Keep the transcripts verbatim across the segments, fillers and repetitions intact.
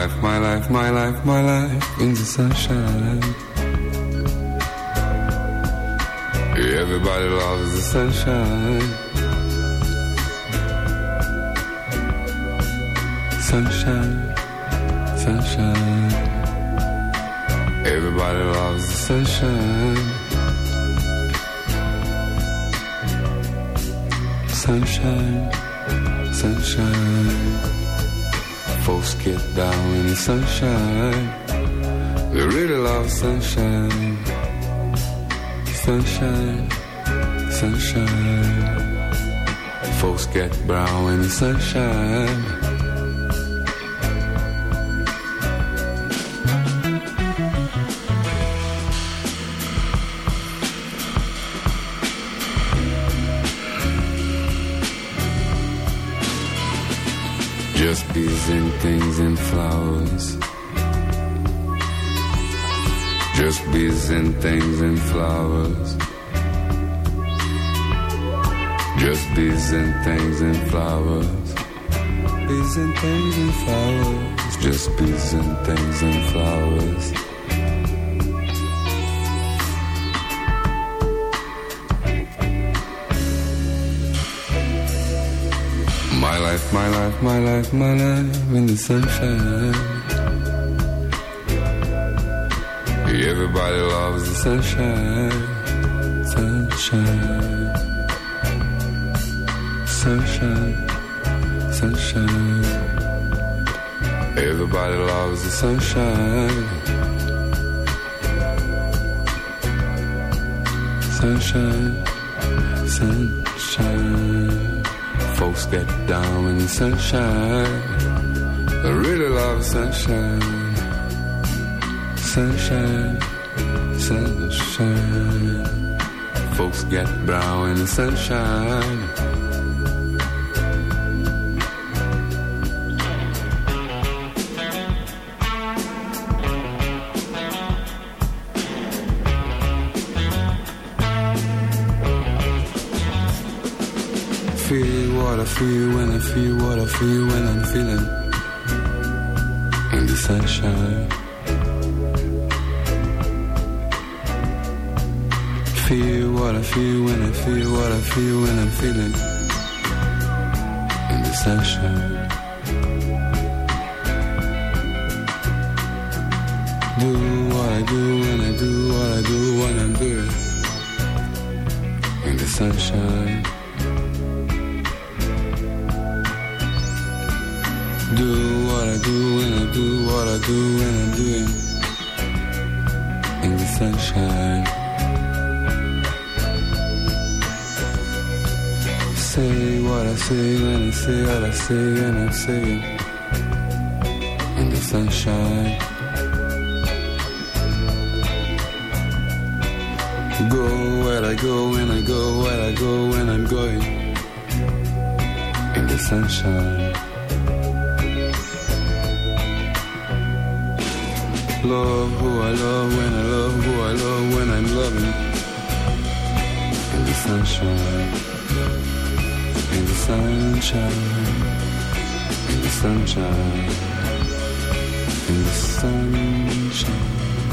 life, my life, my life, my life in the sunshine. Everybody loves the sunshine. Sunshine, sunshine. Everybody loves the sunshine. Sunshine, sunshine. Folks get down in the sunshine. They really love sunshine. Sunshine, sunshine. Folks get brown in the sunshine. Just bees and things and flowers. Just bees and things and flowers. Just bees and things and flowers. Bees and things and flowers. Just bees and things and flowers. My life, my life, my life, my life in the sunshine. Everybody loves the sunshine. Sunshine. Sunshine. Sunshine. Everybody loves the sunshine. Sunshine. Sunshine. Folks get down in the sunshine. They really love sunshine. Sunshine, sunshine. Folks get brown in the sunshine. Feel what I feel when I feel what I feel when I'm feeling in the sunshine. Feel what I feel when I feel what I feel when I'm feeling in the sunshine. Do what I do when I do what I do when I'm doing in the sunshine. Do what I do when I do what I do when I'm doing in the sunshine. Say what I say when I say what I say and I'm saying in the sunshine. Go where I go when I go where I go when I'm going in the sunshine. Love who I love when I love who I love when I'm loving in the sunshine. In the sunshine, in the sunshine, in the sunshine.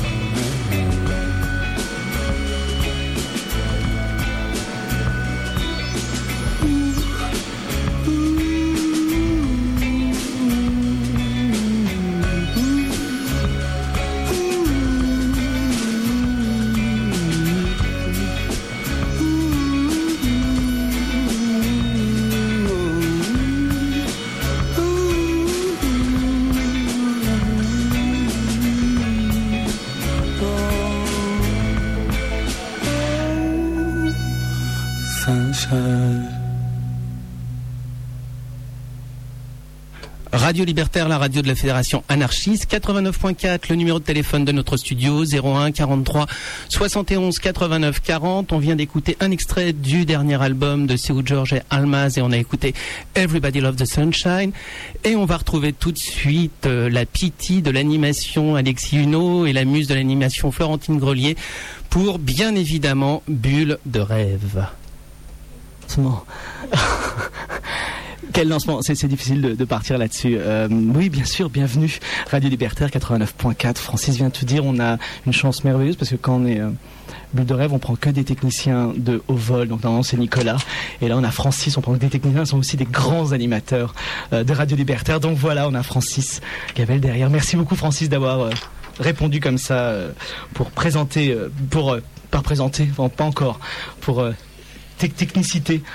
Radio Libertaire, la radio de la Fédération anarchiste, quatre-vingt-neuf point quatre, le numéro de téléphone de notre studio, zéro un quarante-trois soixante et onze quatre-vingt-neuf quarante. On vient d'écouter un extrait du dernier album de Seu Jorge et Almaz et on a écouté Everybody Loves the Sunshine. Et on va retrouver tout de suite euh, la pitié de l'animation Alexis Huneau et la muse de l'animation Florentine Grelier pour, bien évidemment, Bulle de rêve. Quel lancement, c'est, c'est difficile de, de partir là-dessus. Euh, oui, bien sûr, bienvenue. Radio Libertaire quatre-vingt-neuf point quatre. Francis vient de tout dire, on a une chance merveilleuse parce que quand on est euh, Bulle de Rêve, on prend que des techniciens de haut vol. Donc normalement c'est Nicolas. Et là on a Francis, on prend que des techniciens, ils sont aussi des grands animateurs euh, de Radio Libertaire. Donc voilà, on a Francis Gavel derrière. Merci beaucoup Francis d'avoir euh, répondu comme ça euh, pour présenter, euh, pour euh, pas présenter, enfin, pas encore, pour euh, te- technicité.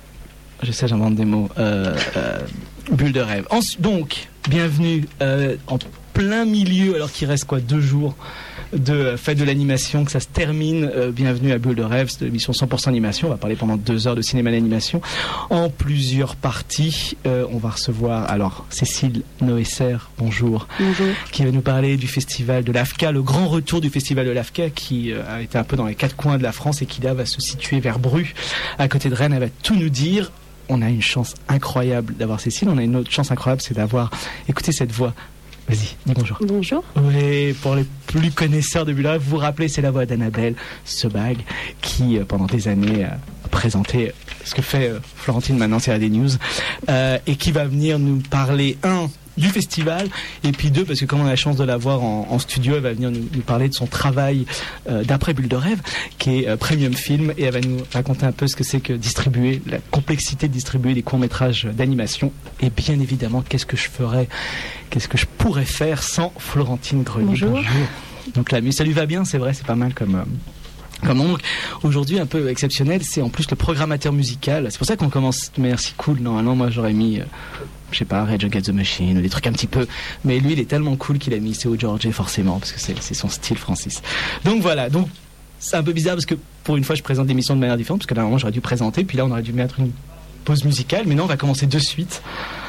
Je sais, j'invente des mots. Euh, euh, Bulle de Rêve. Ensuite, donc, bienvenue euh, en plein milieu, alors qu'il reste quoi, deux jours de euh, fête de l'animation, que ça se termine. Euh, bienvenue à Bulle de Rêve, c'est l'émission cent pour cent animation. On va parler pendant deux heures de cinéma d'animation en plusieurs parties. Euh, on va recevoir alors Cécile Noesser, bonjour. Bonjour. Qui va nous parler du festival de l'A F C A, le grand retour du festival de l'A F C A qui euh, a été un peu dans les quatre coins de la France et qui là va se situer vers Bru, à côté de Rennes. Elle va tout nous dire. On a une chance incroyable d'avoir Cécile, on a une autre chance incroyable, c'est d'avoir écouté cette voix. Vas-y, dis bonjour. Bonjour. Oui, pour les plus connaisseurs de Bulle de Rêve, vous vous rappelez, c'est la voix d'Annabelle Sebag qui, euh, pendant des années, euh, a présenté ce que fait euh, Florentine maintenant, c'est A D News, euh, et qui va venir nous parler, un, du festival, et puis deux, parce que comme on a la chance de la voir en, en studio, elle va venir nous, nous parler de son travail euh, d'après Bulle de Rêve, qui est euh, Premium Film, et elle va nous raconter un peu ce que c'est que distribuer, la complexité de distribuer des courts-métrages d'animation, et bien évidemment, qu'est-ce que je ferais, qu'est-ce que je pourrais faire sans Florentine Grenier. Bonjour. Bonjour. Donc la musique, ça lui va bien, c'est vrai, c'est pas mal comme... Euh, Comme oncle. Aujourd'hui, un peu exceptionnel, c'est en plus le programmateur musical. C'est pour ça qu'on commence de manière si cool. Normalement, moi, j'aurais mis, euh, je sais pas, Rage Against the Machine ou des trucs un petit peu. Mais lui, il est tellement cool qu'il a mis C O George forcément, parce que c'est, c'est son style, Francis. Donc voilà. Donc c'est un peu bizarre parce que pour une fois, je présente l'émission de manière différente, parce que normalement, j'aurais dû présenter, puis là, on aurait dû mettre une pause musicale. Mais non, on va commencer de suite.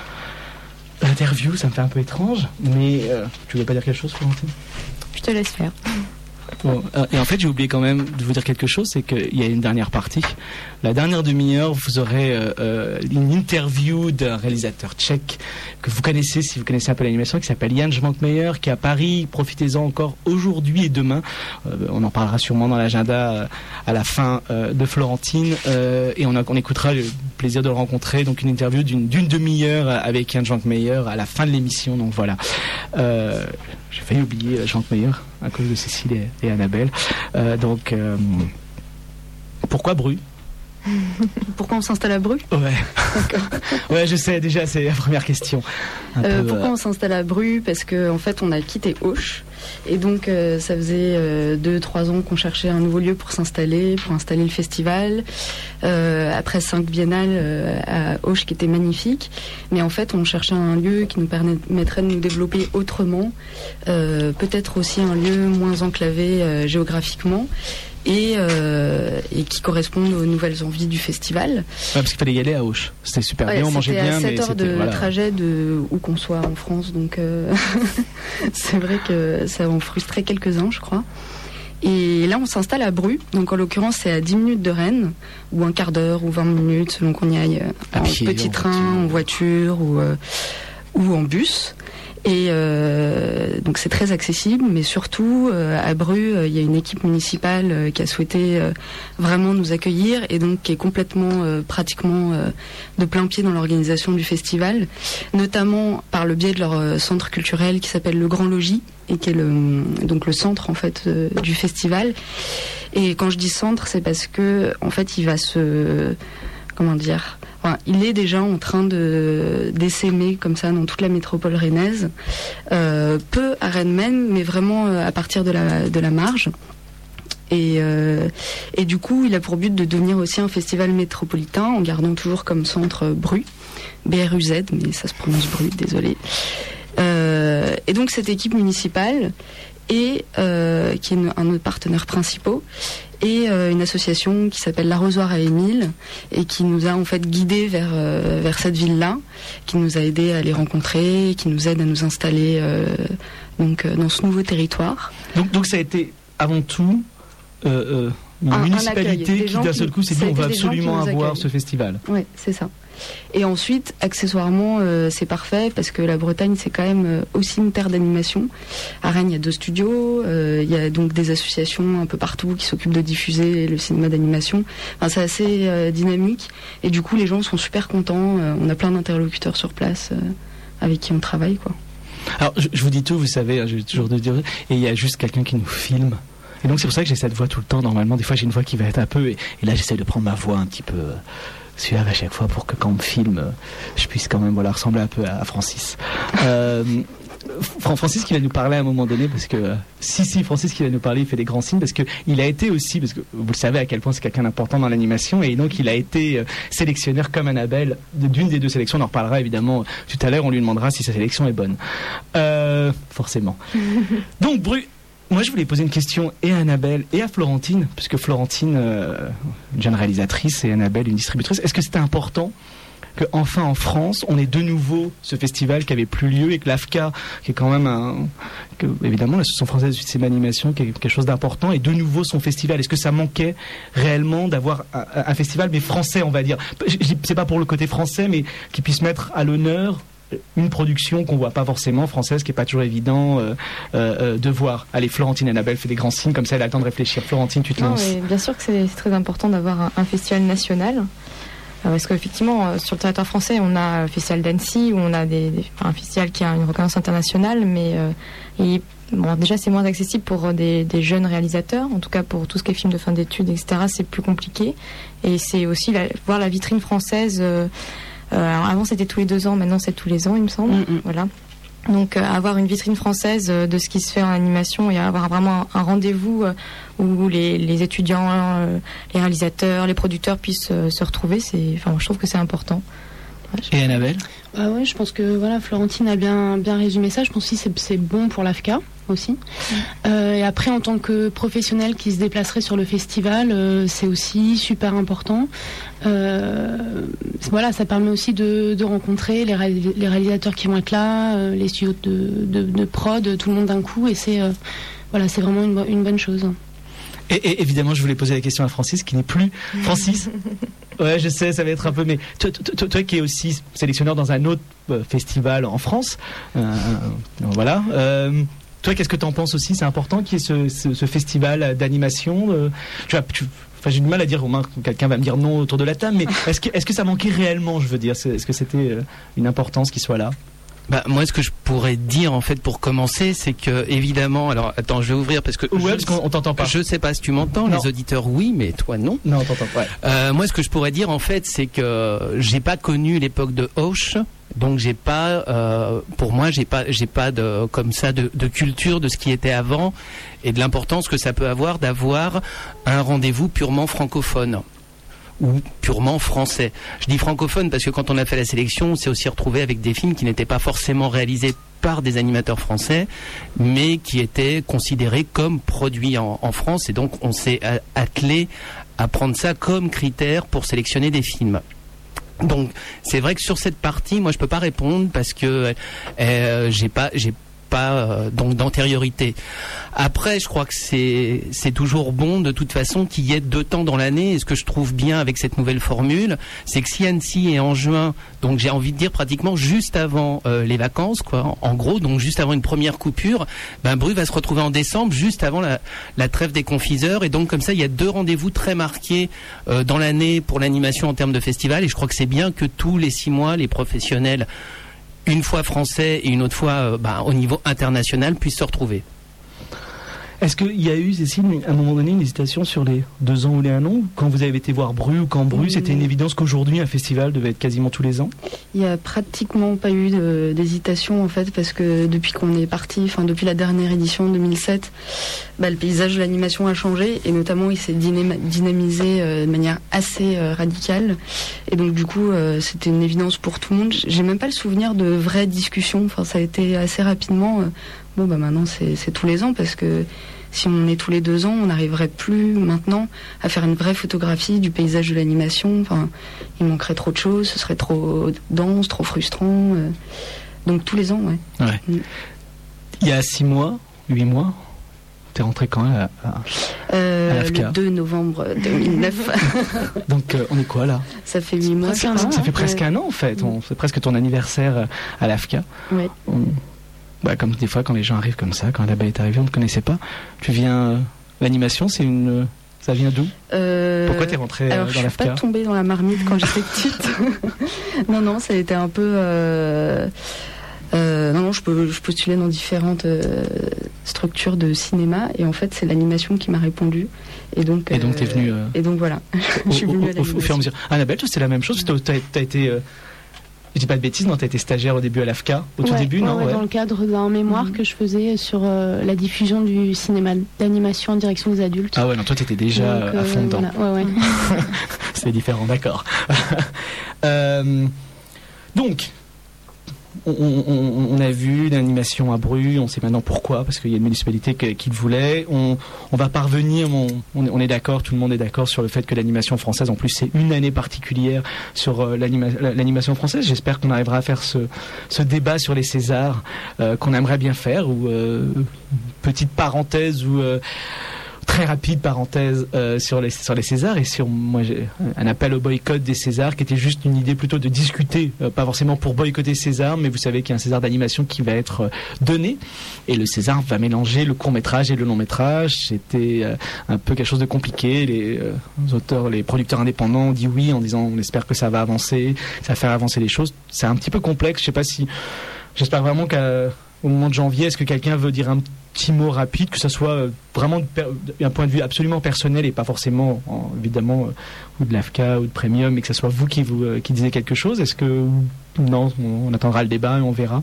L'interview, ça me fait un peu étrange. Mais euh, tu voulais pas dire quelque chose, Florentine ? Je te laisse faire. Bon, euh, et en fait, j'ai oublié quand même de vous dire quelque chose, c'est qu'il y a une dernière partie. La dernière demi-heure, vous aurez euh, euh, une interview d'un réalisateur tchèque que vous connaissez, si vous connaissez un peu l'animation, qui s'appelle Jan Žvankmajer, qui est à Paris. Profitez-en encore aujourd'hui et demain. Euh, on en parlera sûrement dans l'agenda euh, à la fin euh, de Florentine. Euh, et on, a, on écoutera le plaisir de le rencontrer. Donc une interview d'une, d'une demi-heure avec Jan Žvankmajer à la fin de l'émission. Donc voilà. Euh, j'ai failli oublier Žvankmajer à cause de Cécile et, et Annabelle. Euh, donc, euh, pourquoi Bru ? Pourquoi on s'installe à Bru ? Ouais. Ouais, je sais, déjà, c'est la première question. Euh, peu, pourquoi euh... on s'installe à Bru ? Parce qu'en en fait, on a quitté Auch. Et donc, euh, ça faisait euh, deux, trois ans qu'on cherchait un nouveau lieu pour s'installer, pour installer le festival. Euh, après cinq biennales euh, à Auch, qui était magnifique. Mais en fait, on cherchait un lieu qui nous permettrait de nous développer autrement. Euh, peut-être aussi un lieu moins enclavé euh, géographiquement. Et, euh, et qui correspondent aux nouvelles envies du festival. Ouais, parce qu'il fallait y aller à Auch. C'était super ouais, bien, on mangeait bien. C'était à sept heures c'était, de voilà. trajet de où qu'on soit en France, donc euh, c'est vrai que ça en frustrait quelques-uns, je crois. Et là, on s'installe à Bru, donc en l'occurrence, c'est à dix minutes de Rennes, ou un quart d'heure, ou vingt minutes, selon qu'on y aille en pied, petit en train, voiture. en voiture, ou, euh, ou en bus. Et euh, donc c'est très accessible, mais surtout euh, à Bru, il euh, y a une équipe municipale euh, qui a souhaité euh, vraiment nous accueillir et donc qui est complètement, euh, pratiquement euh, de plein pied dans l'organisation du festival, notamment par le biais de leur euh, centre culturel qui s'appelle le Grand Logis et qui est le donc le centre en fait euh, du festival. Et quand je dis centre, c'est parce que en fait il va se comment dire Enfin, il est déjà en train de d'essaimer comme ça dans toute la métropole rennaise, euh, peu à Rennes même, mais vraiment euh, à partir de la de la marge. Et euh, et du coup, il a pour but de devenir aussi un festival métropolitain, en gardant toujours comme centre Bru, B R U Z, mais ça se prononce Bru, désolé. Euh, et donc cette équipe municipale et euh, qui est une, un de nos partenaires principaux. Et euh, une association qui s'appelle l'Arrosoir à Émile et qui nous a en fait guidés vers euh, vers cette ville-là, qui nous a aidés à les rencontrer, qui nous aide à nous installer euh, donc euh, dans ce nouveau territoire. Donc donc ça a été avant tout euh, euh, une un, municipalité un qui d'un seul coup s'est dit on va absolument avoir accueillent. ce festival. Oui, c'est ça. Et ensuite, accessoirement, euh, c'est parfait parce que la Bretagne, c'est quand même euh, aussi une terre d'animation. À Rennes, il y a deux studios, euh, il y a donc des associations un peu partout qui s'occupent de diffuser le cinéma d'animation. Enfin, c'est assez euh, dynamique et du coup, les gens sont super contents. Euh, on a plein d'interlocuteurs sur place euh, avec qui on travaille, quoi. Alors, je, je vous dis tout, vous savez, je vais toujours de dire, et il y a juste quelqu'un qui nous filme. Et donc, c'est pour ça que j'ai cette voix tout le temps. Normalement, des fois, j'ai une voix qui va être un peu, et, et là, j'essaie de prendre ma voix un petit peu euh, suave à chaque fois pour que quand on me filme, euh, je puisse quand même, voilà, ressembler un peu à, à Francis. Euh, Francis qui va nous parler à un moment donné, parce que euh, si si Francis qui va nous parler, il fait des grands signes parce que il a été aussi, parce que vous le savez à quel point c'est quelqu'un d'important dans l'animation, et donc il a été euh, sélectionneur comme Annabelle d'une des deux sélections. On en reparlera évidemment tout à l'heure, on lui demandera si sa sélection est bonne, euh, forcément. Donc Bru, moi je voulais poser une question et à Annabelle et à Florentine, puisque Florentine euh, une jeune réalisatrice et Annabelle une distributrice. Est-ce que c'était important que enfin en France on ait de nouveau ce festival qui avait plus lieu, et que l'A F C A, qui est quand même un, que, évidemment l'Association française du cinéma d'animation, qui est quelque chose d'important, et de nouveau son festival? Est-ce que ça manquait réellement d'avoir un, un festival mais français, on va dire, c'est pas pour le côté français, mais qui puisse mettre à l'honneur une production qu'on voit pas forcément française, qui est pas toujours évident euh, euh, de voir. Allez, Florentine, Annabelle fait des grands signes comme ça, elle a le temps de réfléchir. Florentine, tu te non, lances. Bien sûr que c'est très important d'avoir un, un festival national. Parce qu'effectivement, sur le territoire français, on a le festival d'Annecy, où on a des, des, enfin, un festival qui a une reconnaissance internationale, mais euh, et, bon, déjà c'est moins accessible pour des, des jeunes réalisateurs, en tout cas pour tout ce qui est film de fin d'études, et cetera. C'est plus compliqué. Et c'est aussi la, voir la vitrine française. Euh, euh, alors avant c'était tous les deux ans, maintenant c'est tous les ans, il me semble. Mm-hmm. Voilà. Donc euh, avoir une vitrine française euh, de ce qui se fait en animation, et avoir vraiment un, un rendez-vous euh, où les, les étudiants, euh, les réalisateurs, les producteurs puissent euh, se retrouver, c'est, enfin, je trouve que c'est important. Ouais, je... Et Annabelle? Bah ouais, je pense que voilà, Florentine a bien, bien résumé ça. Je pense aussi que c'est, c'est bon pour l'A F C A aussi. Mmh. Euh, et après, en tant que professionnel qui se déplacerait sur le festival, euh, c'est aussi super important. Euh, voilà, ça permet aussi de, de rencontrer les, ré, les réalisateurs qui vont être là, euh, les studios de, de, de prod, tout le monde d'un coup, et c'est euh, voilà, c'est vraiment une, une bonne chose. Et, et évidemment, je voulais poser la question à Francis, qui n'est plus Francis. Ouais, je sais, ça va être un peu, mais toi, toi, toi qui es aussi sélectionneur dans un autre euh, festival en France, euh, euh, voilà. Euh, toi, qu'est-ce que tu en penses aussi? C'est important qu'il y ait ce, ce, ce festival d'animation. Euh, tu as, tu, enfin, j'ai du mal à dire, au moins quelqu'un va me dire non autour de la table, mais est-ce que, est-ce que ça manquait réellement, je veux dire, est-ce que c'était euh, une importance qu'il soit là? Bah, moi, ce que je pourrais dire, en fait, pour commencer, c'est que, évidemment, alors, attends, je vais ouvrir parce que. Ouais, je, parce qu'on t'entend pas. Je sais pas si tu m'entends, non. Les auditeurs, oui, mais toi, non. Non, on t'entend pas. Ouais. Euh, moi, ce que je pourrais dire, en fait, c'est que j'ai pas connu l'époque de Auch. Donc j'ai pas, euh, pour moi, j'ai pas, j'ai pas de comme ça de, de culture de ce qui était avant et de l'importance que ça peut avoir d'avoir un rendez-vous purement francophone ou purement français. Je dis francophone parce que quand on a fait la sélection, on s'est aussi retrouvé avec des films qui n'étaient pas forcément réalisés par des animateurs français, mais qui étaient considérés comme produits en, en France, et donc on s'est attelé à prendre ça comme critère pour sélectionner des films. Donc c'est vrai que sur cette partie, moi je peux pas répondre parce que euh, j'ai pas j'ai pas euh, donc d'antériorité. Après, je crois que c'est c'est toujours bon de toute façon qu'il y ait deux temps dans l'année. Et ce que je trouve bien avec cette nouvelle formule, c'est que si Annecy est en juin, donc j'ai envie de dire pratiquement juste avant euh, les vacances, quoi. En gros, donc juste avant une première coupure, ben Bru va se retrouver en décembre, juste avant la, la trêve des confiseurs. Et donc comme ça, il y a deux rendez-vous très marqués euh, dans l'année pour l'animation en termes de festival. Et je crois que c'est bien que tous les six mois, les professionnels, une fois français et une autre fois euh, bah, au niveau international, puissent se retrouver. Est-ce qu'il y a eu, Cécile, à un moment donné, une hésitation sur les deux ans ou les un an? Quand vous avez été voir Bru ou quand Bru, mmh. c'était une évidence qu'aujourd'hui un festival devait être quasiment tous les ans? Il n'y a pratiquement pas eu de, d'hésitation en fait, parce que depuis qu'on est parti, enfin depuis la dernière édition deux mille sept, bah, le paysage de l'animation a changé, et notamment il s'est dynam- dynamisé euh, de manière assez euh, radicale, et donc du coup euh, c'était une évidence pour tout le monde. J'ai même pas le souvenir de vraies discussions, enfin ça a été assez rapidement. Euh, Bon, bah maintenant, c'est, c'est tous les ans, parce que si on est tous les deux ans, on n'arriverait plus maintenant à faire une vraie photographie du paysage de l'animation. Enfin, il manquerait trop de choses, ce serait trop dense, trop frustrant. Euh, donc tous les ans, ouais. Ouais. Mm. Il y a six mois, huit mois, t'es rentré quand à, à, euh, à la F le deux novembre deux mille neuf. Donc euh, on est quoi là? Ça fait huit mois. Ça, ça, ça fait presque ouais. un an en fait. On, c'est presque ton anniversaire à l'A F C A. Ouais. On, bah, comme des fois quand les gens arrivent comme ça, quand Annabelle est arrivée, on ne te connaissait pas. Tu viens euh, l'animation, c'est une, ça vient d'où? euh, Pourquoi t'es rentrée alors, euh, dans l'A F C A? Je suis pas tombée dans la marmite quand j'étais petite. non non, ça a été un peu. Euh... Euh, non, non, je, peux, je postulais dans différentes euh, structures de cinéma et en fait c'est l'animation qui m'a répondu et donc et donc euh, t'es venue euh, et donc voilà je suis venue à l'animation. Au, au fur et à mesure. Annabelle, toi c'est la même chose. T'as, t'as, t'as été, euh, je dis pas de bêtises, non, t'as été stagiaire au début à l'A F C A, au ouais, tout début, ouais, non ouais, ouais. Dans le cadre d'un mémoire mmh. que je faisais sur euh, la diffusion du cinéma d'animation en direction des adultes. Ah ouais, non, toi t'étais déjà donc, euh, à fond dedans. Voilà. Ouais, ouais. C'est différent, d'accord. euh, donc. On, on, on a vu l'animation à Bru, on sait maintenant pourquoi, parce qu'il y a une municipalité qui le voulait. On, on va parvenir, on, on est d'accord, tout le monde est d'accord sur le fait que l'animation française, en plus c'est une année particulière sur euh, l'anima, l'animation française. J'espère qu'on arrivera à faire ce, ce débat sur les Césars euh, qu'on aimerait bien faire, ou euh, petite parenthèse, ou... Euh, très rapide parenthèse euh, sur les sur les Césars et sur moi j'ai un appel au boycott des Césars qui était juste une idée plutôt de discuter, euh, pas forcément pour boycotter César, mais vous savez qu'il y a un César d'animation qui va être euh, donné et le César va mélanger le court métrage et le long métrage. C'était euh, un peu quelque chose de compliqué. Les euh, auteurs, les producteurs indépendants ont dit oui en disant on espère que ça va avancer, ça va faire avancer les choses. C'est un petit peu complexe. Je sais pas si j'espère vraiment qu'à au moment de janvier, est-ce que quelqu'un veut dire un petit mot rapide, que ce soit vraiment d'un point de vue absolument personnel et pas forcément, en, évidemment, euh, ou de l'A F C A ou de Premium, mais que ce soit vous qui, vous, euh, qui disiez quelque chose? Est-ce que... Non, on, on attendra le débat et on verra.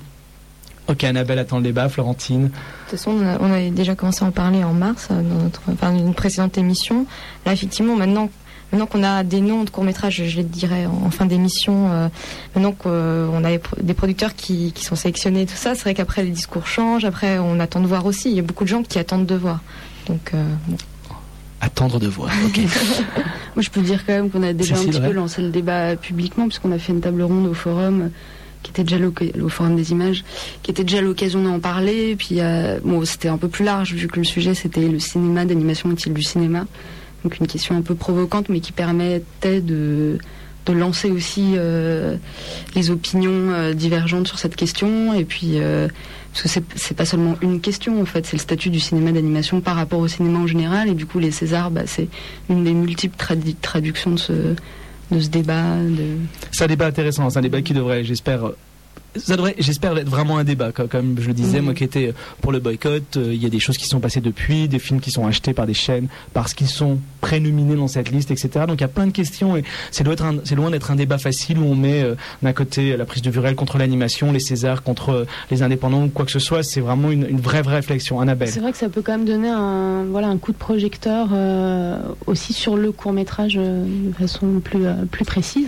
Ok, Annabelle attend le débat, Florentine. De toute façon, on, a, on avait déjà commencé à en parler en mars, dans notre, enfin, une précédente émission. Là, effectivement, maintenant... Maintenant qu'on a des noms de courts-métrages, je les dirais en, en fin d'émission, euh, maintenant qu'on euh, a des producteurs qui, qui sont sélectionnés, tout ça, c'est vrai qu'après les discours changent, après on attend de voir aussi. Il y a beaucoup de gens qui attendent de voir. Donc, euh, bon. Attendre de voir, ok. Moi je peux dire quand même qu'on a déjà Cécile, un petit ouais. peu lancé le débat publiquement, puisqu'on a fait une table ronde au forum, qui était déjà au forum des images, qui était déjà l'occasion d'en parler. Et puis euh, bon, c'était un peu plus large, vu que le sujet c'était le cinéma, d'animation est-il du cinéma? Donc une question un peu provocante, mais qui permettait de, de lancer aussi euh, les opinions euh, divergentes sur cette question. Et puis, euh, parce que c'est, c'est pas seulement une question, en fait, c'est le statut du cinéma d'animation par rapport au cinéma en général. Et du coup, les Césars, bah, c'est une des multiples tradu- traductions de ce, de ce débat. De... C'est un débat intéressant, c'est un débat qui devrait, j'espère... Ça devrait, j'espère, être vraiment un débat. Comme je le disais, mmh. moi qui étais pour le boycott, euh, il y a des choses qui sont passées depuis, des films qui sont achetés par des chaînes parce qu'ils sont prénominés dans cette liste, et cetera. Donc il y a plein de questions et c'est loin, un, c'est loin d'être un débat facile où on met euh, d'un côté la prise de vue réelle contre l'animation, les Césars contre euh, les indépendants ou quoi que ce soit. C'est vraiment une, une vraie, vraie réflexion. Annabelle. C'est vrai que ça peut quand même donner un, voilà, un coup de projecteur euh, aussi sur le court-métrage euh, de façon plus, euh, plus précise.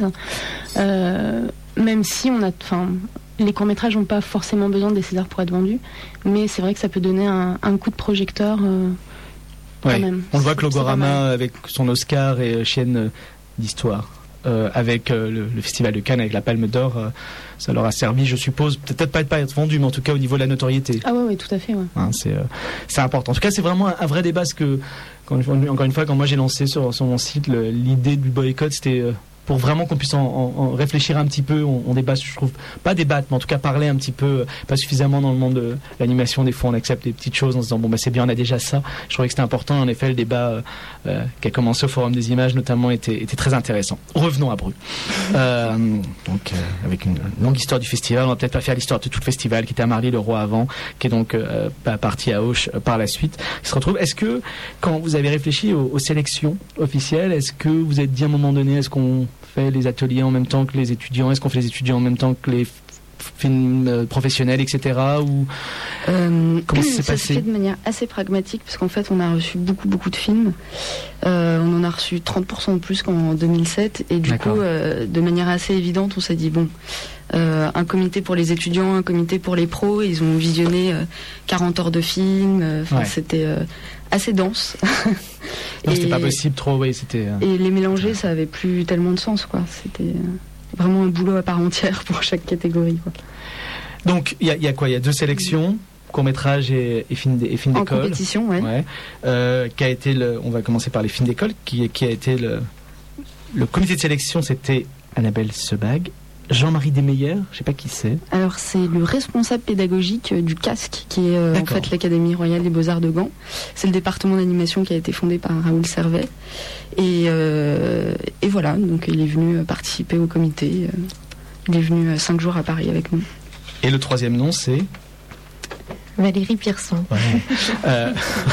Euh, même si on a... Enfin, les courts-métrages n'ont pas forcément besoin des Césars pour être vendus, mais c'est vrai que ça peut donner un, un coup de projecteur euh, quand ouais. même. On le voit que Logorama, avec son Oscar et euh, Chienne d'Histoire, euh, avec euh, le, le Festival de Cannes, avec la Palme d'Or, euh, ça leur a servi, je suppose, peut-être pas, pas être vendu, mais en tout cas au niveau de la notoriété. Ah ouais, ouais tout à fait. Ouais. Hein, c'est, euh, c'est important. En tout cas, c'est vraiment un, un vrai débat, parce que, quand, encore une fois, quand moi j'ai lancé sur, sur mon site le, l'idée du boycott, c'était... Euh, pour vraiment qu'on puisse en, en, en réfléchir un petit peu, on, on débat, je trouve, pas débattre, mais en tout cas parler un petit peu, pas suffisamment dans le monde de l'animation. Des fois, on accepte des petites choses en se disant, bon, bah, c'est bien, on a déjà ça. Je trouvais que c'était important. En effet, le débat euh, qui a commencé au Forum des Images, notamment, était, était très intéressant. Revenons à Bru. Euh, donc, euh, avec une longue histoire du festival, on va peut-être pas faire l'histoire de tout le festival, qui était à Marly-le-Roi avant, qui est donc euh, parti à Auch euh, par la suite, qui se retrouve. Est-ce que, quand vous avez réfléchi aux, aux sélections officielles, est-ce que vous êtes dit à un moment donné, est-ce qu'on fait les ateliers en même temps que les étudiants? Est-ce qu'on fait les étudiants en même temps que les f- films euh, professionnels, et cetera. Ou euh, comment ça s'est ça passé? s'est fait de manière assez pragmatique, parce qu'en fait, on a reçu beaucoup, beaucoup de films. Euh, on en a reçu trente pour cent de plus qu'en deux mille sept, et du D'accord. coup, euh, de manière assez évidente, on s'est dit bon. Euh, un comité pour les étudiants, un comité pour les pros. Ils ont visionné euh, quarante heures de films. Euh, ouais. C'était euh, assez dense. Non, et, c'était pas possible trop, oui. C'était, euh... Et les mélanger, ça avait plus tellement de sens, quoi. C'était euh, vraiment un boulot à part entière pour chaque catégorie, quoi. Donc, il y, y a quoi? Il y a deux sélections. court-métrage et, et film et film En d'école. compétition, ouais. Ouais. Euh, qui a été le, on va commencer par les films d'école, qui, qui a été le, le comité de sélection, c'était Annabelle Sebag, Jean-Marie Desmeyer, je sais pas qui c'est. Alors c'est le responsable pédagogique euh, du Casque, qui est euh, en D'accord. fait l'Académie royale des beaux-arts de Gand. C'est le département d'animation qui a été fondé par Raoul Servet. Et, euh, et voilà, donc il est venu participer au comité. euh, Il est venu euh, cinq jours à Paris avec nous. Et le troisième nom, c'est Valérie Pierson. ouais. euh,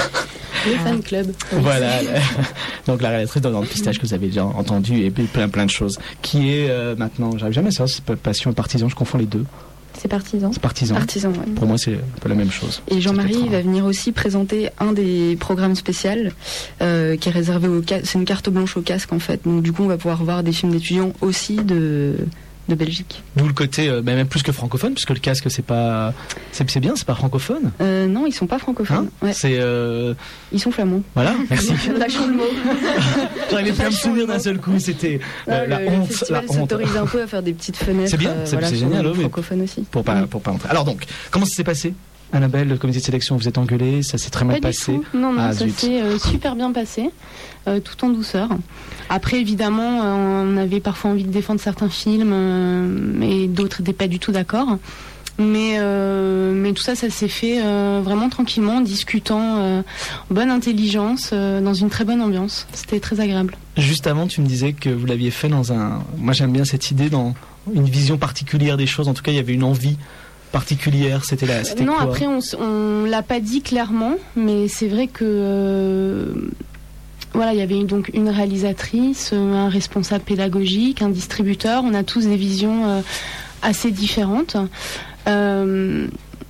Le fan club. Voilà, la- donc la réalisatrice dans le pistage que vous avez déjà entendu et puis plein plein de choses. Qui est euh, maintenant, j'arrive jamais à savoir si c'est passion et partisan, je confonds les deux. C'est partisan. C'est partisan. Artisan, ouais. Pour moi, c'est un peu la même chose. Et Jean-Marie C'est peut-être un- va venir aussi présenter un des programmes spéciaux euh, qui est réservé au casque. C'est une carte blanche au casque en fait. Donc du coup, on va pouvoir voir des films d'étudiants aussi de de Belgique. D'où le côté, euh, bah, même plus que francophone, puisque le casque, c'est pas, c'est, c'est bien, c'est pas francophone. Euh, non, ils sont pas francophones. Hein Ouais, C'est, euh, ils sont flamands. voilà, merci. Lâchons le mot. J'arrivais plus à me Lâchons souvenir le d'un mot. seul coup, c'était euh, Ouais, la le, le honte, la festival honte. s'autorise un peu à faire des petites fenêtres. C'est bien, euh, c'est- voilà, c'est sur génial, les oui. francophones aussi. Pour pas, pour pas entrer. Alors donc, comment ça s'est passé, Annabelle, le comité de sélection, vous êtes engueulé, ça s'est très mal Pas du passé. tout. Non, non, Ah, ça zut. s'est euh, super bien passé, euh, tout en douceur. Après, évidemment, euh, on avait parfois envie de défendre certains films, euh, et d'autres n'étaient pas du tout d'accord. Mais, euh, mais tout ça, ça s'est fait euh, vraiment tranquillement, en discutant, euh, en bonne intelligence, euh, dans une très bonne ambiance. C'était très agréable. Juste avant, tu me disais que vous l'aviez fait dans un. Moi, j'aime bien cette idée, dans une vision particulière des choses. En tout cas, il y avait une envie particulière. C'était là. C'était Non, quoi après, on, s- on l'a pas dit clairement, mais c'est vrai que euh, voilà, il y avait eu donc une réalisatrice, euh, un responsable pédagogique, un distributeur. On a tous des visions euh, assez différentes. Euh,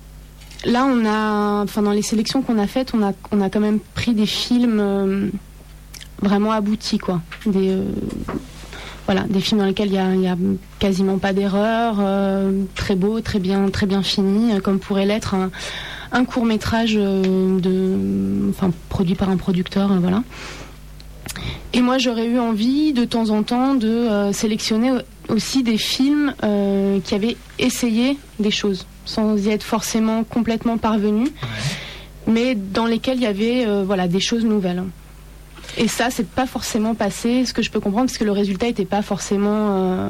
là, on a, enfin, dans les sélections qu'on a faites, on a, on a quand même pris des films euh, vraiment aboutis, quoi. Des euh, Voilà, des films dans lesquels il y a, il y a quasiment pas d'erreur, euh, très beau, très bien, très bien fini, euh, comme pourrait l'être un, un court métrage euh, de, enfin, produit par un producteur, euh, voilà. Et moi, j'aurais eu envie de temps en temps de euh, sélectionner aussi des films euh, qui avaient essayé des choses, sans y être forcément complètement parvenus, mais dans lesquels il y avait euh, voilà, des choses nouvelles. Et ça, c'est pas forcément passé, ce que je peux comprendre, parce que le résultat était pas forcément euh,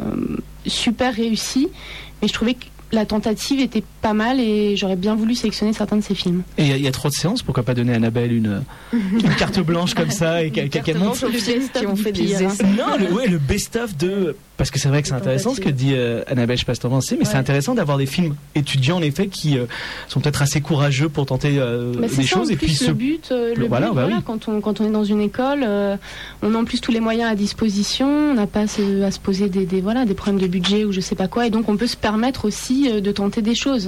super réussi. Mais je trouvais que la tentative était pas mal et j'aurais bien voulu sélectionner certains de ces films. Et il y, a- il y a trop de séances, pourquoi pas donner à Annabelle une, une carte blanche comme ça et qu'elle Carte qu'elle montre. blanche aux films qui ont fait des pire, hein. essais. Non, le, ouais, le best-of de. Parce que c'est vrai que c'est intéressant ce que dit euh, Annabelle, je sais pas si t'en penses, mais c'est Ouais. intéressant d'avoir des films étudiants en effet qui euh, sont peut-être assez courageux pour tenter euh, Bah, c'est des ça, choses en et plus, puis se. le but, euh, le le- voilà, but, bah voilà, oui. quand on quand on est dans une école, euh, on a en plus tous les moyens à disposition, on n'a pas à se, à se poser des, des voilà des problèmes de budget ou je sais pas quoi, et donc on peut se permettre aussi euh, de tenter des choses.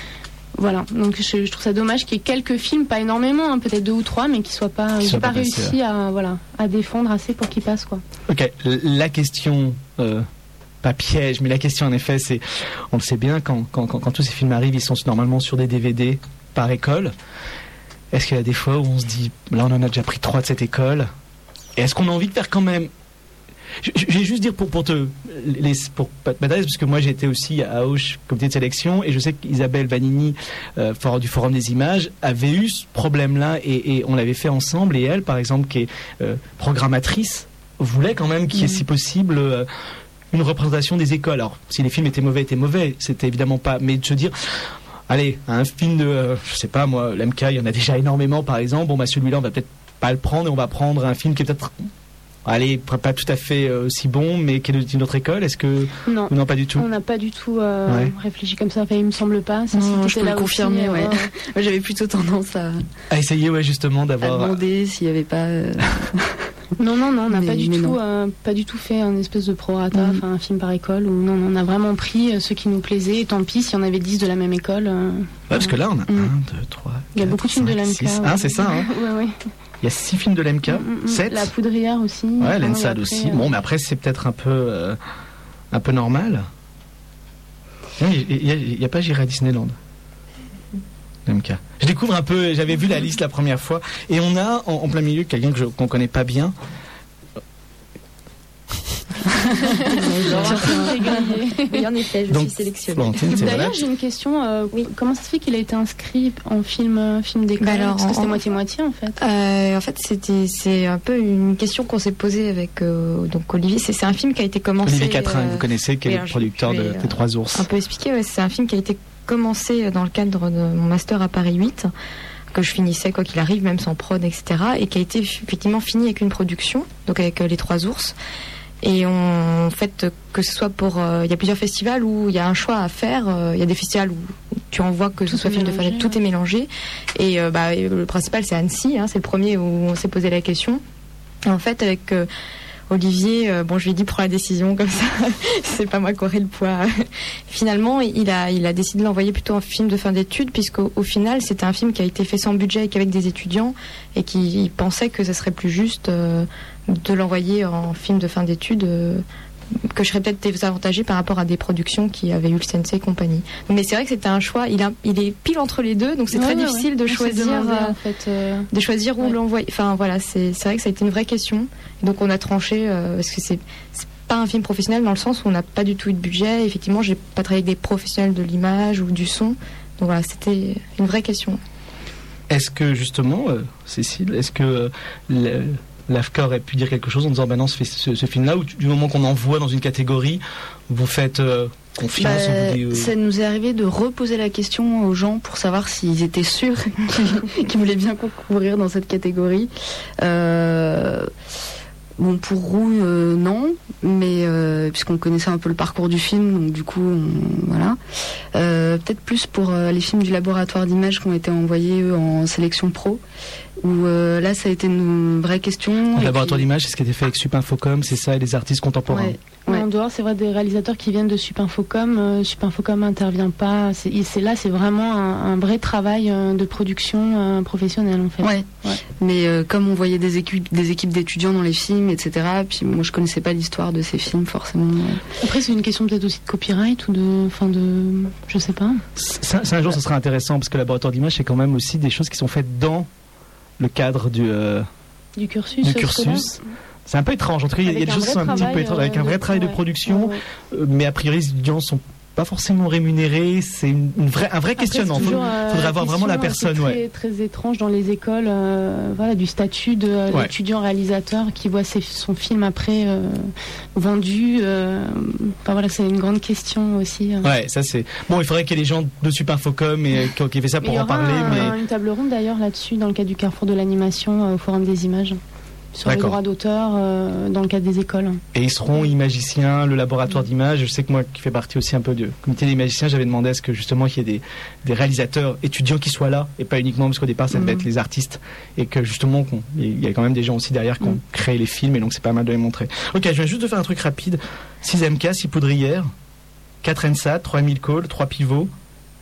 Voilà, donc je, je trouve ça dommage qu'il y ait quelques films, pas énormément, hein, peut-être deux ou trois, mais qui soient pas, Qui j'ai soient pas, pas passés, réussi à voilà à défendre assez pour qu'ils passent, quoi. Ok, l- la question, euh, pas piège, mais la question en effet, c'est, on le sait bien, quand, quand, quand, quand tous ces films arrivent, ils sont normalement sur des D V D par école. Est-ce qu'il y a des fois où on se dit, là on en a déjà pris trois de cette école, et est-ce qu'on a envie de faire quand même. Je, je vais juste dire pour, pour te les, pour pas te m'adresser, parce que moi j'ai été aussi à Auch comité de sélection et je sais qu'Isabelle Vanini euh, for- du Forum des Images avait eu ce problème-là et, et on l'avait fait ensemble, et elle par exemple qui est euh, programmatrice voulait quand même qu'il y ait Mhm. si possible euh, une représentation des écoles. Alors si les films étaient mauvais, étaient mauvais, c'était évidemment pas, mais de se dire allez, un film de euh, je sais pas moi, l'M K, il y en a déjà énormément par exemple, bon bah celui-là on va peut-être pas le prendre et on va prendre un film qui est peut-être allez, pas tout à fait euh, aussi bon, mais qui est d'une autre école. Est-ce que Non. non, pas du tout. On n'a pas du tout euh, Ouais. réfléchi comme ça. Enfin, il me semble pas. Ça, Non, si je t'étais peux là le confirmer, aussi, ouais. euh, Moi, j'avais plutôt tendance à, À essayer, ouais, justement, à d'avoir. demander s'il n'y avait pas. euh, Non, non, non, on n'a Mais- pas du mais tout, non. euh, pas du tout fait un espèce de prorata, Mhm. enfin un film par école. Ou non, non, on a vraiment pris euh, ceux qui nous plaisaient. Et tant pis, s'il y en avait dix de la même école. euh, Ouais, parce que là, on a Mm. un, deux, trois. il y a quatre, beaucoup de films de cinq, l'M K. six. ouais. Ah, c'est ça, hein. Ouais, ouais. Il y a six films de l'M K, Mm, mm, mm. sept. La Poudrière aussi. Ouais, Enfin, l'Ensad et aussi. après, Bon, mais après, c'est peut-être un peu, euh, un peu normal. Il n'y a, a pas J'irai à Disneyland. L'M K. Je découvre un peu, j'avais vu la liste la première fois, et on a en, en plein milieu quelqu'un que je- qu'on connaît pas bien. Oui, en effet, je Donc, suis sélectionnée. Florentine, c'est D'ailleurs, voilà. j'ai une question. euh, Oui. Comment ça se fait qu'il a été inscrit en film, euh, film d'école? Bah alors, Parce que c'était en- moitié-moitié en fait. Euh, en fait, c'était c'est un peu une question qu'on s'est posée avec euh, donc Olivier. C'est, c'est un film qui a été commencé. Olivier Quatrain, euh, vous connaissez, qui est oui, le alors, je- producteur je de vais, Des Trois Ours. un peu expliqué. Ouais, c'est un film qui a été commencé dans le cadre de mon master à Paris huit, que je finissais quoi qu'il arrive, même sans prod, et cetera. Et qui a été effectivement fini avec une production, donc avec euh, Les Trois Ours. Et on, en fait, que ce soit pour, euh, il y a plusieurs festivals où il y a un choix à faire. euh, Il y a des festivals où tu envoies que ce Tout soit est film de mélangé, fan, tout ouais. est mélangé. Et euh, bah, le principal, c'est Annecy. Hein, c'est le premier où on s'est posé la question. Et en fait, avec euh, Olivier, euh, bon, je lui ai dit prends la décision comme ça. C'est pas moi qui aurai le poids. Finalement, il a, il a décidé de l'envoyer plutôt en film de fin d'études, puisqu'au au final, c'était un film qui a été fait sans budget et qu'avec des étudiants, et qui pensait que ça serait plus juste euh, de l'envoyer en film de fin d'études, euh, que je serais peut-être désavantagée par rapport à des productions qui avaient eu le Sensei et compagnie. Mais c'est vrai que c'était un choix. Il, a, il est pile entre les deux, donc c'est Ouais, très ouais, difficile ouais. de On s'est choisir. demandé, euh, en fait, euh, de choisir où Ouais. l'envoyer. Enfin voilà, c'est c'est vrai que ça a été une vraie question. Et donc on a tranché euh, parce que c'est c'est pas un film professionnel dans le sens où on n'a pas du tout eu de budget. Effectivement, j'ai pas travaillé avec des professionnels de l'image ou du son. Donc voilà, c'était une vraie question. Est-ce que justement, euh, Cécile, est-ce que euh, le- l'A F C A aurait pu dire quelque chose en disant ben non, ce, ce, ce film-là, ou du moment qu'on envoie dans une catégorie, vous faites euh, confiance Bah, on vous dit, euh, ça nous est arrivé de reposer la question aux gens pour savoir s'ils étaient sûrs qu'ils qu'ils voulaient bien concourir dans cette catégorie. Euh, bon, pour Roux, euh, non, mais euh, puisqu'on connaissait un peu le parcours du film, donc du coup, on- voilà. Euh, peut-être plus pour euh, les films du laboratoire d'images qui ont été envoyés eux, en sélection pro, où euh, là, ça a été une vraie question. Le Et laboratoire puis- d'image, c'est ce qui a été fait avec Supinfocom, c'est ça, et les artistes contemporains. Ouais. Mais Ouais. en dehors, c'est vrai, des réalisateurs qui viennent de Supinfocom. Euh, Supinfocom intervient pas. C'est, c'est là, c'est vraiment un, un vrai travail euh, de production euh, professionnelle en fait. Ouais. Ouais. Mais euh, comme on voyait des équipes, des équipes d'étudiants dans les films, et cetera. Puis moi, je connaissais pas l'histoire de ces films forcément. Après, c'est une question peut-être aussi de copyright ou de, enfin de, je sais pas. Ça, ça, un jour, ce sera intéressant, parce que le laboratoire d'image, c'est quand même aussi des choses qui sont faites dans le cadre du, euh, Du cursus. du scolaire. cursus. C'est un peu étrange. En tout cas, il y a Avec des un choses qui vrai sont un petit peu travail, étranges, avec un euh, vrai de- travail de ouais. production, Ouais, ouais. euh, mais a priori, les étudiants sont pas forcément rémunérés. C'est une, une vraie, un vrai Après, questionnement. c'est Il toujours, euh, faudrait avoir vraiment la question, personne. euh, qui est Ouais. très, très étrange dans les écoles, euh, voilà, du statut de euh, Ouais. l'étudiant réalisateur qui voit ses, son film après euh, vendu. euh, Enfin voilà, c'est une grande question aussi. euh. Ouais, ça c'est. Bon, il faudrait qu'il y ait les gens de Supinfocom et qui qui fait ça Mais pour il y en aura parler, un- mais. un- une table ronde d'ailleurs là-dessus dans le cadre du Carrefour de l'animation euh, au Forum des images sur les D'accord. droits d'auteur euh, dans le cadre des écoles. Et ils seront imagiciens, le laboratoire d'image. Je sais que moi, qui fais partie aussi un peu du comité des magiciens, j'avais demandé à ce que justement qu'il y ait des, des réalisateurs étudiants qui soient là, et pas uniquement parce qu'au départ ça devait Mhm. être les artistes, et que justement qu'on- il y a quand même des gens aussi derrière qui ont Mhm. créé les films, et donc c'est pas mal de les montrer. Ok, je viens juste de faire un truc rapide. six M K, six poudrières, quatre N S A T, trois mille calls, trois pivots,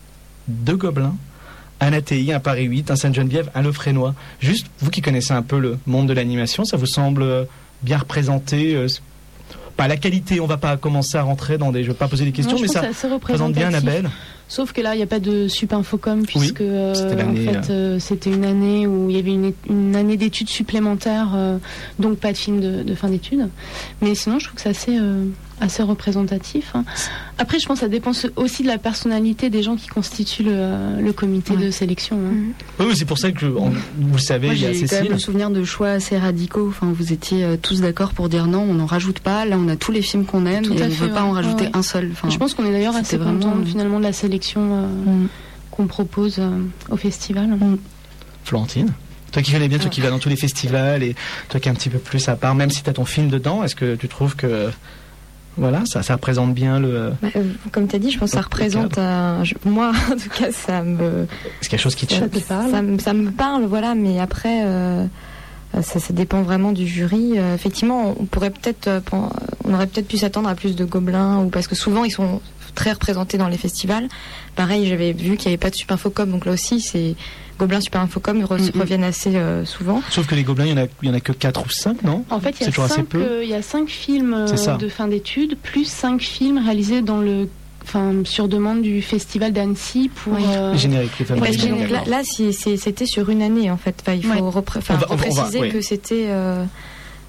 deux gobelins, un A T I, un Paris huit, un Sainte-Geneviève, un Le Frénois. Juste, vous qui connaissez un peu le monde de l'animation, ça vous semble euh, bien représenté euh, pas la qualité, on va pas commencer à rentrer dans des... Je vais pas poser des questions, Moi, je mais pense ça que c'est assez présente bien représentatif. Annabelle. Sauf que là, il n'y a pas de Supinfocom puisque euh, c'était en l'année, fait, euh, c'était une année où il y avait une, une année d'études supplémentaires, euh, donc pas de film de, de fin d'études. Mais sinon, je trouve que c'est assez, euh, assez représentatif. hein. Après, je pense que ça dépend aussi de la personnalité des gens qui constituent le, le comité Ouais. de sélection. hein. Mhm. Oui, oui, c'est pour ça que, je- on- vous le savez, Moi, il y a j'ai quand même Cécile. le souvenir de choix assez radicaux. Enfin, vous étiez euh, tous d'accord pour dire non, on n'en rajoute pas. Là, on a tous les films qu'on aime Tout et à on ne fait, veut pas ouais. en rajouter Ouais. un seul. Enfin, Je pense qu'on est d'ailleurs c'était assez vraiment, content euh, finalement de la sélection euh, mm. qu'on propose euh, au festival. Florentine, toi qui connais bien, toi qui vas dans tous les festivals, et toi qui es un petit peu plus à part, même si tu as ton film dedans, est-ce que tu trouves que voilà, ça, ça représente bien le... Bah, euh, comme tu as dit, je pense que ça Le représente un... je- Moi, en tout cas, ça me... Est-ce qu'il y a quelque chose qui te ça, choque te parle ça me, ça me parle, voilà, mais après, euh, ça, ça dépend vraiment du jury. Euh, effectivement, on pourrait peut-être, euh, pen- on aurait peut-être pu s'attendre à plus de gobelins, ou parce que souvent ils sont très représentés dans les festivals. Pareil, j'avais vu qu'il n'y avait pas de Supinfocom, donc là aussi, c'est gobelins Supinfocom re- Mhm. reviennent assez euh, souvent. Sauf que les gobelins, il y en a, il y en a que quatre ou cinq, non? En fait, il y, C'est a toujours assez cinq, peu. euh, il y a cinq films euh, C'est ça. de fin d'études, plus cinq films réalisés dans le, enfin, sur demande du festival d'Annecy pour. Oui. euh, Les génériques, les fameux Parce les que génériques. donc, là, là si- c'est- c'était sur une année, en fait. Enfin, il faut Ouais. repré- enfin, On va- on va- on va- repréciser ouais. que c'était... euh,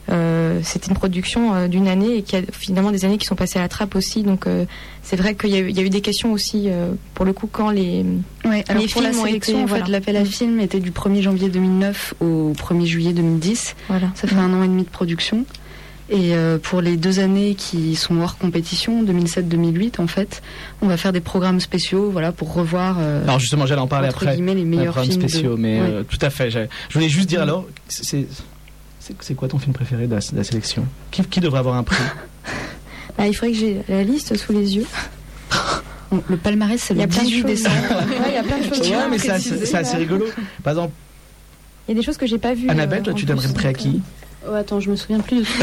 euh, c'était une production euh, d'une année et qui a finalement des années qui sont passées à la trappe aussi. Donc euh, c'est vrai qu'il y a, eu, il y a eu des questions aussi euh, pour le coup quand les, ouais, alors les pour films la ont sélection, été, en voilà. fait, l'appel à film était du premier janvier deux mille neuf au premier juillet deux mille dix. Voilà. Ça fait un an et demi de production. Et euh, pour les deux années qui sont hors compétition, deux mille sept deux mille huit en fait, on va faire des programmes spéciaux, voilà, pour revoir. Euh, alors justement, j'allais en parler entre après. guillemets, les meilleurs programmes films spéciaux, de... mais ouais. euh, tout à fait. Je voulais juste dire alors, c'est, c'est, c'est quoi ton film préféré de la, de la sélection ? Qui, qui devrait avoir un prix ? Ah, il faudrait que j'ai la liste sous les yeux. Le palmarès, c'est Il y le a plein de dix-huit choses. décembre. Ouais, il y a plein de choses. Ouais, à mais c'est préciser, assez, c'est assez là. rigolo. Par exemple, Il y a des choses que j'ai pas vues. Annabelle, euh, toi, en tu plus, donnerais le prix à donc, qui ? Oh, attends, je me souviens plus de tout.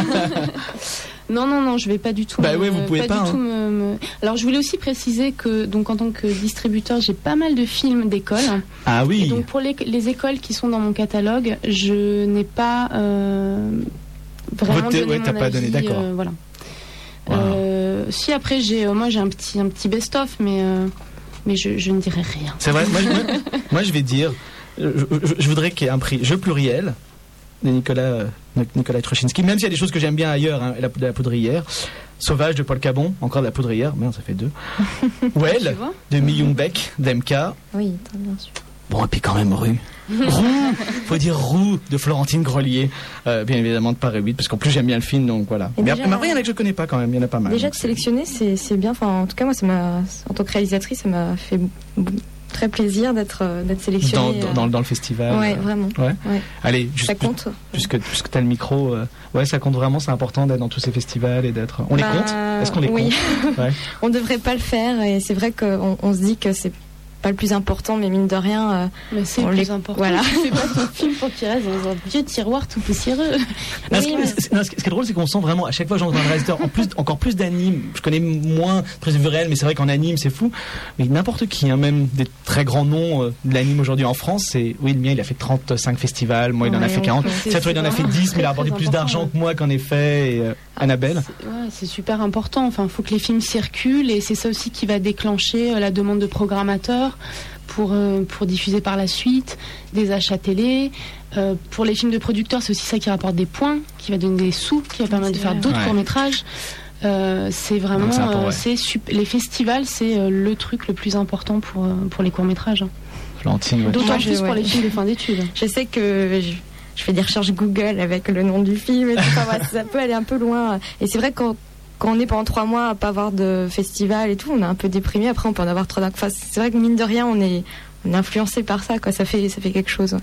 Non, non, non, je vais pas du tout. Bah me, ouais, vous pouvez pas, du hein. tout me, me- Alors, je voulais aussi préciser que, donc, en tant que distributeur, j'ai pas mal de films d'école. Ah Et oui. donc, pour les, les écoles qui sont dans mon catalogue, je n'ai pas euh, vraiment Voté, donné ouais, mon t'as pas avis, donné, d'accord. euh, voilà. Wow. Euh, si après, j'ai, euh, moi, j'ai un petit, un petit best-of, mais, euh, mais je, je ne dirai rien. C'est vrai. Moi, je, moi, moi, je vais dire, je, je- je voudrais qu'il y ait un prix Jeu pluriel de Nicolas euh, Nicolas Trochinski, même s'il y a des choses que j'aime bien ailleurs, hein, la, de la poudrière. Sauvage de Paul Cabon, encore de la poudrière, merde, ça fait deux. Well Tu vois de Millon Beck, d'M K. Oui, très bien sûr. Bon, et puis quand même Rue. Roux, faut dire Roux de Florentine Grelier. Euh, bien évidemment de Paris huit, parce qu'en plus j'aime bien le film, donc voilà. Et Mais déjà, après, il y en a que je connais pas quand même, il y en a pas mal. Déjà donc de c'est- sélectionner, c'est c'est bien. Enfin, en tout cas, moi, ça m'a, en tant que réalisatrice, ça m'a fait b- très plaisir d'être euh, d'être dans, sélectionnée. dans, dans, dans le festival. Ouais, euh, vraiment. Ouais. Ouais. Allez, juste, Ça compte. puisque, puisque tu as le micro, euh, ouais, ça compte vraiment, c'est important d'être dans tous ces festivals et d'être. On les Bah, compte Est-ce qu'on les oui. compte Ouais. On devrait pas le faire, et c'est vrai qu'on on se dit que c'est pas le plus important, mais mine de rien, euh, Mais c'est On le les- plus important. voilà. Tu fais pas ton film pour qu'il reste dans un vieux tiroir tout poussiéreux. Non, ce, Oui, qui, mais- c'est- non, ce qui ce qui est drôle, c'est qu'on sent vraiment, à chaque fois, j'entends un réalisateur, en plus, encore plus d'anime. Je connais moins très réel, mais c'est vrai qu'en anime, c'est fou. Mais n'importe qui, hein, même des très grands noms euh, de l'anime aujourd'hui en France, c'est, oui, le mien, il a fait trente-cinq festivals, moi, il en a Ouais, fait quarante. ouais, c'est- Tiens, toi, il en a c'est fait dix, mais il a très rapporté plus important, d'argent ouais. que moi qu'en effet, et euh, Annabelle. C'est, ouais, c'est super important. Enfin, il faut que les films circulent et c'est ça aussi qui va déclencher euh, la demande de programmateurs pour, euh, pour diffuser par la suite, des achats télé. Euh, pour les films de producteurs, c'est aussi ça qui rapporte des points, qui va donner des sous, qui va permettre de C'est faire vrai. d'autres Ouais. courts-métrages. Euh, c'est vraiment, Donc, c'est important, euh, ouais. c'est sup- les festivals, c'est euh, le truc le plus important pour, euh, pour les courts-métrages. hein. Florentine, ouais. D'autant Moi, plus je- pour ouais. les films de fin d'études. je sais que je, je fais des recherches Google avec le nom du film et tout. Enfin, voilà, ça peut aller un peu loin. Et c'est vrai que quand, quand on est pendant trois mois à pas avoir de festival et tout, on est un peu déprimé. Après, on peut en avoir trop d'un. Enfin, c'est vrai que mine de rien, on est, on est influencé par ça, quoi. Ça fait, ça fait quelque chose.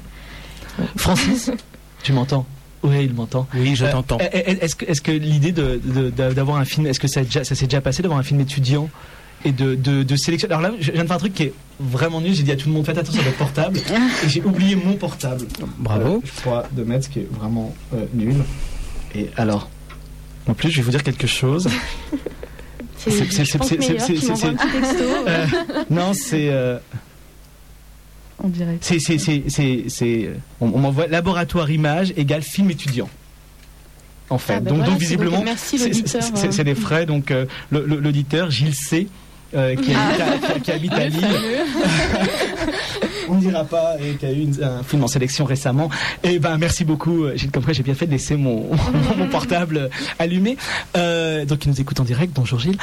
Francis, tu m'entends? Oui, il m'entend. Oui, je Euh, t'entends. Est-ce que, est-ce que l'idée de, de- de- d'avoir un film, est-ce que ça, a déjà- ça s'est déjà passé d'avoir un film étudiant et de, de, de sélectionner? Alors là, je viens de faire un truc qui est vraiment nul. J'ai dit à tout le monde, faites attention à votre portable. Et j'ai oublié mon portable. Bravo. Euh, je crois de mettre ce qui est vraiment euh, nul. Et alors, en plus, je vais vous dire quelque chose. C'est, C'est- c'est- je pense c'est- meilleur c'est- qui c'est- m'envoie un petit texto. Euh, non, c'est. euh, On dirait. C'est, c'est, c'est, c'est, c'est- on, on m'envoie laboratoire image égale film étudiant. En fait. Ah, ben donc, voilà, donc c'est visiblement, donc- merci, c'est, l'auditeur, c'est- c'est- euh. c'est des frais. Donc euh, le- le- l'auditeur Gilles C. euh, qui, Ah. habite à, qui- qui habite à Lille. On ne dira pas, et qui a eu une- un film en sélection récemment. Et ben merci beaucoup, euh, Gilles Compré, j'ai bien fait de laisser mon, mon portable allumé. Euh, donc il nous écoute en direct. Bonjour Gilles.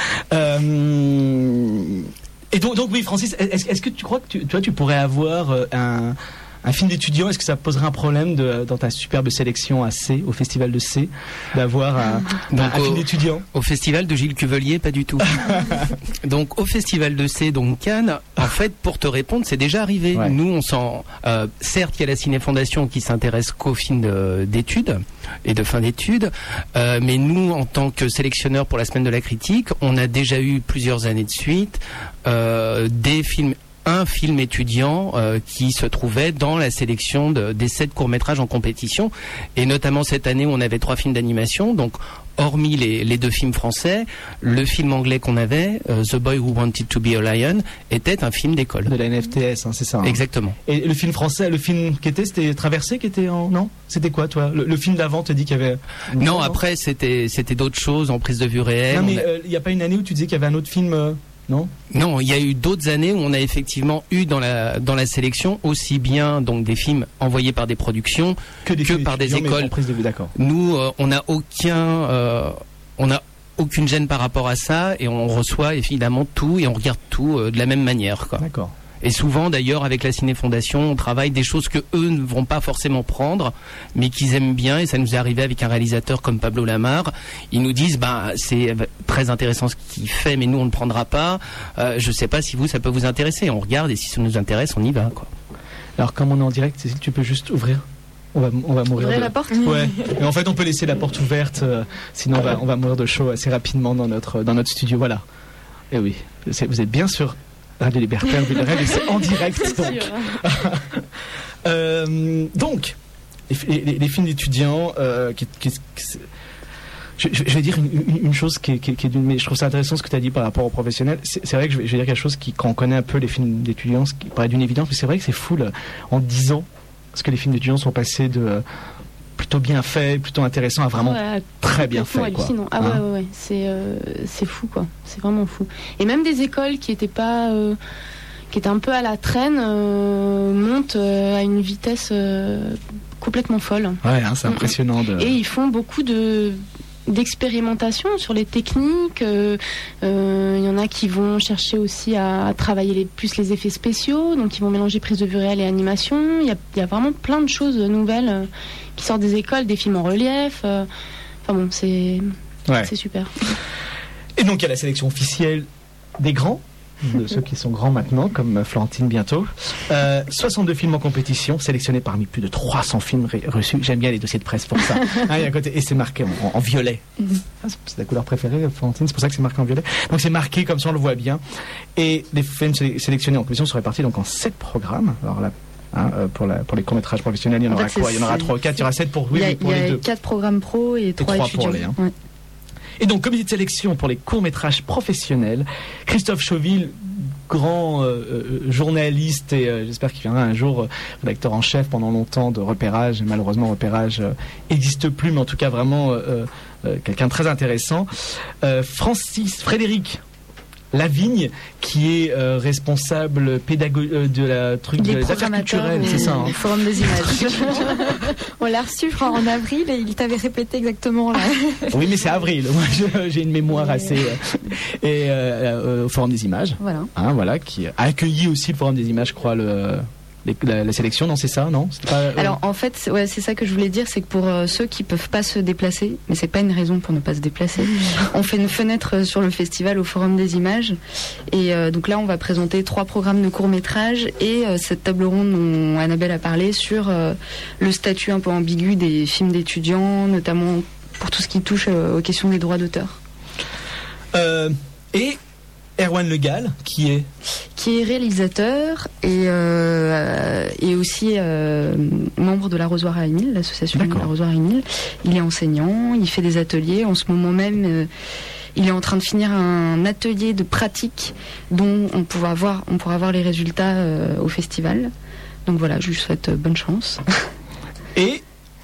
Euh, et donc, donc oui, Francis, est-ce, est-ce que tu crois que tu, toi tu pourrais avoir euh, un, un film d'étudiant? Est-ce que ça poserait un problème de, dans ta superbe sélection à C, au festival de C, d'avoir un, Donc, un, un film au- d'étudiant? Au festival de Gilles Cuvelier, pas du tout. Donc au festival de C, donc Cannes, en fait, pour te répondre, c'est déjà arrivé. Ouais. Nous, on s'en, euh, certes, il y a la Ciné Fondation qui s'intéresse qu'aux films de- d'études et de fin d'études, euh, mais nous, en tant que sélectionneurs pour la semaine de la critique, on a déjà eu plusieurs années de suite euh, des films. Un film étudiant euh, qui se trouvait dans la sélection de, des sept courts-métrages en compétition, et notamment cette année où on avait trois films d'animation, donc hormis les, les deux films français, le film anglais qu'on avait, euh, The Boy Who Wanted to Be a Lion, était un film d'école. De la N F T S, hein, c'est ça. hein. Exactement. Et le film français, le film qui était, c'était Traversé, qui était en. Non? C'était quoi, toi? Le, le film d'avant te dit qu'il y avait. Non, après c'était c'était d'autres choses en prise de vue réelle. Non, mais On a- il n'y a pas une année où tu disais qu'il y avait un autre film. euh, non? Non, il y a eu d'autres années où on a effectivement eu dans la dans la sélection aussi bien donc des films envoyés par des productions que, des que par des écoles. De vue, d'accord. Nous, euh, on n'a aucun, euh, on a aucune gêne par rapport à ça et on reçoit évidemment tout et on regarde tout euh, de la même manière, quoi. D'accord. Et souvent, d'ailleurs, avec la Ciné Fondation, on travaille des choses que eux ne vont pas forcément prendre, mais qu'ils aiment bien. Et ça nous est arrivé avec un réalisateur comme Pablo Lamar. Ils nous disent, bah, c'est très intéressant ce qu'il fait, mais nous, on ne le prendra pas. Euh, je sais pas si vous, ça peut vous intéresser. On regarde et si ça nous intéresse, on y va, quoi. Alors, comme on est en direct, Cécile, tu peux juste ouvrir. On va, on va mourir. Ouvrir de... la porte. Ouais. Et en fait, on peut laisser la porte ouverte, euh, sinon on va, on va mourir de chaud assez rapidement dans notre, dans notre studio. Voilà. Et oui, c'est, vous êtes bien sûr. Radio Libertaire, Ville de Rêve, et c'est en direct. Donc, euh, donc les, les, les films d'étudiants, euh, qui, qui, qui, je, je vais dire une, une, une chose qui est, qui, qui est d'une, mais je trouve ça intéressant ce que tu as dit par rapport aux professionnels. C'est, c'est vrai que je vais, je vais dire quelque chose qui, quand on connaît un peu les films d'étudiants, ce qui paraît d'une évidence, mais c'est vrai que c'est fou là, en dix ans, parce que les films d'étudiants sont passés de plutôt bien fait, plutôt intéressant à vraiment ouais, très bien fait, quoi. Ah hein ouais, ouais, ouais, c'est euh, c'est fou, quoi. C'est vraiment fou. Et même des écoles qui étaient pas, euh, qui étaient un peu à la traîne, euh, montent euh, à une vitesse euh, complètement folle. Ouais, hein, c'est impressionnant. De... Et ils font beaucoup de d'expérimentation sur les techniques. Il euh, euh, y en a qui vont chercher aussi à, à travailler les, plus les effets spéciaux, donc ils vont mélanger prise de vue réelle et animation. Il y a, y a vraiment plein de choses nouvelles euh, qui sortent des écoles, des films en relief. Euh, enfin bon, c'est, ouais. c'est super. Et donc il y a la sélection officielle des grands, de ceux qui sont grands maintenant, comme Florentine bientôt. Euh, soixante-deux films en compétition, sélectionnés parmi plus de trois cents films ré- reçus. J'aime bien les dossiers de presse pour ça. Ah, et, à côté, et c'est marqué en, en violet. Ah, c'est ta couleur préférée, Florentine, c'est pour ça que c'est marqué en violet. Donc c'est marqué comme ça, on le voit bien. Et les films sé- sélectionnés en compétition sont répartis donc en sept programmes. Alors là, hein, pour, la, pour les courts-métrages professionnels, il y en, en aura fait, quoi? Il y en aura trois ou quatre, il y aura sept pour, oui, il y a, pour il y a les deux. quatre programmes pro et trois étudiants. Pour les, hein. Ouais. Et donc, comité de sélection pour les courts-métrages professionnels, Christophe Chauville, grand euh, journaliste et euh, j'espère qu'il viendra un jour euh, rédacteur en chef pendant longtemps de Repérage. Et malheureusement, Repérage n'existe euh, plus, mais en tout cas vraiment euh, euh, quelqu'un de très intéressant. Euh, Francis Frédéric Lavigne, qui est euh, responsable pédagogique euh, de la truc des de affaires culturelles, c'est ça. Hein. Le Forum des images. On l'a reçu, je crois, en avril et il t'avait répété exactement là. Oui, mais c'est avril. Moi, je, j'ai une mémoire assez euh, et euh, euh, au Forum des images. Voilà. Hein, voilà, qui a accueilli aussi le Forum des images, je crois, le. La, la sélection, non, c'est ça, non? C'est pas, euh... Alors en fait, c'est, ouais, c'est ça que je voulais dire, c'est que pour euh, ceux qui peuvent pas se déplacer, mais c'est pas une raison pour ne pas se déplacer, on fait une fenêtre sur le festival au Forum des images, et euh, donc là on va présenter trois programmes de courts métrages et euh, cette table ronde dont Annabelle a parlé sur euh, le statut un peu ambigu des films d'étudiants, notamment pour tout ce qui touche euh, aux questions des droits d'auteur. Euh, et Erwan Le Gall, qui est qui est réalisateur et, euh, et aussi euh, membre de l'Arrosoir à Émile, l'association de l'Arrosoir à Émile. Il est enseignant, il fait des ateliers. En ce moment même, euh, il est en train de finir un atelier de pratique dont on pourra voir, on pourra voir les résultats euh, au festival. Donc voilà, je lui souhaite euh, bonne chance. Et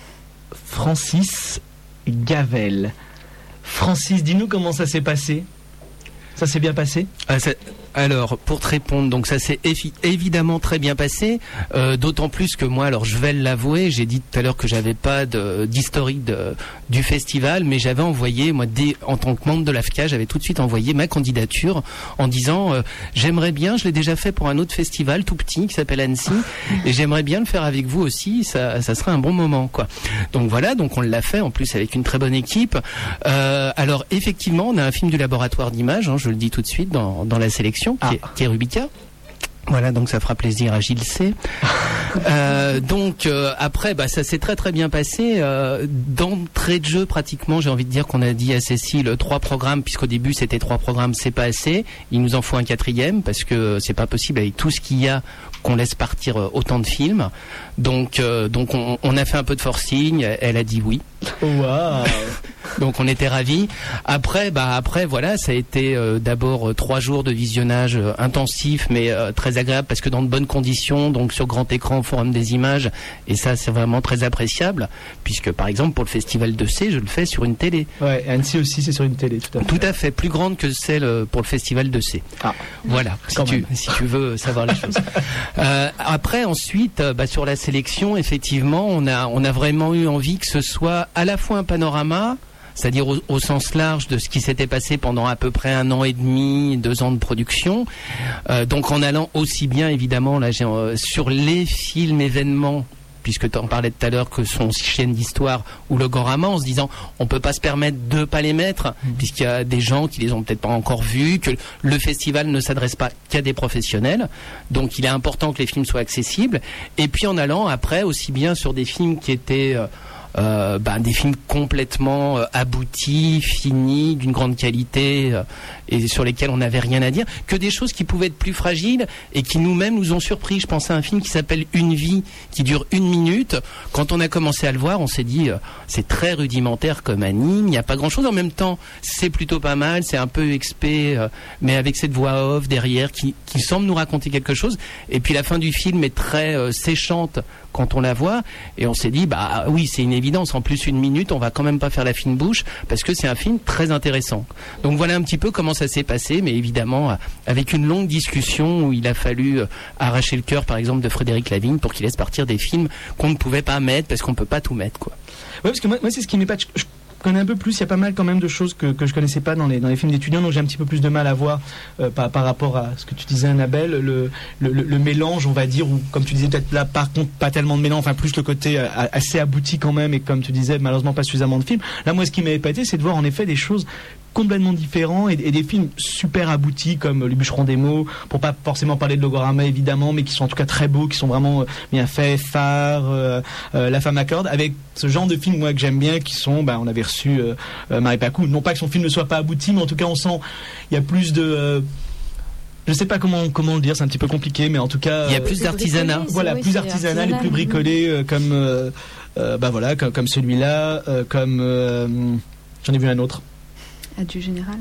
Francis Gavel. Francis, dis-nous comment ça s'est passé. Ça s'est bien passé? ah, ça, Alors, pour te répondre, donc ça s'est évi- évidemment très bien passé, euh, d'autant plus que moi, alors je vais l'avouer, j'ai dit tout à l'heure que j'avais pas de, d'historique de, du festival, mais j'avais envoyé, moi, dès, en tant que membre de l'A F C A, j'avais tout de suite envoyé ma candidature en disant euh, j'aimerais bien, je l'ai déjà fait pour un autre festival tout petit qui s'appelle Annecy, et j'aimerais bien le faire avec vous aussi, ça, ça serait un bon moment, quoi. Donc voilà, donc on l'a fait, en plus avec une très bonne équipe. Euh, alors effectivement, on a un film du laboratoire d'images, hein, je le dis tout de suite, dans, dans la sélection, ah. qui, est, qui est Rubica. Voilà, donc ça fera plaisir à Gilles C. euh, donc euh, après, bah, ça s'est très très bien passé. Euh, d'entrée de jeu, pratiquement, j'ai envie de dire qu'on a dit à Cécile trois programmes, puisqu'au début c'était trois programmes, c'est pas assez. Il nous en faut un quatrième parce que c'est pas possible avec tout ce qu'il y a qu'on laisse partir autant de films. Donc, euh, donc on, on a fait un peu de forcing. Elle a dit oui. Waouh. Donc on était ravis. Après, bah après voilà, ça a été euh, d'abord euh, trois jours de visionnage euh, intensif, mais euh, très agréable parce que dans de bonnes conditions, donc sur grand écran, forum des images, et ça c'est vraiment très appréciable, puisque par exemple pour le festival de C, je le fais sur une télé. Ouais, et Annecy aussi, c'est sur une télé, tout à fait. Tout à fait, plus grande que celle euh, pour le festival de C. Ah, voilà, si tu, si tu veux savoir les choses. Euh, après, ensuite, euh, bah, sur la sélection, effectivement, on a on a vraiment eu envie que ce soit à la fois un panorama, c'est-à-dire au, au sens large de ce qui s'était passé pendant à peu près un an et demi, deux ans de production. Euh, donc en allant aussi bien évidemment là, j'ai, euh, sur les films événements, puisque tu en parlais tout à l'heure, que son chaîne d'histoire ou le Gorama, en se disant on peut pas se permettre de pas les mettre, mmh. puisqu'il y a des gens qui les ont peut-être pas encore vus, que le festival ne s'adresse pas qu'à des professionnels, donc il est important que les films soient accessibles. Et puis en allant après aussi bien sur des films qui étaient euh, Euh, ben, des films complètement euh, aboutis, finis, d'une grande qualité euh, et sur lesquels on n'avait rien à dire, que des choses qui pouvaient être plus fragiles et qui nous-mêmes nous ont surpris. Je pense à un film qui s'appelle Une vie, qui dure une minute. Quand on a commencé à le voir, on s'est dit euh, c'est très rudimentaire comme anime, il n'y a pas grand-chose. En même temps, c'est plutôt pas mal, c'est un peu expé, euh, mais avec cette voix off derrière qui, qui semble nous raconter quelque chose. Et puis la fin du film est très euh, séchante quand on la voit, et on s'est dit bah oui, c'est une évidence, en plus une minute on va quand même pas faire la fine bouche parce que c'est un film très intéressant. Donc voilà un petit peu comment ça s'est passé, mais évidemment avec une longue discussion où il a fallu arracher le cœur par exemple de Frédéric Lavigne pour qu'il laisse partir des films qu'on ne pouvait pas mettre parce qu'on peut pas tout mettre, quoi. Ouais, parce que moi, moi c'est ce qui m'est pas... Je... connais un peu plus, il y a pas mal quand même de choses que, que je connaissais pas dans les, dans les films d'étudiants, donc j'ai un petit peu plus de mal à voir euh, par, par rapport à ce que tu disais, Annabelle, le, le, le mélange, on va dire, ou comme tu disais peut-être là par contre pas tellement de mélange, enfin plus le côté euh, assez abouti quand même, et comme tu disais malheureusement pas suffisamment de films. Là moi ce qui m'a épaté c'est de voir en effet des choses complètement différents et, et des films super aboutis comme Le Bûcheron des mots, pour pas forcément parler de Logorama évidemment, mais qui sont en tout cas très beaux, qui sont vraiment euh, bien faits, Phare, euh, euh, La femme à cordes, avec ce genre de films moi que j'aime bien, qui sont, bah, on avait reçu euh, euh, Marie Pacou, non pas que son film ne soit pas abouti, mais en tout cas on sent il y a plus de euh, je sais pas comment comment le dire, c'est un petit peu compliqué, mais en tout cas il y a plus d'artisanat, bricolé, voilà, oui, plus artisanal et plus bricolé, euh, comme euh, euh, bah voilà, comme, comme celui-là, euh, comme euh, j'en ai vu un autre. Adieu général.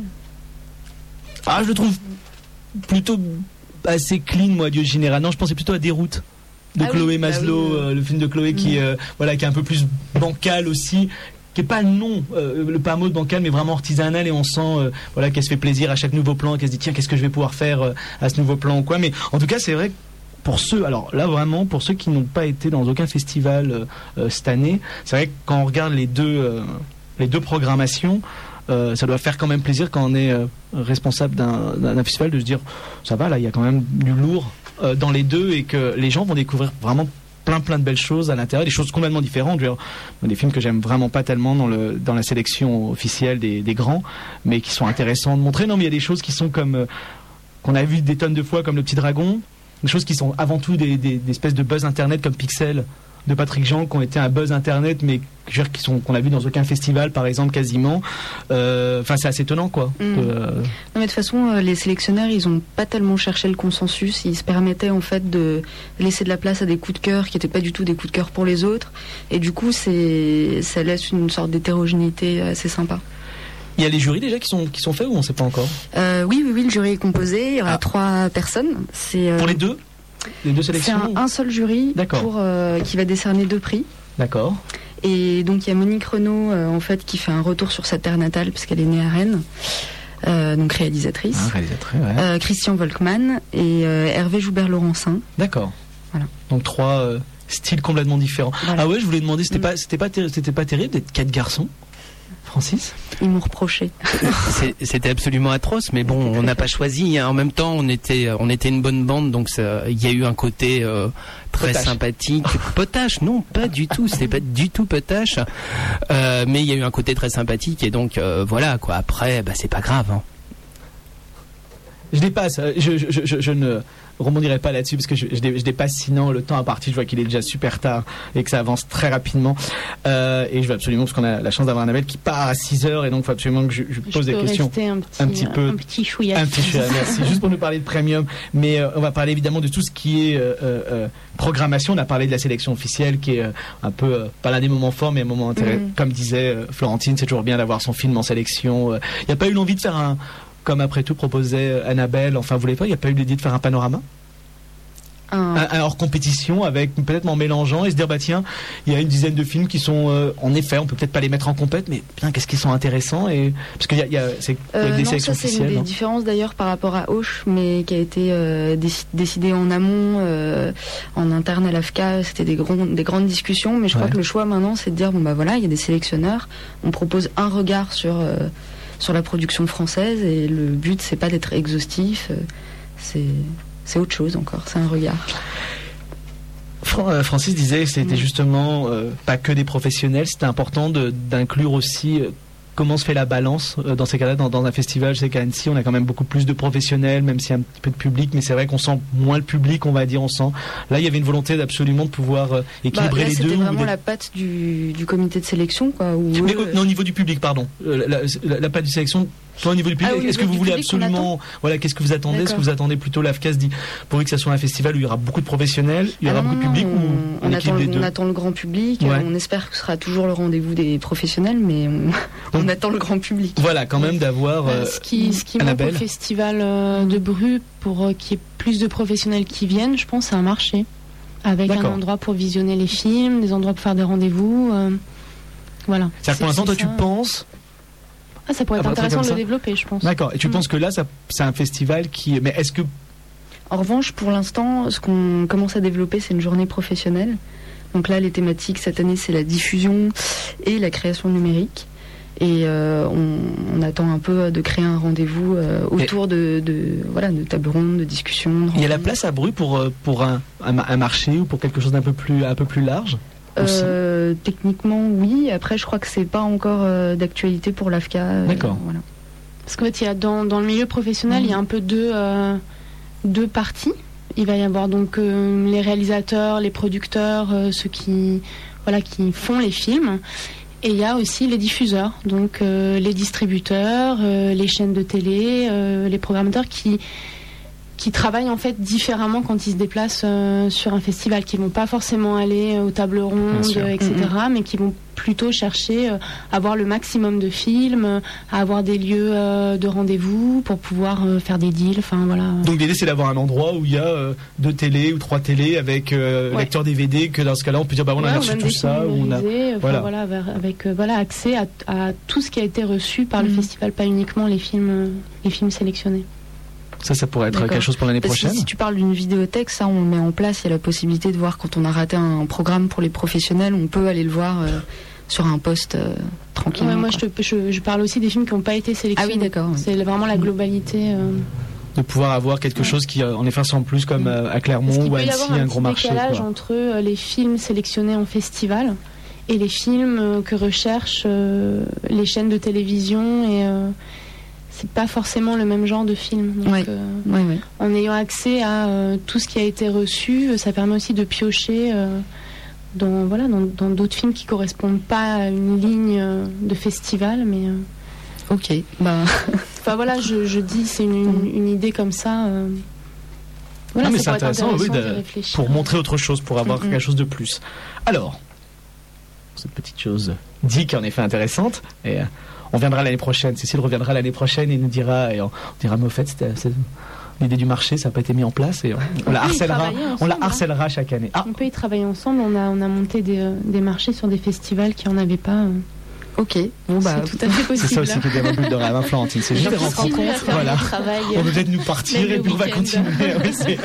Ah, je le trouve plutôt assez clean, moi, Adieu général. Non, je pensais plutôt à Déroute de ah Chloé oui, Maslow, bah oui, euh, le film de Chloé mmh. qui, euh, voilà, qui est un peu plus bancal aussi, qui est pas non, euh, le pas mot de bancal, mais vraiment artisanal, et on sent, euh, voilà, qu'elle se fait plaisir à chaque nouveau plan, qu'elle se dit tiens, qu'est-ce que je vais pouvoir faire euh, à ce nouveau plan ou quoi. Mais en tout cas, c'est vrai que pour ceux, alors là vraiment, pour ceux qui n'ont pas été dans aucun festival euh, euh, cette année, c'est vrai que quand on regarde les deux, euh, les deux programmations. Euh, ça doit faire quand même plaisir quand on est euh, responsable d'un, d'un festival de se dire ça va, là il y a quand même du lourd euh, dans les deux, et que les gens vont découvrir vraiment plein plein de belles choses à l'intérieur, des choses complètement différentes. Je veux dire, des films que j'aime vraiment pas tellement dans, le, dans la sélection officielle des, des grands, mais qui sont intéressants de montrer. Non, mais il y a des choses qui sont comme euh, qu'on a vu des tonnes de fois, comme Le Petit Dragon, des choses qui sont avant tout des, des, des espèces de buzz internet comme Pixel de Patrick Jean, qui ont été un buzz internet, mais je veux dire, qui sont, qu'on a vu dans aucun festival, par exemple, quasiment. Euh, enfin, c'est assez étonnant, quoi. Mmh. Euh... Non, mais de toute façon, euh, les sélectionneurs, ils ont pas tellement cherché le consensus. Ils se permettaient, en fait, de laisser de la place à des coups de cœur qui n'étaient pas du tout des coups de cœur pour les autres. Et du coup, c'est, ça laisse une sorte d'hétérogénéité assez sympa. Il y a les jurys déjà qui sont, qui sont faits, ou on ne sait pas encore? euh, Oui, oui, oui, le jury est composé. Il y aura ah. trois personnes. C'est, euh... Pour les deux? Les deux sélections? C'est un, un seul jury pour, euh, qui va décerner deux prix. D'accord. Et donc il y a Monique Renaud euh, en fait qui fait un retour sur sa terre natale parce qu'elle est née à Rennes, euh, donc réalisatrice. Ah, réalisatrice, ouais. euh, Christian Volkmann et euh, Hervé Joubert-Laurencin. D'accord. Voilà. Donc trois euh, styles complètement différents. Voilà. Ah ouais, je voulais demander, c'était mmh. pas, c'était pas, ter- c'était pas terrible d'être quatre garçons? Francis? Ils m'ont reproché. C'est, c'était absolument atroce, mais bon, on n'a pas choisi. Hein. En même temps, on était, on était une bonne bande, donc il y a eu un côté euh, très potache. sympathique. Potache, non, pas du tout. C'était pas du tout potache. Euh, mais il y a eu un côté très sympathique, et donc euh, voilà quoi. Après, bah, c'est pas grave. Hein. je dépasse. Je, je, je, je ne rebondirai pas là-dessus parce que je, je, je dépasse, sinon le temps à partir. Je vois qu'il est déjà super tard et que ça avance très rapidement. Euh, et je veux absolument, parce qu'on a la chance d'avoir Annabelle qui part à six heures et donc il faut absolument que je, je pose je des peux questions. Un petit, un petit peu. Un petit chouïa. Un petit chouïa, merci. Juste pour nous parler de Premium. Mais euh, on va parler évidemment de tout ce qui est euh, euh, programmation. On a parlé de la sélection officielle qui est euh, un peu, euh, pas l'un des moments forts, mais un moment intéressant. Mm. Comme disait euh, Florentine, c'est toujours bien d'avoir son film en sélection. Il n'y a pas eu l'envie de faire un, comme après tout proposait Annabelle, enfin vous voulez pas, il n'y a pas eu l'idée de faire un panorama un... Un, un hors compétition avec peut-être en mélangeant et se dire bah tiens, il y a une dizaine de films qui sont euh, en effet, on peut peut-être pas les mettre en compète, mais bien qu'est-ce qu'ils sont intéressants et parce qu'il y a, il y a, c'est, il y a euh, des non, sélections ça, c'est officielles. C'est une des non différences d'ailleurs par rapport à Auch, mais qui a été euh, déc- décidé en amont, euh, en interne à l'A F C A. C'était des, gros, des grandes discussions, mais je ouais. crois que le choix maintenant, c'est de dire bon bah voilà, il y a des sélectionneurs, on propose un regard sur euh, sur la production française et le but c'est pas d'être exhaustif, euh, c'est c'est autre chose encore, c'est un regard. Francis disait que c'était justement euh, pas que des professionnels, c'était important de, d'inclure aussi euh, comment se fait la balance euh, dans ces cas-là, dans, dans un festival. Je sais qu'à Annecy, on a quand même beaucoup plus de professionnels, même s'il y a un petit peu de public, mais c'est vrai qu'on sent moins le public, on va dire, on sent. Là, il y avait une volonté d'absolument de pouvoir euh, équilibrer bah, là, les deux. C'était vraiment des... la patte du, du comité de sélection, quoi. Où mais, eux, non, au niveau du public, pardon. Euh, la, la, la patte de sélection. Toi, au niveau du public, ah, est-ce que vous voulez absolument, voilà, qu'est-ce que vous attendez? Est-ce que vous attendez plutôt l'A F C A se dit, pour que ça soit un festival où il y aura beaucoup de professionnels, il y aura ah, beaucoup non, de public, on, ou on, on attend, les deux on attend le grand public, ouais. on espère que ce sera toujours le rendez-vous des professionnels, mais on, on attend le grand public. Voilà, quand même d'avoir. Euh, ce qui, ce qui manque au festival euh, de Bru pour euh, qu'il y ait plus de professionnels qui viennent, je pense, c'est un marché avec D'accord. un endroit pour visionner les films, des endroits pour faire des rendez-vous. Euh, voilà. C'est-à-dire que pour l'instant, toi, ça. tu penses. Ah, ça pourrait être intéressant de le développer, je pense. D'accord. Et tu mmh. penses que là, ça, c'est un festival qui. Mais est-ce que. En revanche, pour l'instant, ce qu'on commence à développer, c'est une journée professionnelle. Donc là, les thématiques cette année, c'est la diffusion et la création numérique. Et euh, on, on attend un peu de créer un rendez-vous euh, autour de, de, voilà, de table ronde, de discussion. Il y a la place à Bru pour, pour un, un, un marché ou pour quelque chose d'un peu plus, un peu plus large? Euh, techniquement oui, après je crois que c'est pas encore euh, d'actualité pour l'A F C A. Euh, D'accord. Voilà. Parce qu'en fait il y a dans, dans le milieu professionnel mmh. il y a un peu deux, euh, deux parties. Il va y avoir donc euh, les réalisateurs, les producteurs, euh, ceux qui, voilà, qui font les films. Et il y a aussi les diffuseurs, donc euh, les distributeurs, euh, les chaînes de télé, euh, les programmateurs qui qui travaillent en fait différemment quand ils se déplacent euh, sur un festival, qui vont pas forcément aller aux tables rondes, et cetera, mm-hmm. mais qui vont plutôt chercher euh, à avoir le maximum de films, à avoir des lieux euh, de rendez-vous pour pouvoir euh, faire des deals. Enfin voilà. Donc l'idée c'est d'avoir un endroit où il y a euh, deux télés ou trois télés avec euh, ouais. lecteur D V D, que dans ce cas-là on peut dire bah on ouais, a reçu tout ça, ou on a enfin, voilà. voilà avec euh, voilà accès à, à tout ce qui a été reçu par mm-hmm. le festival, pas uniquement les films euh, les films sélectionnés. Ça, ça pourrait être D'accord. quelque chose pour l'année Parce prochaine. Que si tu parles d'une vidéothèque, ça, on met en place. Il y a la possibilité de voir quand on a raté un programme pour les professionnels, on peut aller le voir euh, sur un poste euh, tranquillement. Ouais, moi, je, te, je, je parle aussi des films qui n'ont pas été sélectionnés. Ah oui, d'accord. Oui. C'est vraiment la globalité. Euh... De pouvoir avoir quelque ouais. chose qui, en effet, ressemble plus comme euh, à Clermont ou à Annecy, un, un gros marché. Il y a un décalage entre euh, les films sélectionnés en festival et les films euh, que recherchent euh, les chaînes de télévision et euh, c'est pas forcément le même genre de film. Donc, ouais. euh, ouais, ouais. en ayant accès à euh, tout ce qui a été reçu, ça permet aussi de piocher euh, dans voilà dans, dans d'autres films qui correspondent pas à une ligne euh, de festival, mais. Euh, ok. Bah. Enfin voilà, je, je dis c'est une, une, une idée comme ça. Euh, voilà, non, mais ça c'est intéressant, intéressant oui, de, pour montrer autre chose, pour avoir mm-hmm. quelque chose de plus. Alors, cette petite chose dit qui en effet intéressante et. Euh, On viendra l'année prochaine. Cécile reviendra l'année prochaine et nous dira, et on, on dira, mais au fait, c'était, c'est, l'idée du marché, ça n'a pas été mis en place et on, on, on la harcèlera, ensemble, on la harcèlera hein. chaque année. Ah. On peut y travailler ensemble. On a, on a monté des, euh, des marchés sur des festivals qui n'en avaient pas. Euh... Ok, bon bah c'est tout à fait possible. C'est ça aussi qui est des buts de rêve, hein, Florentine. C'est juste des rencontres. Voilà. On peut peut-être nous partir et puis on va continuer. Oui, c'est...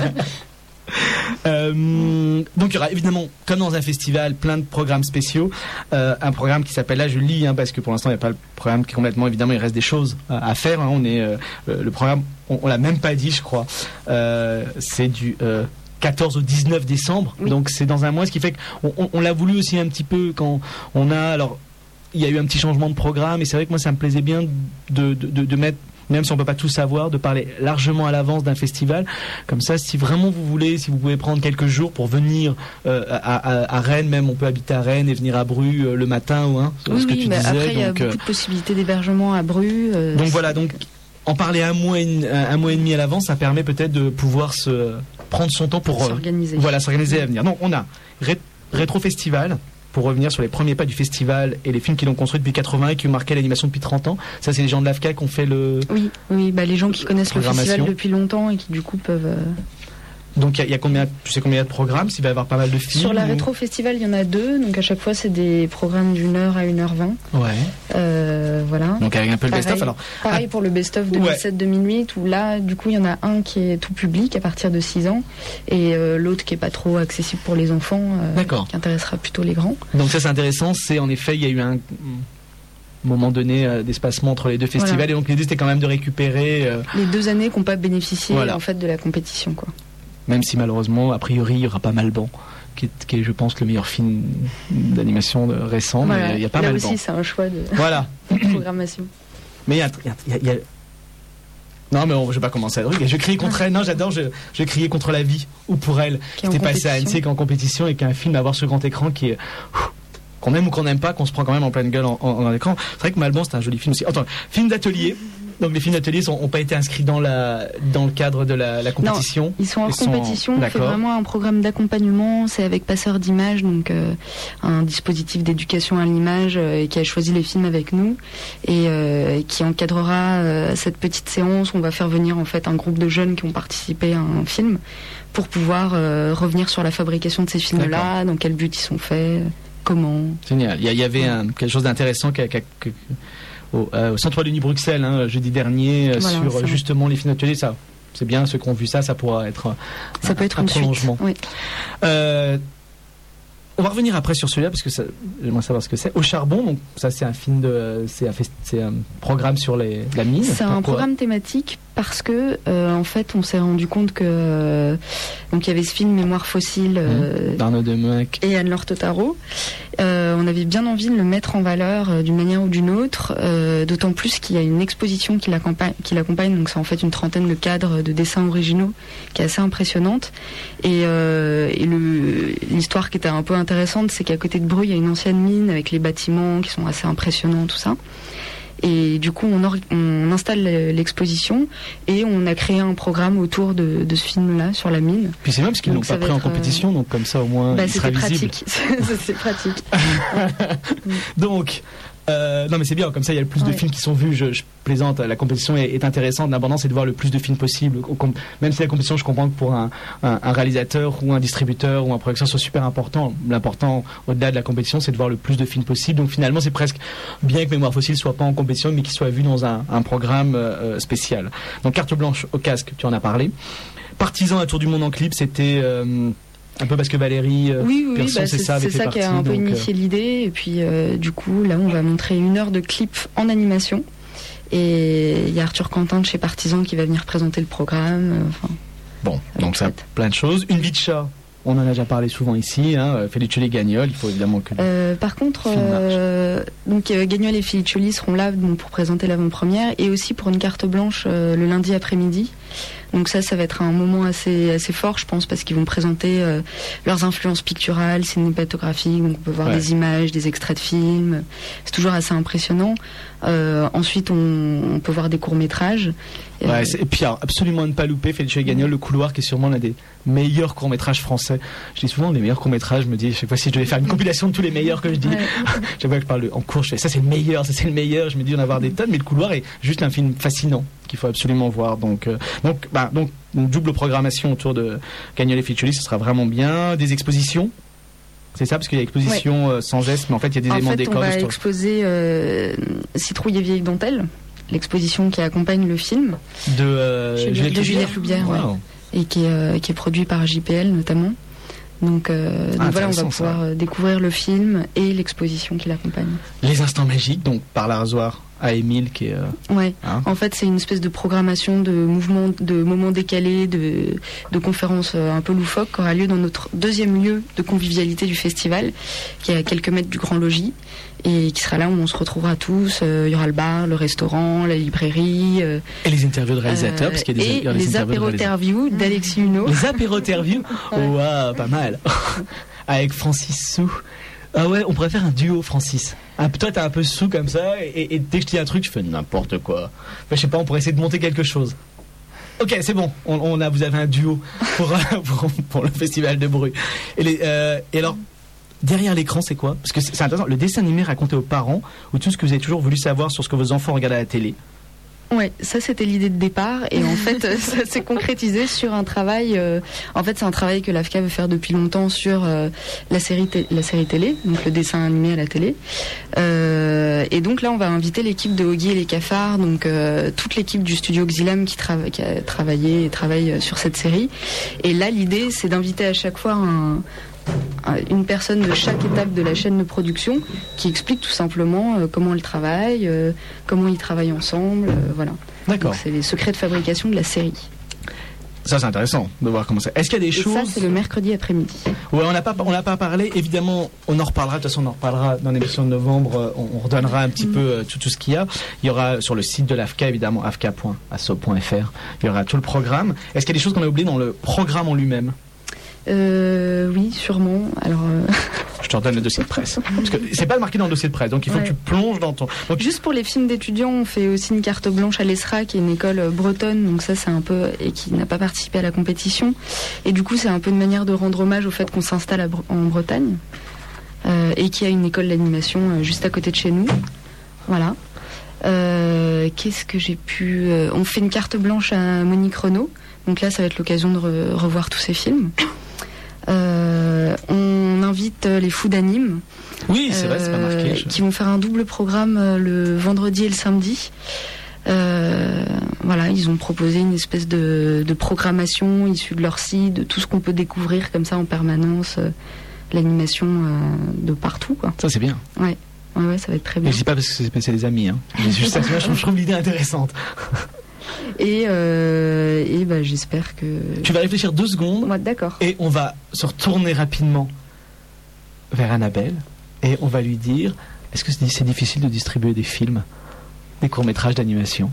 Euh, donc il y aura évidemment, comme dans un festival, plein de programmes spéciaux. Euh, un programme qui s'appelle, là je lis hein, parce que pour l'instant il n'y a pas le programme qui est complètement, évidemment il reste des choses à, à faire. Hein, on est euh, le programme, on, on l'a même pas dit je crois. Euh, c'est du euh, quatorze au dix-neuf décembre. Oui. Donc c'est dans un mois, ce qui fait qu'on on, on l'a voulu aussi un petit peu quand on a alors. Il y a eu un petit changement de programme et c'est vrai que moi ça me plaisait bien de, de, de, de mettre même si on peut pas tout savoir, de parler largement à l'avance d'un festival. Comme ça, si vraiment vous voulez, si vous pouvez prendre quelques jours pour venir euh, à, à, à Rennes, même on peut habiter à Rennes et venir à Bru euh, le matin ou hein, oui, ce que oui, tu bah disais. Après, il y a donc, beaucoup de possibilités d'hébergement à Bru. Euh, donc voilà, donc en parler un mois, et, un mois et demi à l'avance, ça permet peut-être de pouvoir se prendre son temps pour s'organiser. Euh, voilà, s'organiser à venir. Donc on a Ré- Rétro Festival. Pour revenir sur les premiers pas du festival et les films qui l'ont construit depuis quatre-vingts et qui ont marqué l'animation depuis trente ans. Ça, c'est les gens de l'A F C A qui ont fait le... Oui, oui bah, les gens qui connaissent le festival depuis longtemps et qui du coup peuvent... Euh... Donc il y, y a combien, tu sais combien il y a de programmes? S'il va y avoir pas mal de films. Sur la ou... Rétro Festival, il y en a deux. Donc à chaque fois, c'est des programmes d'une heure à une heure vingt. Ouais. Euh, voilà. Donc avec un peu le pareil, best-of alors. Pareil ah. pour le best-of deux mille sept deux mille huit où là, du coup, il y en a un qui est tout public à partir de six ans et euh, l'autre qui est pas trop accessible pour les enfants, euh, qui intéressera plutôt les grands. Donc ça, c'est intéressant. C'est en effet, il y a eu un moment donné euh, d'espacement entre les deux festivals voilà. Et donc l'idée c'était quand même de récupérer euh... les deux années qui n'ont pas bénéficié voilà. en fait de la compétition, quoi. Même si malheureusement, a priori, il y aura pas Malban, qui est, qui est je pense, le meilleur film d'animation de, récent. Voilà. Mais il y a pas Là Malban. aussi, c'est un choix de, voilà. de programmation. Mais il y a, il y a, il y a... Non, mais on, je vais pas commencer à driver. Je crie contre elle. Non, j'adore. Je, je criais contre la vie ou pour elle. Qui était passé à Annecy, qui est en compétition et qui est un film à voir sur grand écran qui est. Qu'on aime ou qu'on n'aime pas, qu'on se prend quand même en pleine gueule en, en, en écran. C'est vrai que Malban, c'est un joli film aussi. Attends, film d'atelier. Donc les films d'atelier n'ont pas été inscrits dans, la, dans le cadre de la, la compétition. Non, ils sont hors compétition, on fait vraiment un programme d'accompagnement, c'est avec Passeur d'images, donc euh, un dispositif d'éducation à l'image euh, qui a choisi les films avec nous et euh, qui encadrera euh, cette petite séance. On va faire venir en fait un groupe de jeunes qui ont participé à un film pour pouvoir euh, revenir sur la fabrication de ces films-là, dans quel but ils sont faits, comment. Génial, il y, y avait un, quelque chose d'intéressant qui a... Qui a, qui... Au, euh, au Centre Wallonie Bruxelles, hein, jeudi dernier, voilà, sur ça. Justement les films d'atelier. Ça, c'est bien, ceux qui ont vu ça, ça pourra être ça un, peut être un une prolongement. Suite, oui. Euh, on va revenir après sur celui-là parce que ça, j'aimerais savoir ce que c'est. Au charbon, donc ça c'est un film de, c'est un, c'est un programme sur les, la mine. C'est un programme thématique parce que euh, en fait on s'est rendu compte que euh, donc il y avait ce film Mémoire fossile euh, d'Arnaud Demuec et Anne-Laure Totaro. Euh, on avait bien envie de le mettre en valeur euh, d'une manière ou d'une autre, euh, d'autant plus qu'il y a une exposition qui l'accompagne, qui l'accompagne, donc c'est en fait une trentaine de cadres de dessins originaux qui est assez impressionnante. Et, euh, et le, l'histoire qui était un peu intéressante, c'est qu'à côté de Bru, il y a une ancienne mine avec les bâtiments qui sont assez impressionnants, tout ça. Et du coup, on, or, on installe l'exposition et on a créé un programme autour de, de ce film-là sur la mine. Puis c'est même parce qu'ils l'ont pas pris en compétition, euh... donc comme ça au moins bah, il sera visible. C'est pratique. Donc, euh, non mais c'est bien, comme ça il y a le plus ouais. de films qui sont vus. Je, je plaisante, la compétition est, est intéressante. L'important c'est de voir le plus de films possible. Même si la compétition, je comprends que pour un, un, un réalisateur ou un distributeur ou un producteur soit super important, l'important au-delà de la compétition c'est de voir le plus de films possible. Donc finalement c'est presque bien que Mémoire fossile soit pas en compétition mais qu'il soit vu dans un, un programme euh, spécial. Donc Carte blanche au casque, tu en as parlé. Partisan à Tour du monde en clip, c'était... Euh, un peu parce que Valérie euh, oui, oui, Pierson, bah c'est, c'est ça, c'est ça partie, qui a un peu donc, initié euh... l'idée. Et puis euh, du coup, là, on va montrer une heure de clip en animation. Et il y a Arthur Quentin de chez Partisan qui va venir présenter le programme. Enfin, bon, donc ça, plein de choses. Une vie de chat. On en a déjà parlé souvent ici, hein, Feliccioli et Gagnol, il faut évidemment que... Euh, par contre, euh, donc euh, Gagnol et Feliccioli seront là donc, pour présenter l'avant-première et aussi pour une carte blanche euh, le lundi après-midi. Donc ça, ça va être un moment assez, assez fort, je pense, parce qu'ils vont présenter euh, leurs influences picturales, cinématographiques, donc on peut voir ouais. des images, des extraits de films, c'est toujours assez impressionnant. Euh, ensuite, on, on peut voir des courts-métrages. Ouais, et puis alors, absolument ne pas louper, Feliccioli et Gagnol, Le Couloir, qui est sûrement l'un des meilleurs courts-métrages français. Je dis souvent les meilleurs courts-métrages, je me dis, chaque fois si je devais faire une compilation de tous les meilleurs que je dis, ouais. chaque fois que je parle en cours, je fais ça c'est le meilleur, ça c'est le meilleur, je me dis en avoir des tonnes, mais Le Couloir est juste un film fascinant qu'il faut absolument voir. Donc, euh, donc, bah, donc, une double programmation autour de Gagnol et Feliccioli, ce sera vraiment bien. Des expositions. C'est ça, parce qu'il y a exposition ouais. euh, sans geste, mais en fait, il y a des en éléments fait, décors. On va de exposer euh, Citrouille et vieille dentelle, l'exposition qui accompagne le film. De, euh, Juliette, de Juliette Loubière, wow. ouais, et qui est, euh, qui est produit par J P L notamment. Donc, euh, ah, donc voilà, on va pouvoir ça. découvrir le film et l'exposition qui l'accompagne. Les instants magiques, donc par l'arrosoir à Émile qui est... Euh, ouais, hein en fait c'est une espèce de programmation de mouvements, de moments décalés, de, de conférences un peu loufoques qui aura lieu dans notre deuxième lieu de convivialité du festival, qui est à quelques mètres du Grand Logis. et qui sera là où on se retrouvera tous. Euh, il y aura le bar, le restaurant, la librairie. Euh, et les interviews de réalisateurs, euh, parce qu'il y a des, et il y a des les apéro-interviews d'Alexis Huneau. Les apéro-interviews ouais. Waouh, pas mal. Avec Francis Sou. Ah ouais, on pourrait faire un duo, Francis. Ah, toi, t'es un peu sous comme ça, et, et dès que je dis un truc, je fais n'importe quoi. Enfin, je sais pas, on pourrait essayer de monter quelque chose. Ok, c'est bon. On, on a, vous avez un duo pour, pour, pour le festival de bruit. Et, les, euh, et alors, derrière l'écran, c'est quoi? Parce que c'est, c'est intéressant. Le dessin animé raconté aux parents, ou tout ce que vous avez toujours voulu savoir sur ce que vos enfants regardent à la télé. Ouais, ça c'était l'idée de départ et en fait ça s'est concrétisé sur un travail. Euh, en fait, c'est un travail que l'A F C A veut faire depuis longtemps sur euh, la série t- la série télé, donc le dessin animé à la télé. Euh, et donc là, on va inviter l'équipe de Oggy et les Cafards, donc euh, toute l'équipe du studio Xilam qui, trava- qui a travaillé et travaille sur cette série. Et là, l'idée, c'est d'inviter à chaque fois un une personne de chaque étape de la chaîne de production qui explique tout simplement euh, comment elle travaille, euh, comment ils travaillent ensemble, euh, voilà. D'accord. Donc, c'est les secrets de fabrication de la série. Ça, c'est intéressant de voir comment ça. Est-ce qu'il y a des Et choses... ça, c'est le mercredi après-midi. Ouais, on n'a pas, on n'a pas parlé. Évidemment, on en reparlera. De toute façon, on en reparlera dans l'émission de novembre. On, on redonnera un petit mmh. peu euh, tout, tout ce qu'il y a. Il y aura sur le site de l'A F C A, évidemment, a f c a point asso point f r. Il y aura tout le programme. Est-ce qu'il y a des choses qu'on a oubliées dans le programme en lui-même? Euh, oui, sûrement. Alors, euh... je te redonne le dossier de presse. Parce que c'est pas marqué dans le dossier de presse, donc il faut ouais. que tu plonges dans ton. Donc... Juste pour les films d'étudiants, on fait aussi une carte blanche à l'E S R A, qui est une école bretonne, donc ça c'est un peu et qui n'a pas participé à la compétition. Et du coup, c'est un peu une manière de rendre hommage au fait qu'on s'installe à Bre- en Bretagne euh, et qu'il y a une école d'animation euh, juste à côté de chez nous. Voilà. Euh, qu'est-ce que j'ai pu euh, On fait une carte blanche à Monique Renaud. Donc là, ça va être l'occasion de re- revoir tous ces films. Euh, on invite les fous d'anime. Oui, c'est euh, vrai, c'est pas marqué. Je... Qui vont faire un double programme euh, le vendredi et le samedi. Euh, voilà, ils ont proposé une espèce de, de programmation issue de leur site, de tout ce qu'on peut découvrir comme ça en permanence, euh, l'animation euh, de partout, quoi. Ça, c'est bien. Ouais, ouais, ouais, ça va être très bien. Mais je dis pas parce que c'est, c'est des amis, hein. Mais juste ça, je, je trouve l'idée intéressante. Et, euh, et bah, j'espère que... Tu vas réfléchir deux secondes. Ouais, d'accord. Et on va se retourner rapidement vers Annabelle. Et on va lui dire, est-ce que c'est difficile de distribuer des films, des courts-métrages d'animation?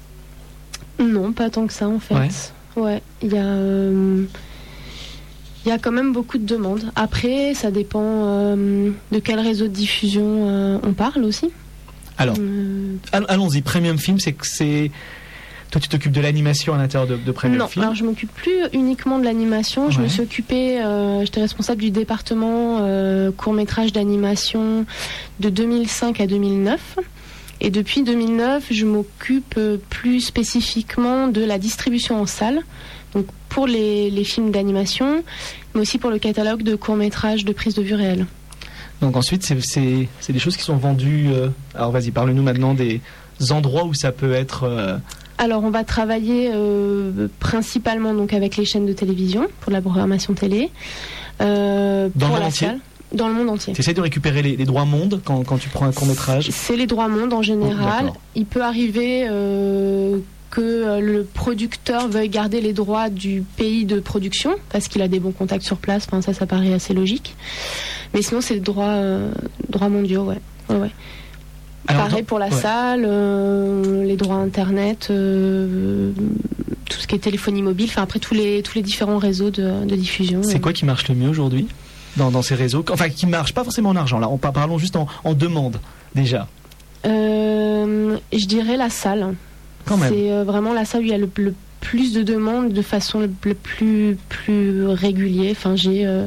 Non, pas tant que ça en fait. Ouais, ouais, il y a... Euh... Il y a quand même beaucoup de demandes. Après, ça dépend euh, de quel réseau de diffusion euh, on parle aussi. Alors, euh... allons-y. Premium Film, c'est que c'est... Toi, tu t'occupes de l'animation à l'intérieur de, de Premium non, Film? Non, alors je m'occupe plus uniquement de l'animation. Ouais. Je me suis occupée, euh, j'étais responsable du département euh, court-métrage d'animation de deux mille cinq à deux mille neuf. Et depuis deux mille neuf, je m'occupe euh, plus spécifiquement de la distribution en salle. Donc pour les, les films d'animation, mais aussi pour le catalogue de courts-métrages de prise de vue réelle. Donc ensuite, c'est, c'est, c'est des choses qui sont vendues... Euh... Alors vas-y, parle-nous maintenant des endroits où ça peut être... Euh... Alors on va travailler euh, principalement donc avec les chaînes de télévision pour la programmation télé. Euh, Dans pour le monde la entier salle. Dans le monde entier. Tu essaies de récupérer les, les droits monde quand, quand tu prends un court-métrage? C'est les droits monde en général. Oh, il peut arriver... Euh, que le producteur veuille garder les droits du pays de production parce qu'il a des bons contacts sur place, enfin ça ça paraît assez logique, mais sinon c'est des droits, euh, droits mondiaux, ouais, ouais, ouais. Alors, pareil pour la ouais. salle, euh, les droits internet, euh, tout ce qui est téléphonie mobile, enfin après tous les, tous les différents réseaux de, de diffusion. C'est euh. quoi qui marche le mieux aujourd'hui dans, dans ces réseaux, enfin qui marche pas forcément en argent, là on parlons juste en, en demande déjà. euh, je dirais la salle. C'est euh, vraiment la salle où il y a le, le plus de demandes de façon le, le plus, plus régulier. Enfin, j'ai euh,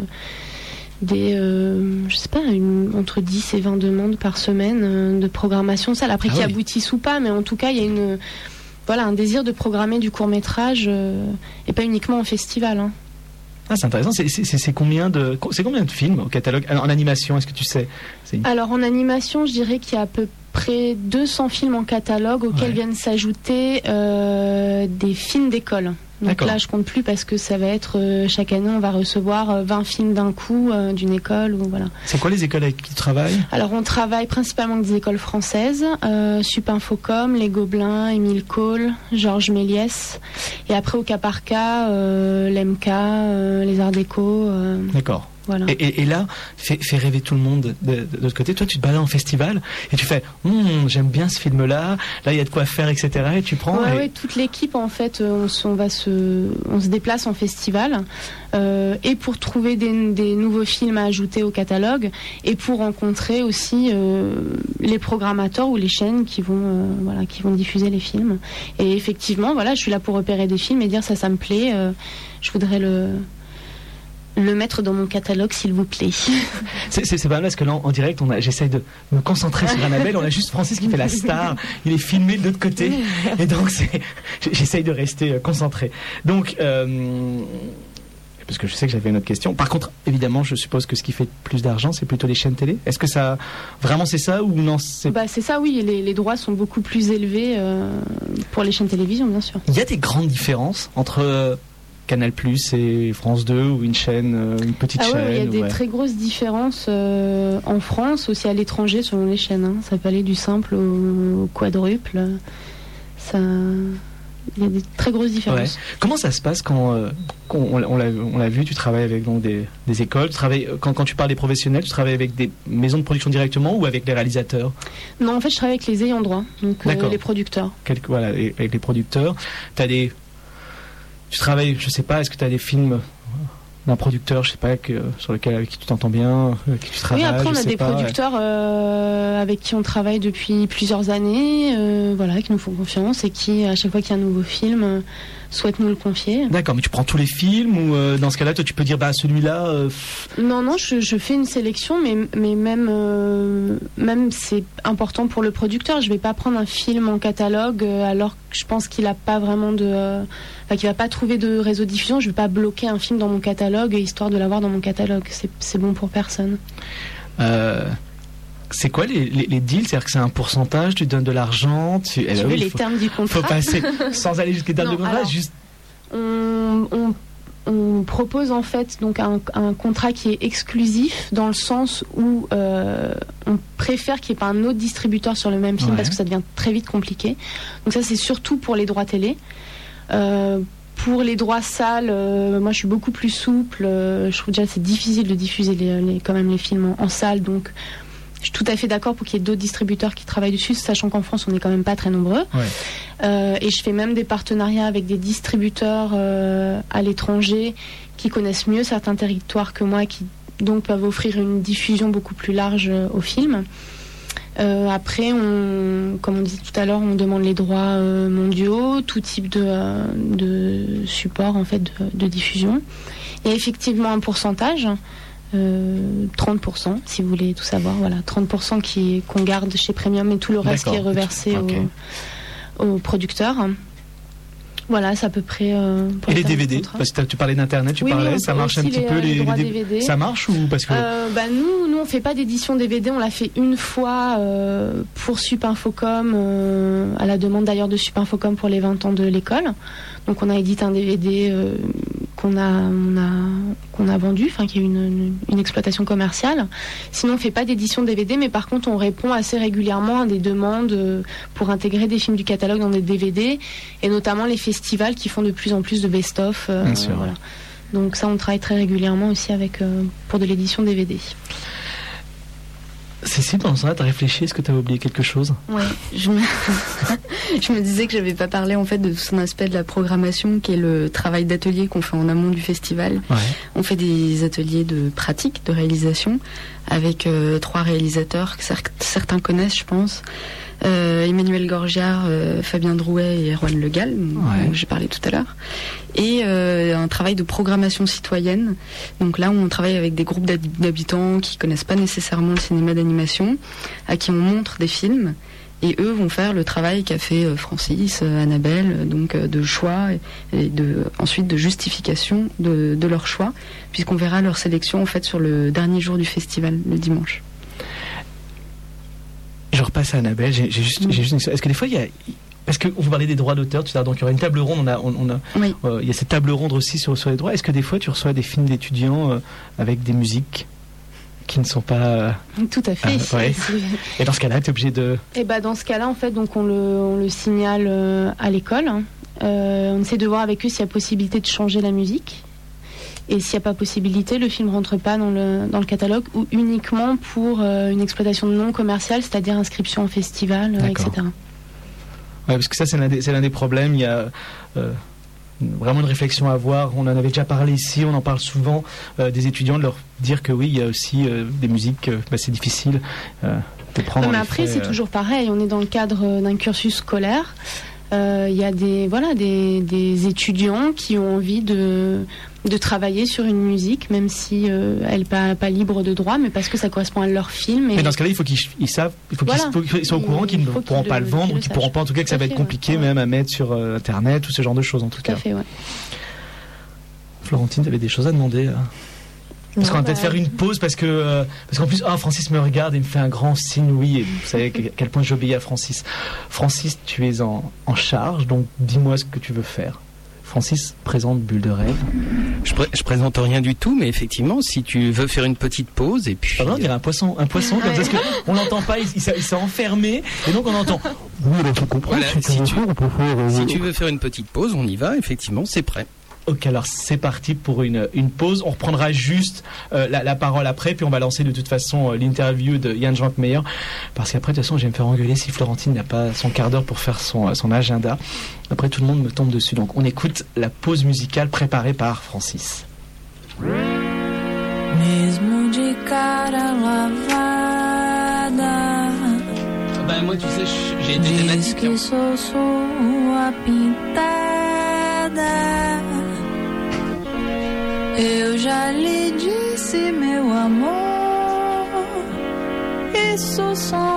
des, euh, je sais pas, une, entre dix et vingt demandes par semaine euh, de programmation salle. Après, ah qui oui. aboutissent ou pas, mais en tout cas, il y a une, voilà, un désir de programmer du court-métrage euh, et pas uniquement en festival. Hein. Ah, c'est intéressant. C'est, c'est, c'est, combien de, c'est combien de films au catalogue en animation? Est-ce que tu sais? C'est... Alors, en animation, je dirais qu'il y a à peu près deux cents films en catalogue auxquels ouais. viennent s'ajouter euh, des films d'école. Donc D'accord. là, je compte plus parce que ça va être euh, chaque année, on va recevoir euh, vingt films d'un coup euh, d'une école ou voilà. C'est quoi les écoles avec qui tu travailles? Alors, on travaille principalement avec des écoles françaises, euh, Supinfocom, Les Gobelins, Émile Cole, Georges Méliès, et après au cas par cas, euh, l'E M K, euh, les Arts Déco. Euh, D'accord. Voilà. Et, et, et là, fait, fait rêver tout le monde de, de, de l'autre côté. Toi, tu te balades en festival et tu fais hm, j'aime bien ce film-là, là il y a de quoi faire, et cetera. Et tu prends. Ouais, et... ouais, toute l'équipe en fait, on, se, on va se, on se déplace en festival euh, et pour trouver des, des nouveaux films à ajouter au catalogue et pour rencontrer aussi euh, les programmateurs ou les chaînes qui vont, euh, voilà, qui vont diffuser les films. Et effectivement, voilà, je suis là pour repérer des films et dire ça, ça me plaît. Euh, je voudrais le le mettre dans mon catalogue, s'il vous plaît. C'est, c'est, c'est pas mal parce que là, en direct, on a, j'essaye de me concentrer sur Annabelle. On a juste Francis qui fait la star. Il est filmé de l'autre côté. Et donc, c'est, j'essaye de rester concentré. Donc, euh, parce que je sais que j'avais une autre question. Par contre, évidemment, je suppose que ce qui fait plus d'argent, c'est plutôt les chaînes télé. Est-ce que ça, vraiment c'est ça ou non c'est... Bah, c'est ça, oui. Les, les droits sont beaucoup plus élevés euh, pour les chaînes télévision, bien sûr. Il y a des grandes différences entre... Euh, Canal plus et France deux ou une chaîne, une petite ah ouais, chaîne. Il y a des ouais. très grosses différences euh, en France, aussi à l'étranger selon les chaînes. Hein. Ça peut aller du simple au, au quadruple. Ça... Il y a des très grosses différences. Ouais. Comment ça se passe quand, euh, quand on, on, l'a, on l'a vu, tu travailles avec donc, des, des écoles, tu travailles, quand, quand tu parles des professionnels, tu travailles avec des maisons de production directement ou avec les réalisateurs? Non, en fait, je travaille avec les ayants droit, donc euh, les producteurs. Quelque, voilà, avec les producteurs. T'as des... Tu travailles, je sais pas, est-ce que tu as des films d'un producteur, je sais pas, que, sur lequel avec qui tu t'entends bien, avec qui tu travailles? Oui, après on a des pas, producteurs ouais. euh, avec qui on travaille depuis plusieurs années, euh, voilà, qui nous font confiance et qui, à chaque fois qu'il y a un nouveau film, euh, souhaitent nous le confier. D'accord, mais tu prends tous les films ou euh, dans ce cas-là, toi tu peux dire bah celui-là. Euh... Non, non, je, je fais une sélection, mais mais même euh, même c'est important pour le producteur. Je vais pas prendre un film en catalogue euh, alors que je pense qu'il a pas vraiment de, euh, enfin qu'il va pas trouver de réseau de diffusion. Je vais pas bloquer un film dans mon catalogue histoire de l'avoir dans mon catalogue. C'est c'est bon pour personne. Euh... C'est quoi les, les, les deals? C'est-à-dire que c'est un pourcentage, tu donnes de l'argent, tu... Eh ben oui, les faut, termes du contrat. Faut passer sans aller jusqu'aux termes de contrat, alors, juste. On, on, on propose en fait donc un, un contrat qui est exclusif dans le sens où euh, on préfère qu'il n'y ait pas un autre distributeur sur le même film ouais. parce que ça devient très vite compliqué. Donc ça c'est surtout pour les droits télé. Euh, Pour les droits salles, euh, moi je suis beaucoup plus souple. Euh, je trouve déjà c'est difficile de diffuser les, les, quand même les films en, en salle, donc je suis tout à fait d'accord pour qu'il y ait d'autres distributeurs qui travaillent dessus, sachant qu'en France on n'est quand même pas très nombreux. Ouais. Euh, et je fais même des partenariats avec des distributeurs euh, à l'étranger qui connaissent mieux certains territoires que moi, qui donc peuvent offrir une diffusion beaucoup plus large euh, aux films. Euh, après, on, comme on disait tout à l'heure, on demande les droits euh, mondiaux, tout type de, euh, de support en fait de, de diffusion. Il y a effectivement un pourcentage, euh, trente pour cent si vous voulez tout savoir. Voilà, trente pour cent qui qu'on garde chez Premium et tout le reste D'accord. qui est reversé okay. aux, aux producteurs. Voilà, c'est à peu près. Euh, et les D V D, parce que tu parlais d'internet, tu oui, parlais, oui, ça marche un petit les, peu les, les, les D V D. Ça marche ou parce que euh, bah nous, nous on fait pas d'édition D V D, on l'a fait une fois euh, pour Supinfocom, euh, à la demande d'ailleurs de Supinfocom pour les vingt ans de l'école. Donc on a édité un D V D euh, qu'on a, on a, qu'on a vendu, enfin qui est une, une, une exploitation commerciale. Sinon on fait pas d'édition D V D, mais par contre on répond assez régulièrement à des demandes euh, pour intégrer des films du catalogue dans des D V D, et notamment les festivals qui font de plus en plus de best-of. Euh, Bien sûr. Voilà. Donc ça on travaille très régulièrement aussi avec euh, pour de l'édition D V D. Cécile, pendant ce temps-là, t'as réfléchi, est-ce que t'as oublié quelque chose? Ouais, je me... je me disais que j'avais pas parlé en fait de tout son aspect de la programmation, qui est le travail d'atelier qu'on fait en amont du festival. Ouais. On fait des ateliers de pratique, de réalisation, avec euh, trois réalisateurs que certains connaissent, je pense. Euh, Emmanuel Gorgiard, euh, Fabien Drouet et Erwan Le Gall, ouais. dont j'ai parlé tout à l'heure, et euh, un travail de programmation citoyenne. Donc là, on travaille avec des groupes d'habitants qui connaissent pas nécessairement le cinéma d'animation, à qui on montre des films, et eux vont faire le travail qu'a fait Francis, Annabelle, donc de choix et de ensuite de justification de, de leur choix, puisqu'on verra leur sélection en fait sur le dernier jour du festival, le dimanche. Je repasse à Annabelle, j'ai, j'ai juste, mmh. j'ai juste une... Est-ce que des fois il y a... Parce que vous parlez des droits d'auteur, tout ça, donc il y aura une table ronde, on a, on, on a, oui. euh, il y a cette table ronde aussi sur, sur les droits. Est-ce que des fois tu reçois des films d'étudiants euh, avec des musiques qui ne sont pas... Euh, tout à fait. Euh, ouais. Et dans ce cas-là, tu es obligé de... Et bah dans ce cas-là, en fait, donc on le, on le signale euh, à l'école. Euh, on essaie de voir avec eux s'il y a possibilité de changer la musique. Et s'il n'y a pas possibilité, le film rentre pas dans le, dans le catalogue ou uniquement pour euh, une exploitation non commerciale, c'est-à-dire inscription en festival, euh, et cetera. Ouais, parce que ça, c'est l'un des, c'est l'un des problèmes. Il y a euh, vraiment une réflexion à avoir. On en avait déjà parlé ici, on en parle souvent euh, des étudiants, de leur dire que oui, il y a aussi euh, des musiques, euh, bah, c'est difficile euh, de prendre. Ouais, mais en après, effet, c'est euh... toujours pareil. On est dans le cadre d'un cursus scolaire. Il euh, y a des, voilà, des, des étudiants qui ont envie de, de travailler sur une musique, même si euh, elle n'est pas, pas libre de droit, mais parce que ça correspond à leur film. Et... Mais dans ce cas-là, il faut qu'ils ils savent, il faut voilà. qu'ils, qu'ils soient au courant qu'ils ne pourront pas le vendre, ou qu'ils ne pourront pas, en tout cas, que ça va être compliqué, ouais. même à mettre sur euh, Internet ou ce genre de choses, en tout, tout cas. Tout à fait, ouais. Florentine, tu avais des choses à demander là. Parce Non, qu'on va bah, peut-être faire une pause parce que euh, parce qu'en plus, ah, Francis me regarde et me fait un grand signe oui. Et vous savez à quel point j'obéis à Francis. Francis, tu es en, en charge, donc dis-moi ce que tu veux faire. Francis présente Bulle de rêve. Je, pré- je présente rien du tout, mais effectivement, si tu veux faire une petite pause et puis. Ah non, on dirait un poisson, un poisson comme ça, parce qu'on l'entend pas, il, il, s'est, il s'est enfermé et donc on entend. Oui, là, je comprends. Voilà, si, si, tu, on peut faire, euh, si tu veux faire une petite pause, on y va. Effectivement, c'est prêt. Ok, alors c'est parti pour une, une pause. On reprendra juste euh, la, la parole après, puis on va lancer de toute façon euh, l'interview de Yann Jean-Meyer. Parce qu'après, de toute façon, je vais me faire engueuler si Florentine n'a pas son quart d'heure pour faire son, son agenda. Après, tout le monde me tombe dessus. Donc, on écoute la pause musicale préparée par Francis. Mesmo de cara lavada. Ben, moi, tu sais, j'ai été thématique. Que sou sua pintada. Eu já lhe disse, meu amor, isso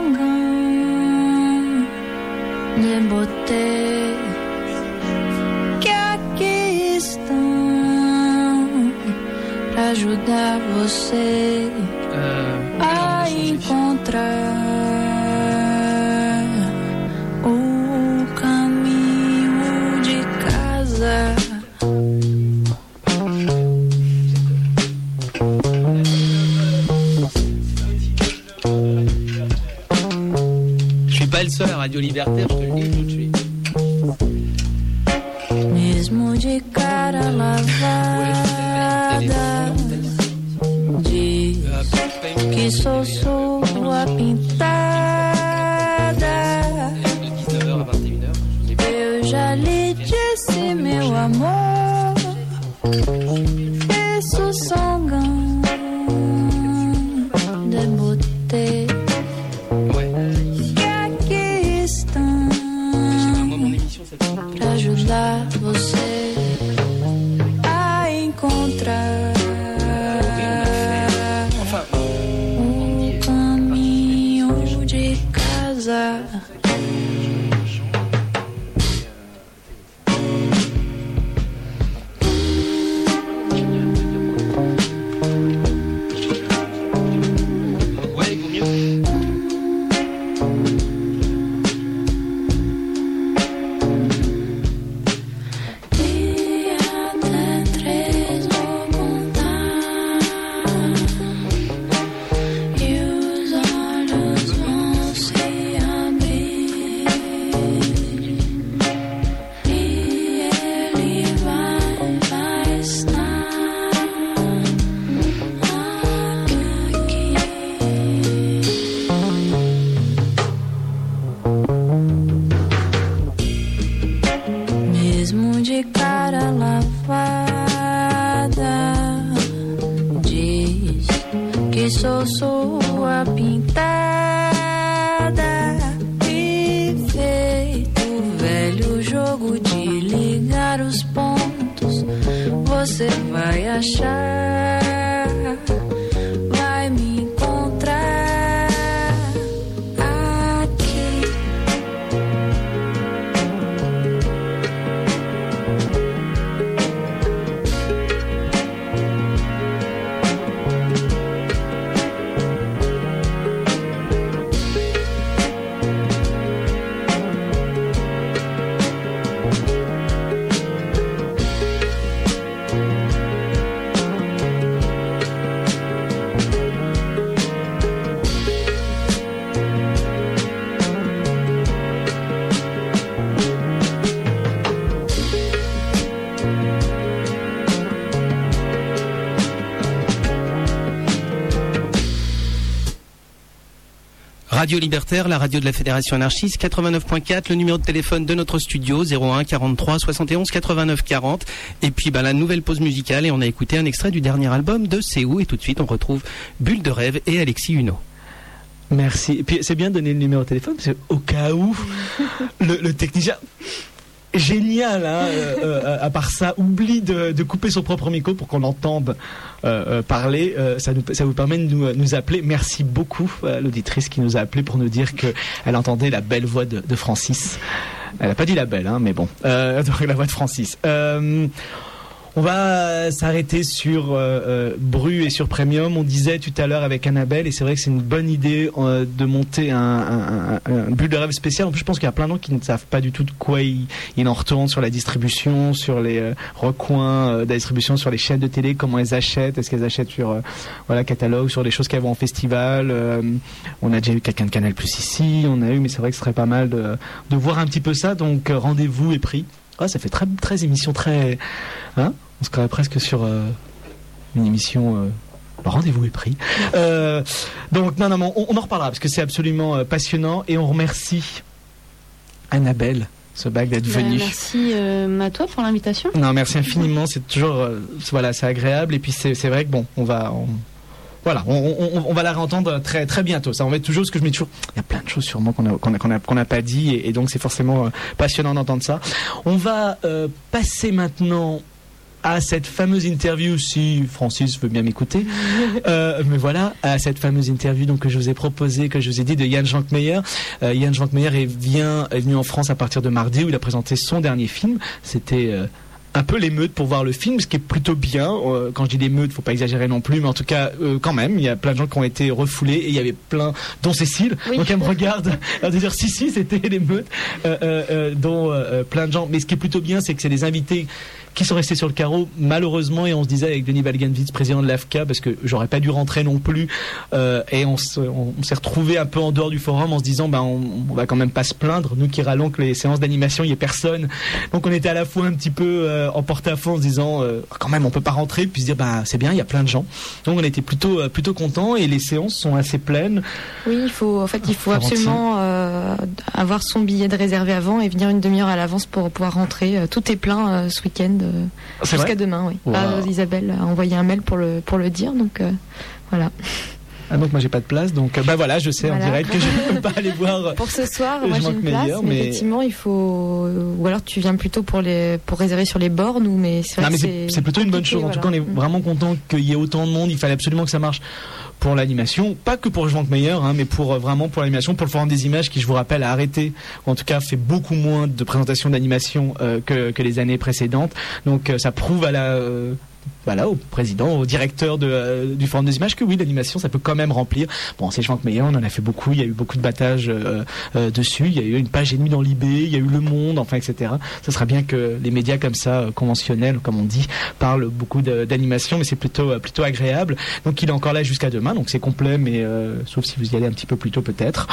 songão de botei que aqui estão pra ajudar você euh, a encontrar o caminho de casa. Pas le seul à Radio Libertaire, je te le dis tout de suite. Mesmo de cara lavada, diz que sou sua pintada. Eu já lhe disse, meu amor, isso songão de botei. Ajudar você a encontrar um caminho de casa. Sou sua pintada e feito velho jogo de ligar os pontos. Você vai achar, vai me encontrar aqui. Radio Libertaire, la radio de la Fédération anarchiste, quatre-vingt-neuf point quatre, le numéro de téléphone de notre studio, zéro un quarante-trois soixante et onze quatre-vingt-neuf quarante. Et puis bah, la nouvelle pause musicale, et on a écouté un extrait du dernier album de C'est où, et tout de suite on retrouve Bulle de Rêve et Alexis Huneau. Merci. Et puis c'est bien de donner le numéro de téléphone, parce qu'au cas où le, le technicien... Génial, hein, euh, euh, à part ça, oublie de, de couper son propre micro pour qu'on entende euh, euh, parler. Euh, ça, nous, ça vous permet de nous, nous appeler. Merci beaucoup à l'auditrice qui nous a appelé pour nous dire qu'elle entendait la belle voix de, de Francis. Elle n'a pas dit la belle, hein, mais bon, euh, la voix de Francis. Euh, On va s'arrêter sur euh, euh, Bru et sur Premium. On disait tout à l'heure avec Annabelle, et c'est vrai que c'est une bonne idée euh, de monter un, un, un, un bulle de rêve spécial. En plus, je pense qu'il y a plein de gens qui ne savent pas du tout de quoi ils, ils en retournent sur la distribution, sur les euh, recoins euh, de la distribution, sur les chaînes de télé, comment elles achètent. Est-ce qu'elles achètent sur euh, voilà catalogue, sur des choses qu'elles vont en festival. Euh, on a déjà eu quelqu'un de Canal Plus ici, on a eu, mais c'est vrai que ce serait pas mal de, de voir un petit peu ça. Donc euh, rendez-vous est pris. Ah, ça fait très, très émission, très... Hein, on se croirait presque sur euh, une émission... Euh, le rendez-vous est pris. Euh, donc, non, non, non, on, on en reparlera, parce que c'est absolument euh, passionnant. Et on remercie Annabelle Sebag d'être bah, venue. Merci euh, à toi pour l'invitation. Non, merci infiniment. C'est toujours... Euh, voilà, c'est agréable. Et puis, c'est, c'est vrai que, bon, on va... On, Voilà, on, on, on va la réentendre très très bientôt. Ça en va être toujours ce que je mets toujours. Il y a plein de choses sûrement qu'on a qu'on a qu'on a, qu'on a pas dit, et, et donc c'est forcément euh, passionnant d'entendre ça. On va euh, passer maintenant à cette fameuse interview, si Francis veut bien m'écouter. Euh, mais voilà, à cette fameuse interview donc que je vous ai proposée, que je vous ai dit, de Jan Schwankmeyer. Euh, Jan Schwankmeyer est vient est venu en France à partir de mardi, où il a présenté son dernier film. C'était euh, un peu l'émeute pour voir le film, ce qui est plutôt bien. Euh, quand je dis l'émeute, faut pas exagérer non plus, mais en tout cas, euh, quand même, il y a plein de gens qui ont été refoulés, et il y avait plein, dont Cécile, oui. Donc elle me regarde, elle va dire si si, c'était l'émeute, euh, euh, dont euh, plein de gens. Mais ce qui est plutôt bien, c'est que c'est des invités qui sont restés sur le carreau, malheureusement, et on se disait avec Denis Valgenwitz, président de l'A F C A, parce que j'aurais pas dû rentrer non plus, euh, et on, se, on, on s'est retrouvé un peu en dehors du forum en se disant, ben on, on va quand même pas se plaindre, nous qui râlons que les séances d'animation, il y ait personne. Donc on était à la fois un petit peu euh, en porte-à-faux en se disant, euh, quand même on peut pas rentrer, puis se dire, ben c'est bien, il y a plein de gens. Donc on était plutôt euh, plutôt contents, et les séances sont assez pleines. Oui, il faut en fait il faut absolument euh, avoir son billet de réservé avant et venir une demi-heure à l'avance pour pouvoir rentrer. Tout est plein euh, ce week-end. Euh, jusqu'à demain, oui. Wow. Ah, Isabelle a envoyé un mail pour le, pour le dire, donc euh, voilà. Ah, donc moi j'ai pas de place, donc bah voilà, je sais voilà. En direct que je ne peux pas aller voir. Pour ce soir, moi j'ai une place, mais, mais effectivement il faut, ou alors tu viens plutôt pour les, pour réserver sur les bornes, ou mais c'est vrai non, mais que c'est, c'est, c'est plutôt une bonne chose. En voilà. tout cas, on est mmh. vraiment content qu'il y ait autant de monde. Il fallait absolument que ça marche pour l'animation, pas que pour Schwankmeyer, hein, mais pour euh, vraiment pour l'animation, pour le Forum des images, qui je vous rappelle a arrêté, ou en tout cas fait beaucoup moins de présentations d'animation euh, que, que les années précédentes. Donc euh, ça prouve à la euh, voilà, au président, au directeur de, euh, du Forum des images, que oui, l'animation, ça peut quand même remplir. Bon, c'est Schwankmeyer, on en a fait beaucoup, il y a eu beaucoup de battages euh, euh, dessus, il y a eu une page et demie dans l'I B, il y a eu Le Monde, enfin, et cetera. Ça sera bien que les médias comme ça, euh, conventionnels, comme on dit, parlent beaucoup de, d'animation, mais c'est plutôt, euh, plutôt agréable. Donc, il est encore là jusqu'à demain, donc c'est complet, mais euh, sauf si vous y allez un petit peu plus tôt, peut-être.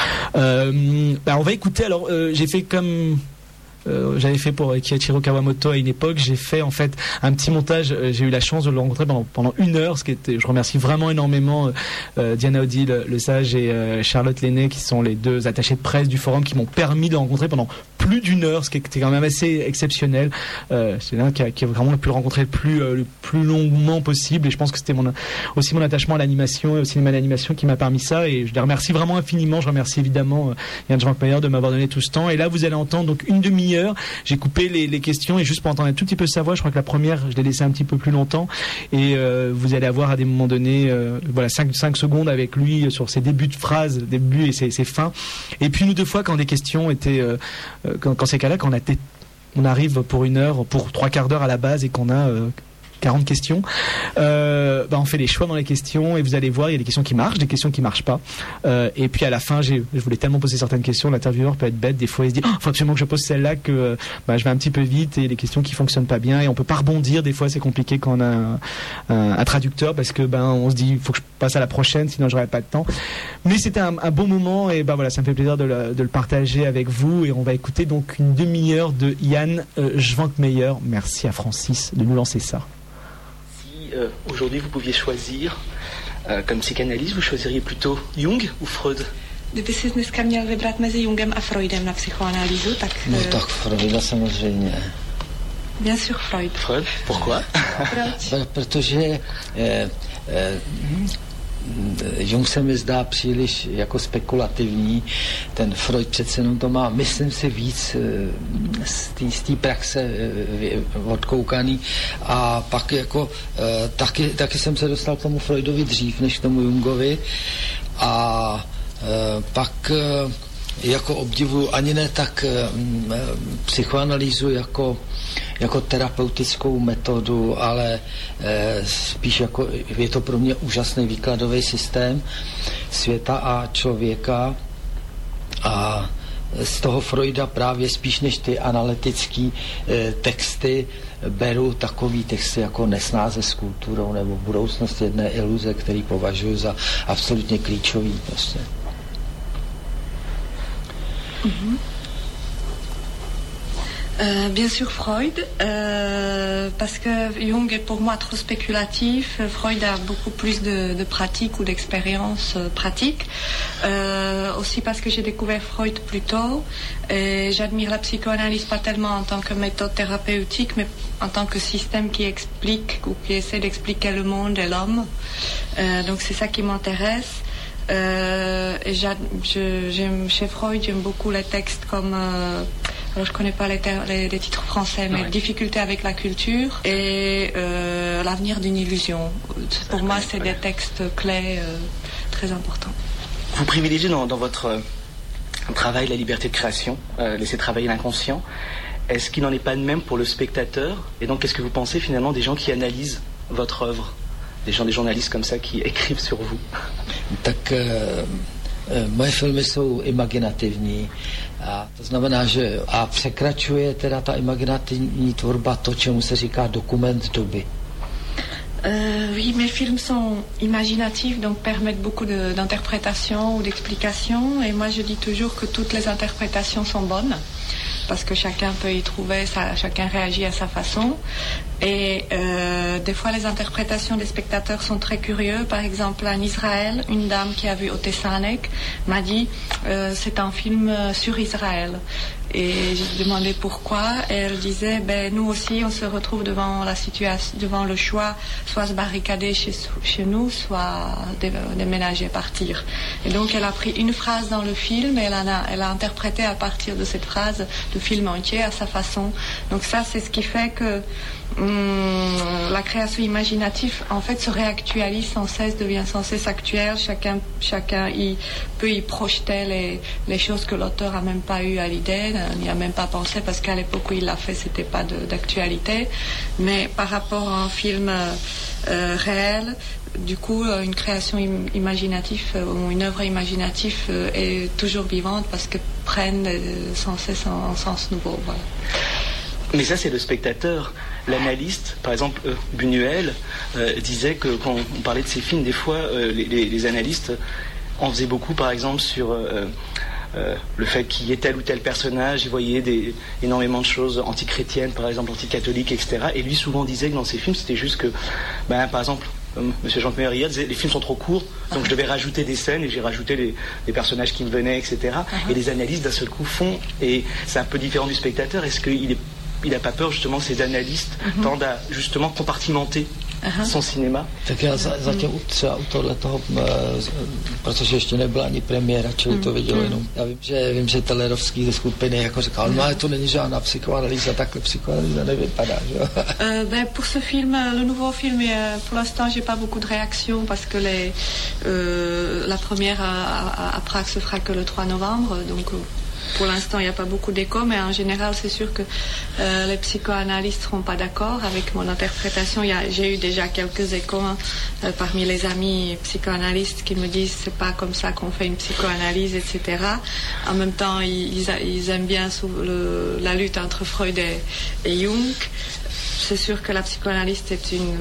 Euh, bah, on va écouter, alors, euh, j'ai fait comme... Euh, j'avais fait pour Kiichiro Kawamoto à une époque, j'ai fait en fait un petit montage, euh, j'ai eu la chance de le rencontrer pendant, pendant une heure, ce qui était, je remercie vraiment énormément euh, Diana Odile Le Sage et euh, Charlotte Lenné, qui sont les deux attachés de presse du forum, qui m'ont permis de le rencontrer pendant plus d'une heure, ce qui était quand même assez exceptionnel. Euh, c'est l'un qui a, qui a vraiment pu le rencontrer le plus, euh, le plus longuement possible, et je pense que c'était mon, aussi mon attachement à l'animation et au cinéma d'animation qui m'a permis ça, et je les remercie vraiment infiniment. Je remercie évidemment euh, Jan Schwankmeyer de m'avoir donné tout ce temps, et là vous allez entendre donc une demi-heure. J'ai coupé les, les questions, et juste pour entendre un tout petit peu sa voix, je crois que la première je l'ai laissée un petit peu plus longtemps, et euh, vous allez avoir à des moments donnés euh, voilà cinq secondes avec lui sur ses débuts de phrases, débuts et ses, ses fins, et puis une ou deux fois quand des questions étaient euh, quand, quand ces cas-là, quand on, a t- on arrive pour une heure, pour trois quarts d'heure à la base, et qu'on a euh, quarante questions, euh, bah on fait les choix dans les questions, et vous allez voir, il y a des questions qui marchent, des questions qui marchent pas, euh, et puis à la fin, j'ai, je voulais tellement poser certaines questions, l'intervieweur peut être bête, des fois il se dit, oh, faut absolument que je pose celle-là, que bah, je vais un petit peu vite, et les questions qui fonctionnent pas bien, et on peut pas rebondir, des fois c'est compliqué quand on a un, un, un traducteur, parce que ben on se dit, il faut que je passe à la prochaine, sinon j'aurai pas de temps. Mais c'était un, un bon moment, et ben voilà, ça me fait plaisir de le, de le partager avec vous, et on va écouter donc une demi-heure de Jan euh, Schwankmeyer. Merci à Francis de nous lancer ça. Euh, aujourd'hui vous pouviez choisir euh, comme psychanalyste, vous choisiriez plutôt Jung ou Freud? Kdyby si dneska měl vybrat mezi Jungem a Freudem na psychoanalýzu, tak... No tak Freuda samozřejmě. Bien sûr Freud. Freud? Pourquoi? Proč? Protože eh, eh, Jung se mi zdá příliš jako spekulativní, ten Freud přece jenom to má, myslím si, víc z té praxe odkoukaný a pak jako taky, taky jsem se dostal k tomu Freudovi dřív než k tomu Jungovi a pak jako obdivuju ani ne tak psychoanalýzu jako jako terapeutickou metodu, ale e, spíš jako je to pro mě úžasný výkladový systém světa a člověka a z toho Freuda právě spíš než ty analytický e, texty beru takový texty jako Nesnáze s kulturou nebo Budoucnost jedné iluze, který považuji za absolutně klíčový prostě. Mm-hmm. Euh, bien sûr Freud, euh, parce que Jung est pour moi trop spéculatif. Freud a beaucoup plus de, de pratique ou d'expérience euh, pratique. Euh, aussi parce que j'ai découvert Freud plus tôt. Et j'admire la psychoanalyse pas tellement en tant que méthode thérapeutique, mais en tant que système qui explique ou qui essaie d'expliquer le monde et l'homme. Euh, donc c'est ça qui m'intéresse. Euh, et je, j'aime, chez Freud, j'aime beaucoup les textes comme... Euh, alors je connais pas les, ter- les, les titres français, mais ouais. Difficulté avec la culture et euh, l'avenir d'une illusion. Pour moi, c'est des textes clés euh, très importants. Vous privilégiez dans, dans votre euh, travail la liberté de création, euh, laisser travailler l'inconscient. Est-ce qu'il n'en est pas de même pour le spectateur? Et donc, qu'est-ce que vous pensez finalement des gens qui analysent votre œuvre? Des gens, des journalistes comme ça qui écrivent sur vous? Tak euh, euh, moje filmy jsou imaginativní. A to znamená, že a překračuje teda ta imaginativní tvorba to, čemu se říká dokument doby. Euh, oui, mes films sont imaginatifs, donc permettent beaucoup de, d'interprétations ou d'explications. Et moi, je dis toujours que toutes les interprétations sont bonnes, parce que chacun peut y trouver, ça, chacun réagit à sa façon. Et euh, des fois, les interprétations des spectateurs sont très curieux. Par exemple, en Israël, une dame qui a vu Otesanek m'a dit euh, c'est un film sur Israël. Et j'ai demandé pourquoi. Et elle disait ben nous aussi, on se retrouve devant la situation, devant le choix, soit se barricader chez, chez nous, soit déménager, partir. Et donc, elle a pris une phrase dans le film et elle a, elle a interprété à partir de cette phrase le film entier à sa façon. Donc ça, c'est ce qui fait que Hum, la création imaginative en fait se réactualise sans cesse, devient sans cesse actuelle. Chacun, chacun y, peut y projeter les, les choses que l'auteur a même pas eu à l'idée, n'y a même pas pensé parce qu'à l'époque où il l'a fait, c'était pas de, d'actualité. Mais par rapport à un film euh, réel, du coup, une création im- imaginative ou une œuvre imaginative euh, est toujours vivante parce que prennent euh, sans cesse un, un sens nouveau. Voilà. Mais ça, c'est le spectateur. L'analyste, par exemple, euh, Buñuel, euh, disait que quand on parlait de ses films, des fois, euh, les, les, les analystes en faisaient beaucoup, par exemple, sur euh, euh, le fait qu'il y ait tel ou tel personnage. Ils voyaient des, énormément de choses anti-chrétiennes, par exemple, anti-catholiques, et cetera. Et lui, souvent, disait que dans ses films, c'était juste que, ben, par exemple, M. Jean-Pierre disait les films sont trop courts, donc je devais rajouter des scènes et j'ai rajouté les, les personnages qui me venaient, et cetera. Uh-huh. Et les analystes, d'un seul coup, font, et c'est un peu différent du spectateur. Est-ce qu'il est il n'a pas peur justement que ces analystes mm-hmm. tendent à justement compartimenter uh-huh. son cinéma? Tak já za, zatím třeba u tohle toho, protože ještě nebyla ani premiéra, čili to viděl mm-hmm. jenom. Já vím, že vím, že Tellerovský ze skupiny jako říkal, no ale to není žádná psychoanalýza, takhle psychoanalýza nevypadá, že jo? Euh, ben, pour ce film, le nouveau film, pour l'instant, j'ai pas beaucoup de réactions parce que les, euh, la première à, à, à Prague se fera que le trois novembre, donc pour l'instant, il n'y a pas beaucoup d'écho, mais en général, c'est sûr que euh, les psychoanalystes ne seront pas d'accord avec mon interprétation. Il y a, j'ai eu déjà quelques échos hein, euh, parmi les amis psychoanalystes qui me disent c'est pas comme ça qu'on fait une psychoanalyse, et cetera. En même temps, ils, ils aiment bien sous le, la lutte entre Freud et, et Jung. C'est sûr que la psychanalyste est une,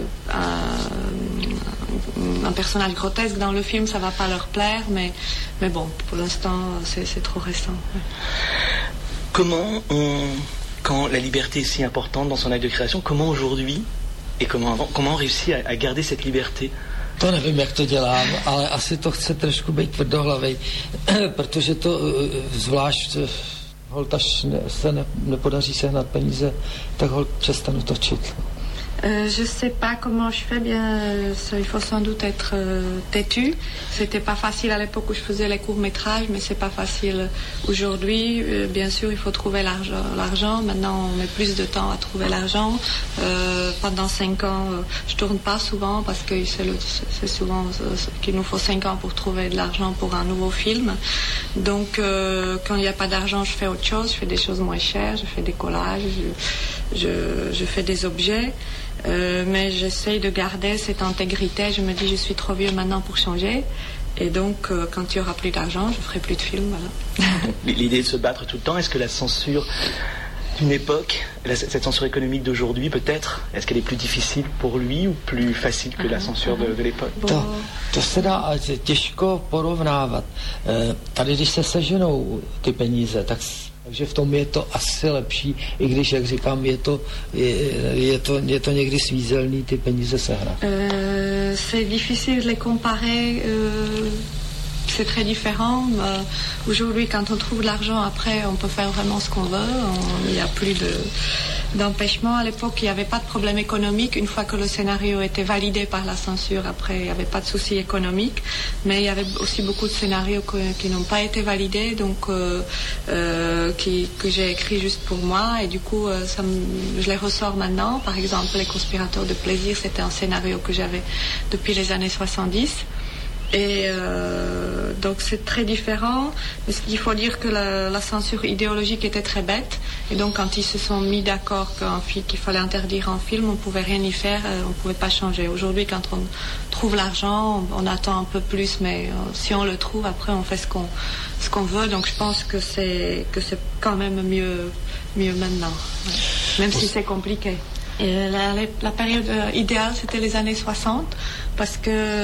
un, un personnage grotesque dans le film, ça ne va pas leur plaire, mais, mais bon, pour l'instant, c'est, c'est trop récent. Ouais. Comment, on, quand la liberté est si importante dans son acte de création, comment aujourd'hui, et comment avant, comment on réussit à, à garder cette liberté To nevím, jak to dělám, ale asi to chce trošku být tvrdohlavej, protože to zvlášť holtaž se ne, nepodaří sehnat peníze, tak holt přestanu točit. Euh, je sais pas comment je fais, bien, ça, il faut sans doute être euh, têtu. C'était pas facile à l'époque où je faisais les courts-métrages, mais c'est pas facile aujourd'hui. Euh, bien sûr, il faut trouver l'argent. l'argent. Maintenant, on met plus de temps à trouver l'argent. Euh, pendant cinq ans, euh, je tourne pas souvent parce que c'est, le, c'est souvent euh, qu'il nous faut cinq ans pour trouver de l'argent pour un nouveau film. Donc, euh, quand il n'y a pas d'argent, je fais autre chose. Je fais des choses moins chères, je fais des collages, je, je, je fais des objets. Euh, mais j'essaye de garder cette intégrité. Je me dis, je suis trop vieux maintenant pour changer. Et donc, euh, quand il n'y aura plus d'argent, je ne ferai plus de films. Voilà. L'idée de se battre tout le temps, est-ce que la censure d'une époque, cette censure économique d'aujourd'hui, peut-être, est-ce qu'elle est plus difficile pour lui ou plus facile que la censure de, de l'époque? To, to se dá těžko porovnávat. Tady, když se seženou ty peníze, tak takže v tom je to asi lepší, i když, jak říkám, je to, je, je to, je to někdy svízelný ty peníze sehnat. Euh, c'est difficile de les comparer, euh, c'est très différent. Euh, aujourd'hui, quand on trouve de l'argent, après, on peut faire vraiment ce qu'on veut, il n'y a plus de... d'empêchement. À l'époque, il n'y avait pas de problème économique. Une fois que le scénario était validé par la censure, après, il n'y avait pas de souci économique. Mais il y avait aussi beaucoup de scénarios que, qui n'ont pas été validés, donc euh, euh, qui, que j'ai écrit juste pour moi. Et du coup, euh, ça me, je les ressors maintenant. Par exemple, Les Conspirateurs de plaisir, c'était un scénario que j'avais depuis les années soixante-dix. Et euh, donc c'est très différent. Mais il faut dire que la, la censure idéologique était très bête. Et donc quand ils se sont mis d'accord qu'il fallait interdire un film, on ne pouvait rien y faire, on ne pouvait pas changer. Aujourd'hui, quand on trouve l'argent, on, on attend un peu plus, mais euh, si on le trouve, après on fait ce qu'on ce qu'on veut. Donc je pense que c'est que c'est quand même mieux mieux maintenant, ouais. Même si c'est compliqué. Et la, la période idéale, c'était les années soixante, parce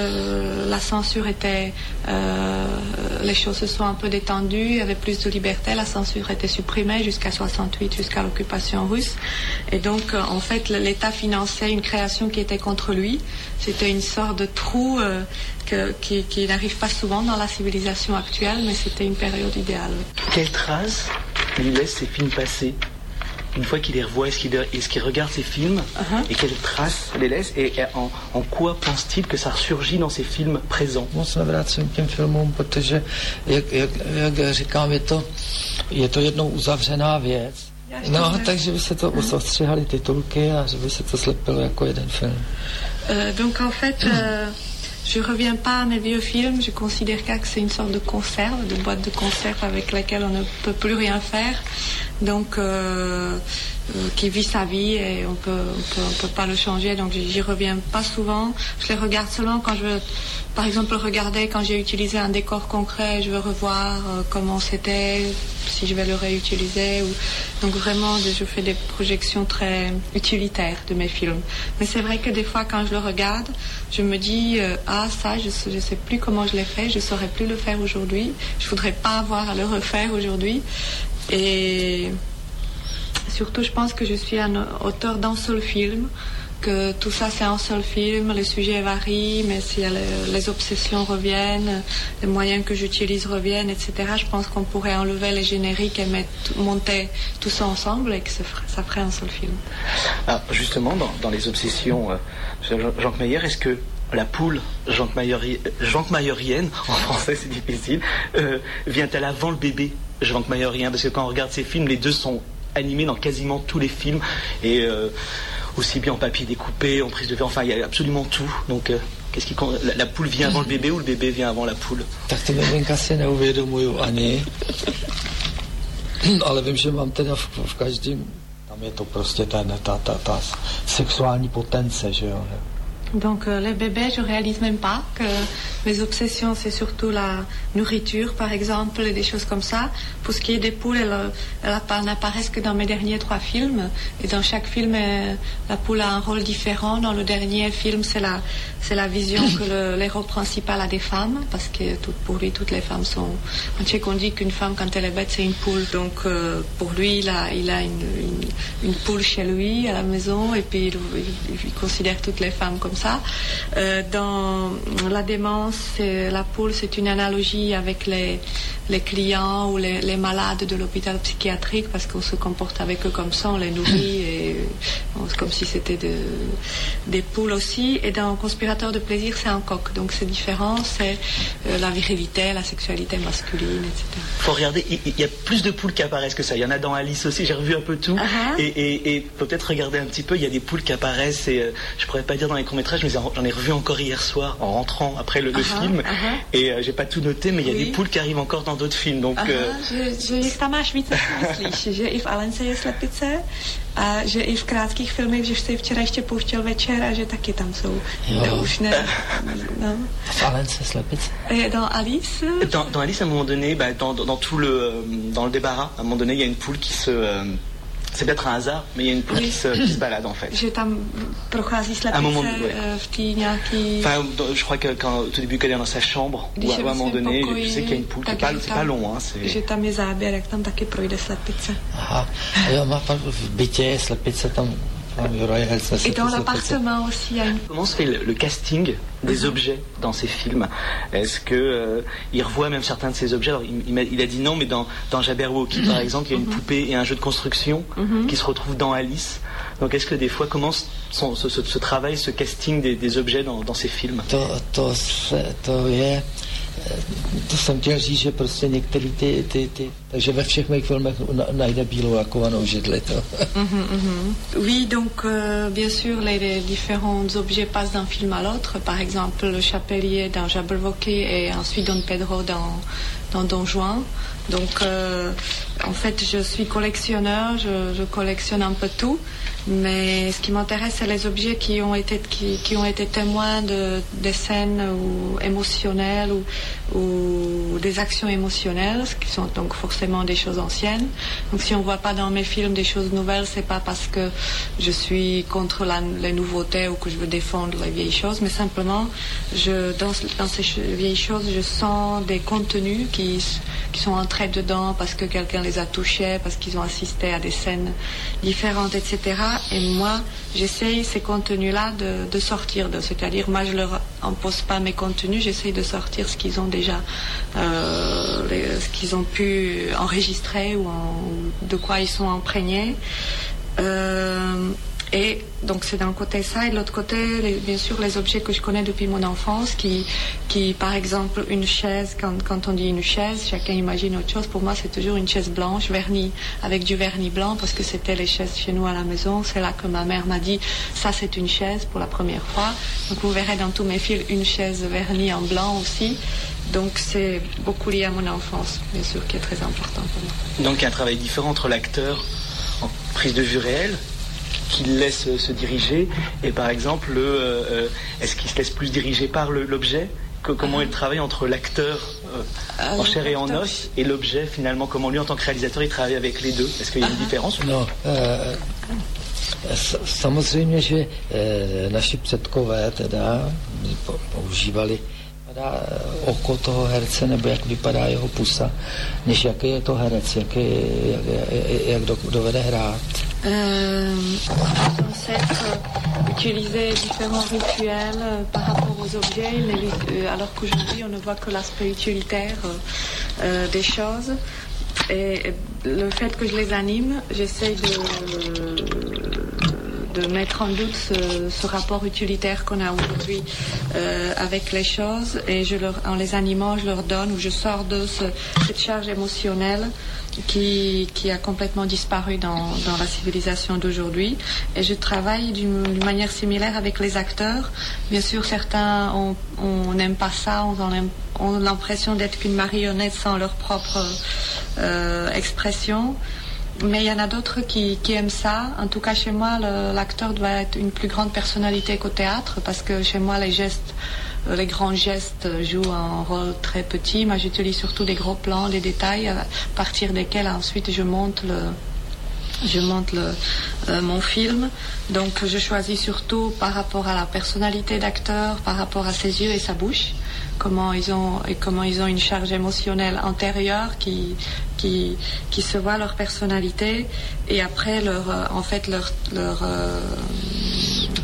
que la censure était... Euh, les choses se sont un peu détendues, il y avait plus de liberté, la censure était supprimée jusqu'à soixante-huit, jusqu'à l'occupation russe. Et donc, en fait, l'État finançait une création qui était contre lui. C'était une sorte de trou euh, que, qui, qui n'arrive pas souvent dans la civilisation actuelle, mais c'était une période idéale. Quelle trace lui laisse ces films passés? Une fois qu'il les revoit, est-ce qu'il, est-ce qu'il regarde ces films uh-huh. et quelles traces les laisse et, et en, en quoi pense-t-il que ça ressurgit dans ces films présents? Moc se vracím k těm filmům, protože, jak, jak, jak říkám, je to, je to jednou uzavřená věc. No, takže by se to usostřihaly titulky a že by se to slepilo jako jeden film. Euh, donc en fait... Euh... Je ne reviens pas à mes vieux films, je considère que c'est une sorte de conserve, de boîte de conserve avec laquelle on ne peut plus rien faire, donc euh, euh, qui vit sa vie et on peut, on peut, on peut pas le changer, donc j'y reviens pas souvent. Je les regarde seulement quand je veux, par exemple, regarder quand j'ai utilisé un décor concret, je veux revoir euh, comment c'était, si je vais le réutiliser. Ou... Donc vraiment, je fais des projections très utilitaires de mes films. Mais c'est vrai que des fois, quand je le regarde, je me dis euh, ah ça, je ne sais plus comment je l'ai fait, je ne saurais plus le faire aujourd'hui. Je voudrais pas avoir à le refaire aujourd'hui. Et surtout, je pense que je suis un auteur d'un seul film, que tout ça c'est un seul film, les sujets varient, mais si les, les obsessions reviennent, les moyens que j'utilise reviennent, et cetera. Je pense qu'on pourrait enlever les génériques et mettre, monter tout ça ensemble et que ça ferait, ça ferait un seul film. Ah, justement, dans, dans les obsessions, euh, Jean Meyer, est-ce que la poule Jean-Mayerienne, en français c'est difficile, euh, vient-elle avant le bébé Jean-Mayerien? Parce que quand on regarde ces films, les deux sont animés dans quasiment tous les films, et euh, aussi bien en papier découpé, en prise de vue, enfin il y a absolument tout. Donc euh, qu'est-ce qui la, la poule vient avant le bébé ou le bébé vient avant la poule? Tak to miminka si neuvědomuju ani, ale vím, že mám teda v, v každém, tam je to prostě ta, ta, ta, ta sexuální potence, že jo. Donc euh, les bébés, je réalise même pas que mes obsessions, c'est surtout la nourriture, par exemple, et des choses comme ça. Pour ce qui est des poules, elles, elles n'apparaissent que dans mes derniers trois films. Et dans chaque film, elle, la poule a un rôle différent. Dans le dernier film, c'est la, c'est la vision que le, l'héros principal a des femmes, parce que tout, pour lui, toutes les femmes sont... En tchèque, on dit qu'une femme, quand elle est bête, c'est une poule. Donc euh, pour lui, il a, il a une, une, une poule chez lui, à la maison, et puis il, il, il considère toutes les femmes comme ça. Euh, dans la démence, c'est, la poule, c'est une analogie avec les, les clients ou les, les malades de l'hôpital psychiatrique, parce qu'on se comporte avec eux comme ça, on les nourrit, et on, comme si c'était de, des poules aussi. Et dans Conspirateur de plaisir, c'est un coq. Donc c'est différent, c'est euh, la virilité, la sexualité masculine, et cetera. Faut regarder, il y, y a plus de poules qui apparaissent que ça. Il y en a dans Alice aussi, j'ai revu un peu tout. Uh-huh. Et, et, et faut peut-être regarder un petit peu, il y a des poules qui apparaissent, et euh, je pourrais pas dire dans les courts-métrages, mais j'en ai revu encore hier soir en rentrant après le, le uh-huh, film. Uh-huh. Et euh, j'ai pas tout noté, mais il y a oui. des poules qui arrivent encore dans d'autres films. Donc, uh-huh. euh... že, že jich tam máš víc, než myslíš. Že i v Alence je slepice a že i v krátkých filmech, že jsi včera ještě pouštěl večer a že taky tam jsou. To už ne... No. V Alence slepice. Et dans Alice dans, dans Alice, à un moment donné, bah, dans, dans, dans tout le, dans le débarras, à un moment donné, il y a une poule qui se... Euh, c'est peut-être un hasard, mais il y a une poule oui. qui, se, qui se balade en fait. Že tam prochází slepice moment, ouais. v té nějaký... Enfin, je crois que quand, au tout début, qu'elle est dans sa chambre, ou à, à un moment donné, pokoji, je sais qu'il y a une poule, c'est pas, c'est pas long. Hein, c'est... Že tam je záběr, jak tam taky projde slepice. Aha, a jo, má pak v bytě slepice tam... Et dans l'appartement aussi, il y a une... Comment se fait le, le casting des objets dans ces films? Est-ce que euh, il revoit même certains de ces objets? Alors, il, il, a, il a dit non, mais dans, dans Jabberwocky, par exemple, il y a une poupée et un jeu de construction qui se retrouvent dans Alice. Donc, est-ce que des fois, comment son, ce, ce, ce travail, ce casting des, des objets dans, dans ces films? To, to, to je... To jsem chtěl říct, že prostě některé ty, ty, ty... Takže ve všech mých filmech najde bílou lakovanou židli. To. Mm-hmm, mm-hmm. Oui, donc euh, bien sûr les, les différents objets passent d'un film à l'autre. Par exemple, le chapelier dans Jabberwocky et ensuite Don Pedro dans, dans Don Juan. Donc euh, en fait, je suis collectionneur, je, je collectionne un peu tout. Mais ce qui m'intéresse, c'est les objets qui ont été, qui, qui ont été témoins de, des scènes ou émotionnelles ou, ou des actions émotionnelles, ce qui sont donc forcément des choses anciennes. Donc si on ne voit pas dans mes films des choses nouvelles, c'est pas parce que je suis contre la, les nouveautés ou que je veux défendre les vieilles choses, mais simplement, je, dans, dans ces vieilles choses, je sens des contenus qui, qui sont entrés dedans parce que quelqu'un les a touchés, parce qu'ils ont assisté à des scènes différentes, et cetera. Et moi, j'essaye ces contenus-là de, de sortir de. C'est-à-dire, moi, je ne leur impose pas mes contenus, j'essaye de sortir ce qu'ils ont déjà, euh, les, ce qu'ils ont pu enregistrer ou en, de quoi ils sont imprégnés. Euh, Et donc c'est d'un côté ça, et de l'autre côté, les, bien sûr, les objets que je connais depuis mon enfance, qui, qui par exemple, une chaise, quand, quand on dit une chaise, chacun imagine autre chose. Pour moi, c'est toujours une chaise blanche, vernie, avec du vernis blanc, parce que c'était les chaises chez nous à la maison. C'est là que ma mère m'a dit, ça c'est une chaise pour la première fois. Donc vous verrez dans tous mes films une chaise vernie en blanc aussi. Donc c'est beaucoup lié à mon enfance, bien sûr, qui est très important pour moi. Donc il y a un travail différent entre l'acteur en prise de vue réelle, qui laisse se diriger, et par exemple, euh, est-ce qu'il se laisse plus diriger par le, l'objet? que, Comment il travaille entre l'acteur euh, en chair et en os et l'objet, finalement, comment lui, en tant que réalisateur, il travaille avec les deux? Est-ce qu'il y a une différence? No, uh, samozřejmě, že uh, naši předkové teda používali oko toho herce, nebo jak vypadá jeho pusa, než jaký je to herec, jak, je, jak, jak, jak dovede hrát. Euh, ancêtres utilisaient différents rituels euh, par rapport aux objets, mais, euh, alors qu'aujourd'hui on ne voit que l'aspect utilitaire euh, des choses. Et le fait que je les anime, j'essaie de, de mettre en doute ce, ce rapport utilitaire qu'on a aujourd'hui euh, avec les choses, et je leur, en les animant, je leur donne, ou je sors de ce, cette charge émotionnelle qui, qui a complètement disparu dans, dans la civilisation d'aujourd'hui. Et je travaille d'une, d'une manière similaire avec les acteurs. Bien sûr, certains, on n'aime pas ça, on, en aime, on a l'impression d'être qu'une marionnette sans leur propre euh, expression. Mais il y en a d'autres qui, qui aiment ça. En tout cas, chez moi, le, l'acteur doit être une plus grande personnalité qu'au théâtre, parce que chez moi, les gestes, les grands gestes jouent un rôle très petit. Moi, j'utilise surtout des gros plans, des détails, à partir desquels ensuite je monte le, je monte le, euh, mon film. Donc, je choisis surtout par rapport à la personnalité d'acteur, par rapport à ses yeux et sa bouche, comment ils ont et comment ils ont une charge émotionnelle antérieure qui qui qui se voit leur personnalité, et après leur euh, en fait leur leur euh,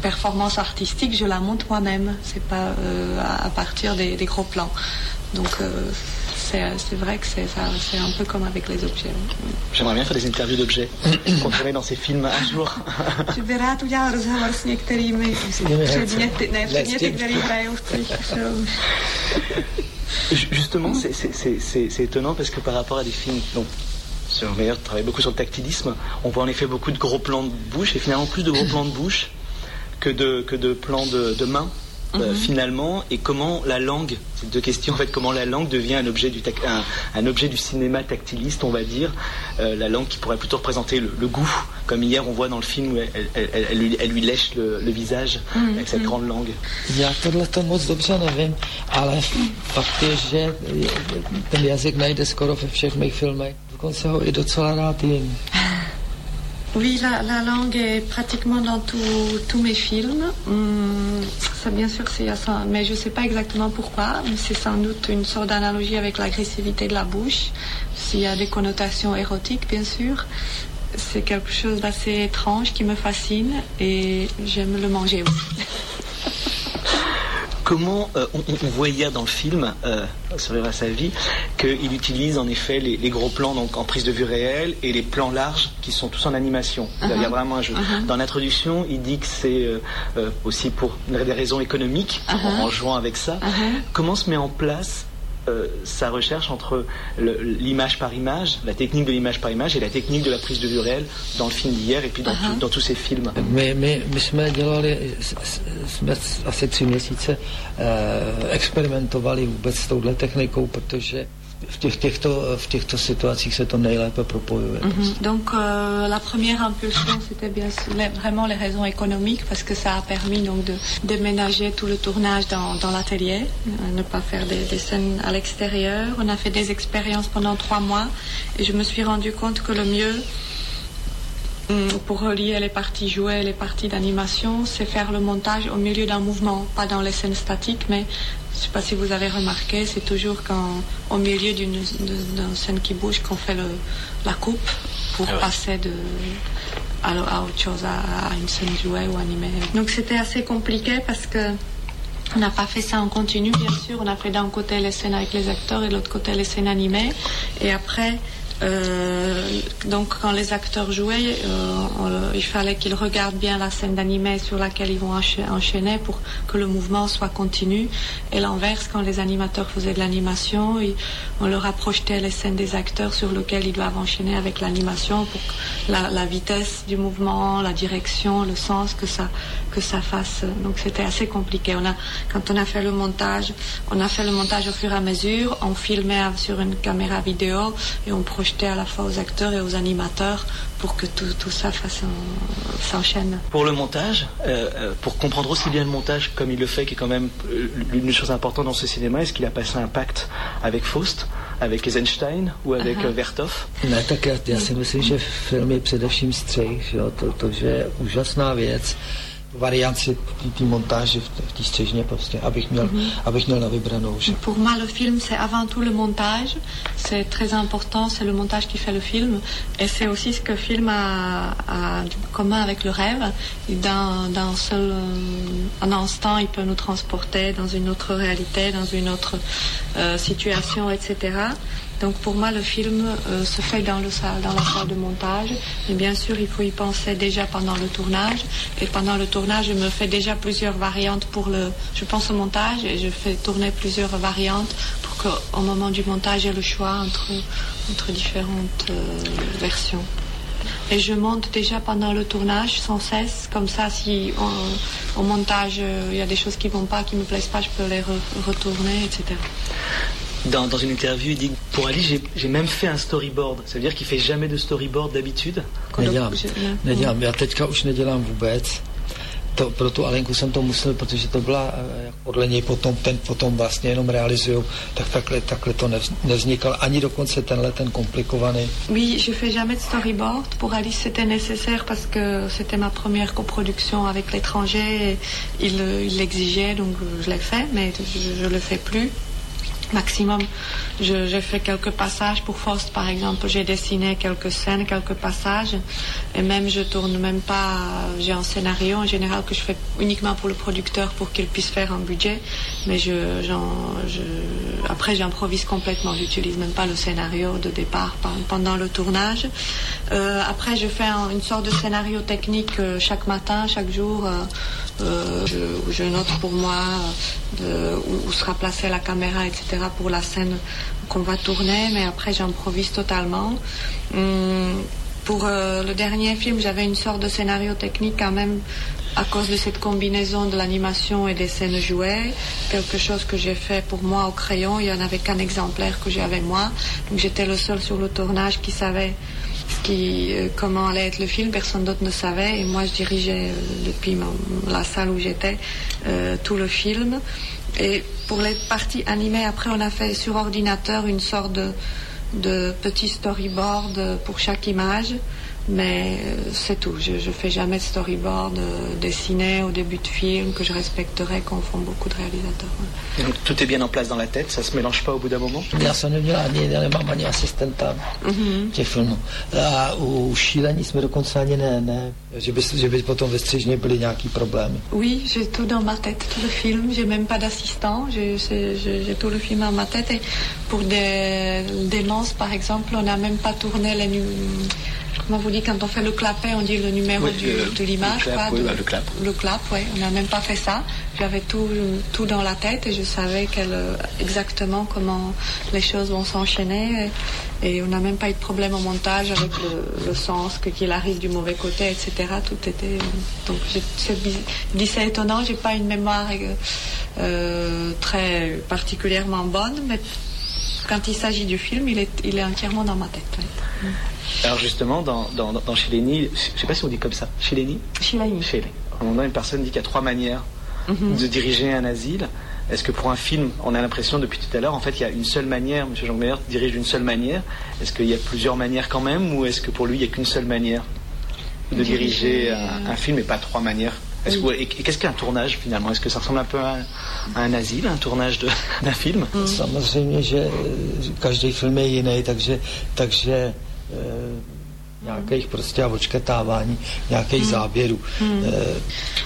performance artistique, je la monte moi-même. C'est pas euh, à, à partir des, des gros plans. Donc euh, c'est, c'est vrai que c'est, ça, c'est un peu comme avec les objets. J'aimerais bien faire des interviews d'objets qu'on ferait dans ces films un jour. Že by rád udělal rozhovor s některými předměty, ne předměty, které hrajou v těch filmech. Justement, c'est, c'est, c'est, c'est, c'est étonnant parce que par rapport à des films, donc, sur Meyer travaille beaucoup sur le tactilisme, on voit en effet beaucoup de gros plans de bouche et finalement plus de gros plans de bouche que de, que de plans de, de main. Euh, finalement, et comment la langue, c'est deux questions en fait, comment la langue devient un objet du, tac, un, un objet du cinéma tactiliste, on va dire, euh, la langue qui pourrait plutôt représenter le, le goût, comme hier on voit dans le film où elle, elle, elle, elle, lui, elle lui lèche le, le visage mm, avec cette mm. grande langue. Já tohle to moc dobře nevím, ale fakt je, že ten jazyk najde skoro ve všech mých filmech, dokonce ho i docela rád jim. Oui, la, la langue est pratiquement dans tous mes films. Hum, ça, bien sûr, c'est ça, mais je ne sais pas exactement pourquoi. Mais c'est sans doute une sorte d'analogie avec l'agressivité de la bouche. S'il y a des connotations érotiques, bien sûr. C'est quelque chose d'assez étrange qui me fascine et j'aime le manger aussi. Comment euh, on, on voit hier dans le film euh, Survivre à sa vie qu'il utilise en effet les, les gros plans donc en prise de vue réelle et les plans larges qui sont tous en animation. Uh-huh. Il y a vraiment un jeu. Uh-huh. Dans l'introduction, il dit que c'est euh, euh, aussi pour des raisons économiques, uh-huh. en, en jouant avec ça. Uh-huh. Comment se met en place euh, sa recherche entre le, l'image par image, la technique de l'image par image et la technique de la prise de vue réelle dans le film d'hier et puis dans, uh-huh. tout, dans tous ces films. My, my, my jsme dělali, jsme asi tři měsíce uh, experimentovali vůbec s touhle technikou, protože v těch, těchto, v těchto situacích se to nejlépe propojuje. Mm-hmm. Donc euh, la première impulsion c'était bien les, vraiment les raisons économiques parce que ça a permis donc de déménager tout le tournage dans, dans l'atelier, euh, ne pas faire des, des scènes à l'extérieur. On a fait des expériences pendant trois mois et je me suis rendu compte que le mieux pour relier les parties jouées et les parties d'animation, c'est faire le montage au milieu d'un mouvement, pas dans les scènes statiques, mais je ne sais pas si vous avez remarqué, c'est toujours quand, au milieu d'une, d'une scène qui bouge qu'on fait le, la coupe pour ah ouais. passer de, à, à autre chose, à, à une scène jouée ou animée. Donc c'était assez compliqué parce que on n'a pas fait ça en continu, bien sûr. On a fait d'un côté les scènes avec les acteurs et de l'autre côté les scènes animées. Et après... Euh, donc quand les acteurs jouaient, euh, on, il fallait qu'ils regardent bien la scène d'animé sur laquelle ils vont enchaîner pour que le mouvement soit continu. Et l'inverse, quand les animateurs faisaient de l'animation, ils, on leur a projeté les scènes des acteurs sur lesquelles ils doivent enchaîner avec l'animation pour que la, la vitesse du mouvement, la direction, le sens, que ça, que ça fasse. Donc c'était assez compliqué. On a, quand on a fait le montage, on a fait le montage au fur et à mesure, on filmait sur une caméra vidéo et on projetait à la fois aux acteurs et aux animateurs pour que tout, tout ça fasse un, s'enchaîne. Pour le montage, euh, pour comprendre aussi bien le montage comme il le fait, qui est quand même une chose importante dans ce cinéma, est-ce qu'il a passé un pacte avec Faust, avec Eisenstein ou avec uh-huh. Vertov? Ne, tak já, já si myslím, že film je především střih, že jo, to, to, že je úžasná věc. Varianci té montage v té střižně prostě, abych měl, mm-hmm. abych měl na vybranou. Že? Pour moi, le film, c'est avant tout le montage. C'est très important, c'est le montage qui fait le film. Et c'est aussi ce que le film a, a du commun avec le rêve. D'un, d'un seul un instant, il peut nous transporter dans une autre réalité, dans une autre euh, situation, et cetera. Donc pour moi, le film euh, se fait dans, le salle, dans la salle de montage. Mais bien sûr, il faut y penser déjà pendant le tournage. Et pendant le tournage, je me fais déjà plusieurs variantes pour le... Je pense au montage et je fais tourner plusieurs variantes pour qu'au moment du montage, j'ai le choix entre, entre différentes euh, versions. Et je monte déjà pendant le tournage sans cesse, comme ça si on, au montage il euh, y a des choses qui ne vont pas, qui ne me plaisent pas, je peux les re, retourner, et cetera. Dans, dans une interview, il dit que pour Ali, j'ai, j'ai même fait un storyboard. Ça veut dire qu'il fait jamais de storyboard d'habitude? Nedělám, nedělám. Já teďka už nedělám vůbec. To, pro tu Alenku jsem to musel, protože to byla, podle něj potom, ten potom vlastně jenom realizují, tak takhle, takhle to nevznikal, ani dokonce tenhle ten komplikovaný. Oui, je fais jamais de storyboard. Pour Alice, c'était nécessaire parce que c'était ma première coproduction avec l'étranger. Et il, il l'exigeait, donc je l'ai fait, mais je, je le fais plus. maximum. Je, j'ai fait quelques passages pour Faust, par exemple. J'ai dessiné quelques scènes, quelques passages. Et même, je tourne même pas... J'ai un scénario, en général, que je fais uniquement pour le producteur pour qu'il puisse faire un budget. Mais je, j'en, je, après, j'improvise complètement. J'utilise même pas le scénario de départ pendant le tournage. Euh, après, je fais un, une sorte de scénario technique euh, chaque matin, chaque jour. Euh, euh, je, je note pour moi euh, de, où, où sera placée la caméra, et cetera pour la scène qu'on va tourner, mais après j'improvise totalement. Hum, pour euh, le dernier film, j'avais une sorte de scénario technique quand même à cause de cette combinaison de l'animation et des scènes jouées, quelque chose que j'ai fait pour moi au crayon. Il n'y en avait qu'un exemplaire que j'ai avec moi, donc j'étais le seul sur le tournage qui savait qui, euh, comment allait être le film, personne d'autre ne savait, et moi je dirigeais euh, depuis ma, la salle où j'étais euh, tout le film. Et pour les parties animées, après on a fait sur ordinateur une sorte de, de petit storyboard pour chaque image, mais euh, c'est tout. Je ne fais jamais de storyboard euh, dessiné au début de film, que je respecterai, qu'en font beaucoup de réalisateurs. Et donc tout est bien en place dans la tête, ça se mélange pas au bout d'un moment? Já jsem neměla ani, nemám ani asistenta mm-hmm. těch filmů. A u Šílení jsme dokonce ani ne, ne že, by, že by potom ve střižně byly nějaký problémy. Oui, j'ai tout dans ma tête, tout le film. J'ai même pas d'assistant, j'ai, j'ai, j'ai tout le film dans ma tête. Et pour des démences, par exemple, on n'a même pas tourné les numéros. Comment vous dites, quand on fait le clapet, on dit le numéro oui, du, le, de l'image. Le clap, quoi, oui, de, bah, le clap. Le clap, oui. On n'a même pas fait ça. J'avais tout, tout dans la tête et je savais quel, exactement comment les choses vont s'enchaîner. Et, et on n'a même pas eu de problème au montage avec le, le sens, que, qu'il arrive du mauvais côté, et cetera. Tout était... Donc, j'ai, c'est, je dis c'est étonnant, j'ai pas une mémoire euh, très particulièrement bonne, mais quand il s'agit du film, il est, il est entièrement dans ma tête. Oui. Alors justement, dans, dans, dans Šílení, je ne sais pas si on dit comme ça, Šílení Šílení. Šílení. À un moment, une personne dit qu'il y a trois manières mm-hmm. de diriger un asile. Est-ce que pour un film, on a l'impression depuis tout à l'heure, en fait, il y a une seule manière, M. Jongler dirige d'une seule manière. Est-ce qu'il y a plusieurs manières quand même, ou est-ce que pour lui, il n'y a qu'une seule manière de diriger un, un film et pas trois manières? Est-ce que, et, et qu'est-ce qu'un tournage finalement? Est-ce que ça ressemble un peu à, à un asile, un tournage de, d'un film? Mm. Samozřejmě, že každý film je jiný, takže, takže e, nějakých prostě odškrtávání, nějakých mm. záběrů. Mm. E,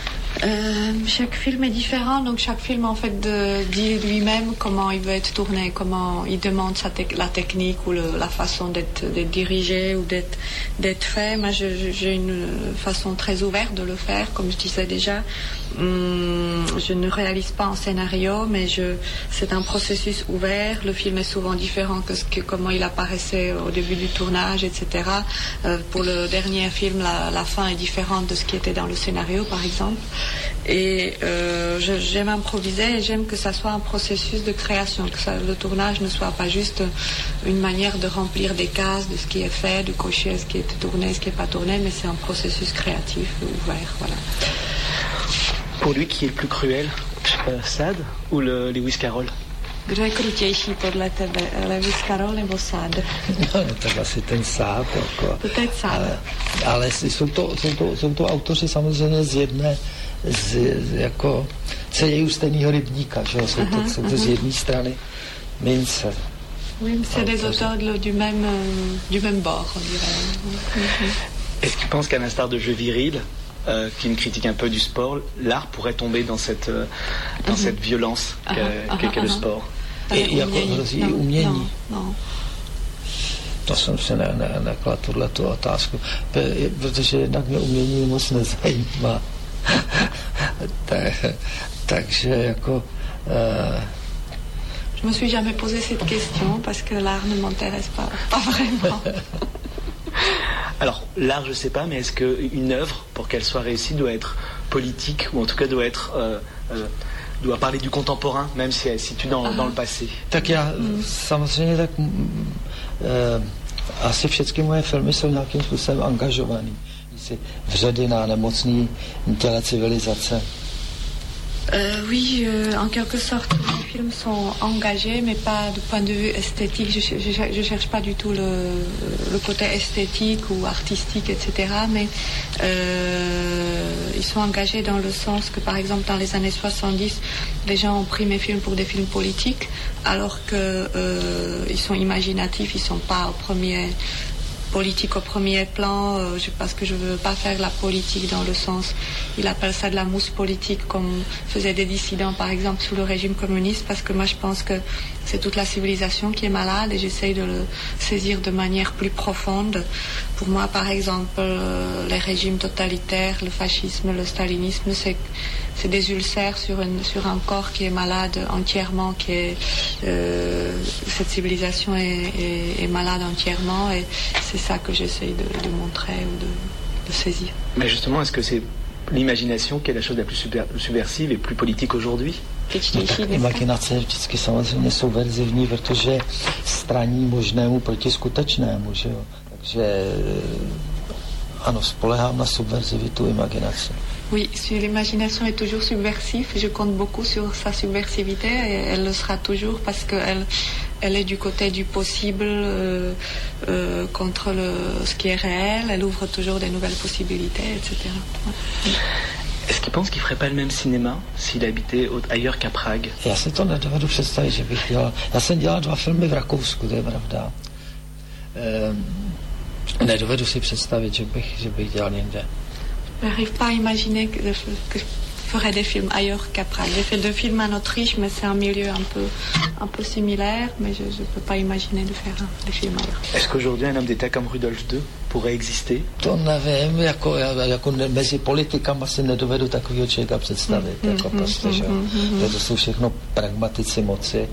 Euh, chaque film est différent, donc chaque film en fait de, dit lui-même comment il veut être tourné, comment il demande sa te- la technique ou le, la façon d'être, d'être dirigé ou d'être, d'être fait. Moi je, j'ai une façon très ouverte de le faire, comme je disais déjà. Hum, je ne réalise pas un scénario, mais je, c'est un processus ouvert. Le film est souvent différent que, ce que comment il apparaissait au début du tournage, et cetera. Euh, pour le dernier film, la, la fin est différente de ce qui était dans le scénario, par exemple. Et euh, je, j'aime improviser et j'aime que ça soit un processus de création, que ça, le tournage ne soit pas juste une manière de remplir des cases de ce qui est fait, de cocher ce qui est tourné, ce qui n'est pas tourné, mais c'est un processus créatif ouvert. Voilà. Pour lui, qui est le plus cruel, euh, Sade ou le Lewis Carroll? Kdo je krutější podle tebe, Lewis Carroll nebo Sade? No, no tak asi ten Sade. Jako, Peut-être Sade. Ale, ale jsou, to, jsou, to, jsou to autoři samozřejmě z jedné, z, jako, celý u stejného rybníka, že jsou, uh-huh, to, jsou to uh-huh. z jedné strany mince. Oui, c'est des auteurs de, du, même, euh, du même bord, on dirait. Uh-huh. Est-ce qu'il pense qu'à l'instar de Jeux virils, Euh, qui est une critique un peu du sport, l'art pourrait tomber dans cette, euh, dans mm-hmm. cette violence qu'est, uh-huh, qu'est, qu'est uh-huh. le sport. Et jako hrozí umění. No. To jsem se ne, ne, nekladl tuhletu otázku, protože jednak mě umění moc nezajímá. tak, takže jako... Uh... Je me suis jamais posé cette question parce que l'art ne m'intéresse pas, pas vraiment. Alors, l'art, je ne sais pas, mais est-ce qu'une œuvre, pour qu'elle soit réussie, doit être politique, ou en tout cas doit être euh, euh, doit parler du contemporain, même si elle se situe dans, dans le passé? Tak já mm. samozřejmě tak uh, asi všechny moje filmy jsou nějakým způsobem angažovaný. V řady na nemocný těle civilizace. Euh, oui, euh, en quelque sorte, les films sont engagés, mais pas du point de vue esthétique. Je ne cherche pas du tout le, le côté esthétique ou artistique, et cetera. Mais euh, ils sont engagés dans le sens que, par exemple, dans les années soixante-dix, les gens ont pris mes films pour des films politiques, alors qu'ils euh, sont imaginatifs, ils ne sont pas au premier... politique au premier plan, euh, je, parce que je ne veux pas faire la politique dans le sens, il appelle ça de la mousse politique comme faisaient des dissidents par exemple sous le régime communiste, parce que moi je pense que c'est toute la civilisation qui est malade et j'essaye de le saisir de manière plus profonde. Pour moi par exemple euh, les régimes totalitaires, le fascisme, le stalinisme, c'est c'est des ulcères sur, une, sur un corps qui est malade entièrement, qui est, euh, cette civilisation est, est, est malade entièrement et c'est ça que j'essaye de, de montrer ou de, de saisir. Mais justement, est-ce que c'est l'imagination qui est la chose la plus super, subversive et plus politique aujourd'hui? Imaginace vždycky samozřejmě jsou verzivní, protože straní možnému proti skutečnému, že jo? Takže ano, spolehám na subverzivitu imaginace. Oui, l'imagination est toujours subversive. Je compte beaucoup sur sa subversivité et elle le sera toujours parce qu'elle elle est du côté du possible euh, euh, contre le, ce qui est réel. Elle ouvre toujours des nouvelles possibilités, et cetera. Ouais. Est-ce qu'il pense qu'il ferait pas le même cinéma s'il habitait ailleurs qu'à Prague? Já si to nedovedu představit, že bych dělal. Já jsem dělal dva filmy v Rakousku, to je pravda. E, nedovedu si představit, že bych, že bych dělal jinde. Je n'arrive pas à imaginer que, que je ferais des films ailleurs qu'à Prague. J'ai fait deux films en Autriche, mais c'est un milieu un peu, un peu similaire, mais je ne peux pas imaginer de faire des films ailleurs. Est-ce qu'aujourd'hui un homme d'État comme Rudolf deux pourrait exister? To nevím, jako, jako mezi politikama si nedovedu takového člověka představit. Mm, jako mm, prostě, mm, že? Mm, mm, to jsou všechno pragmatici moci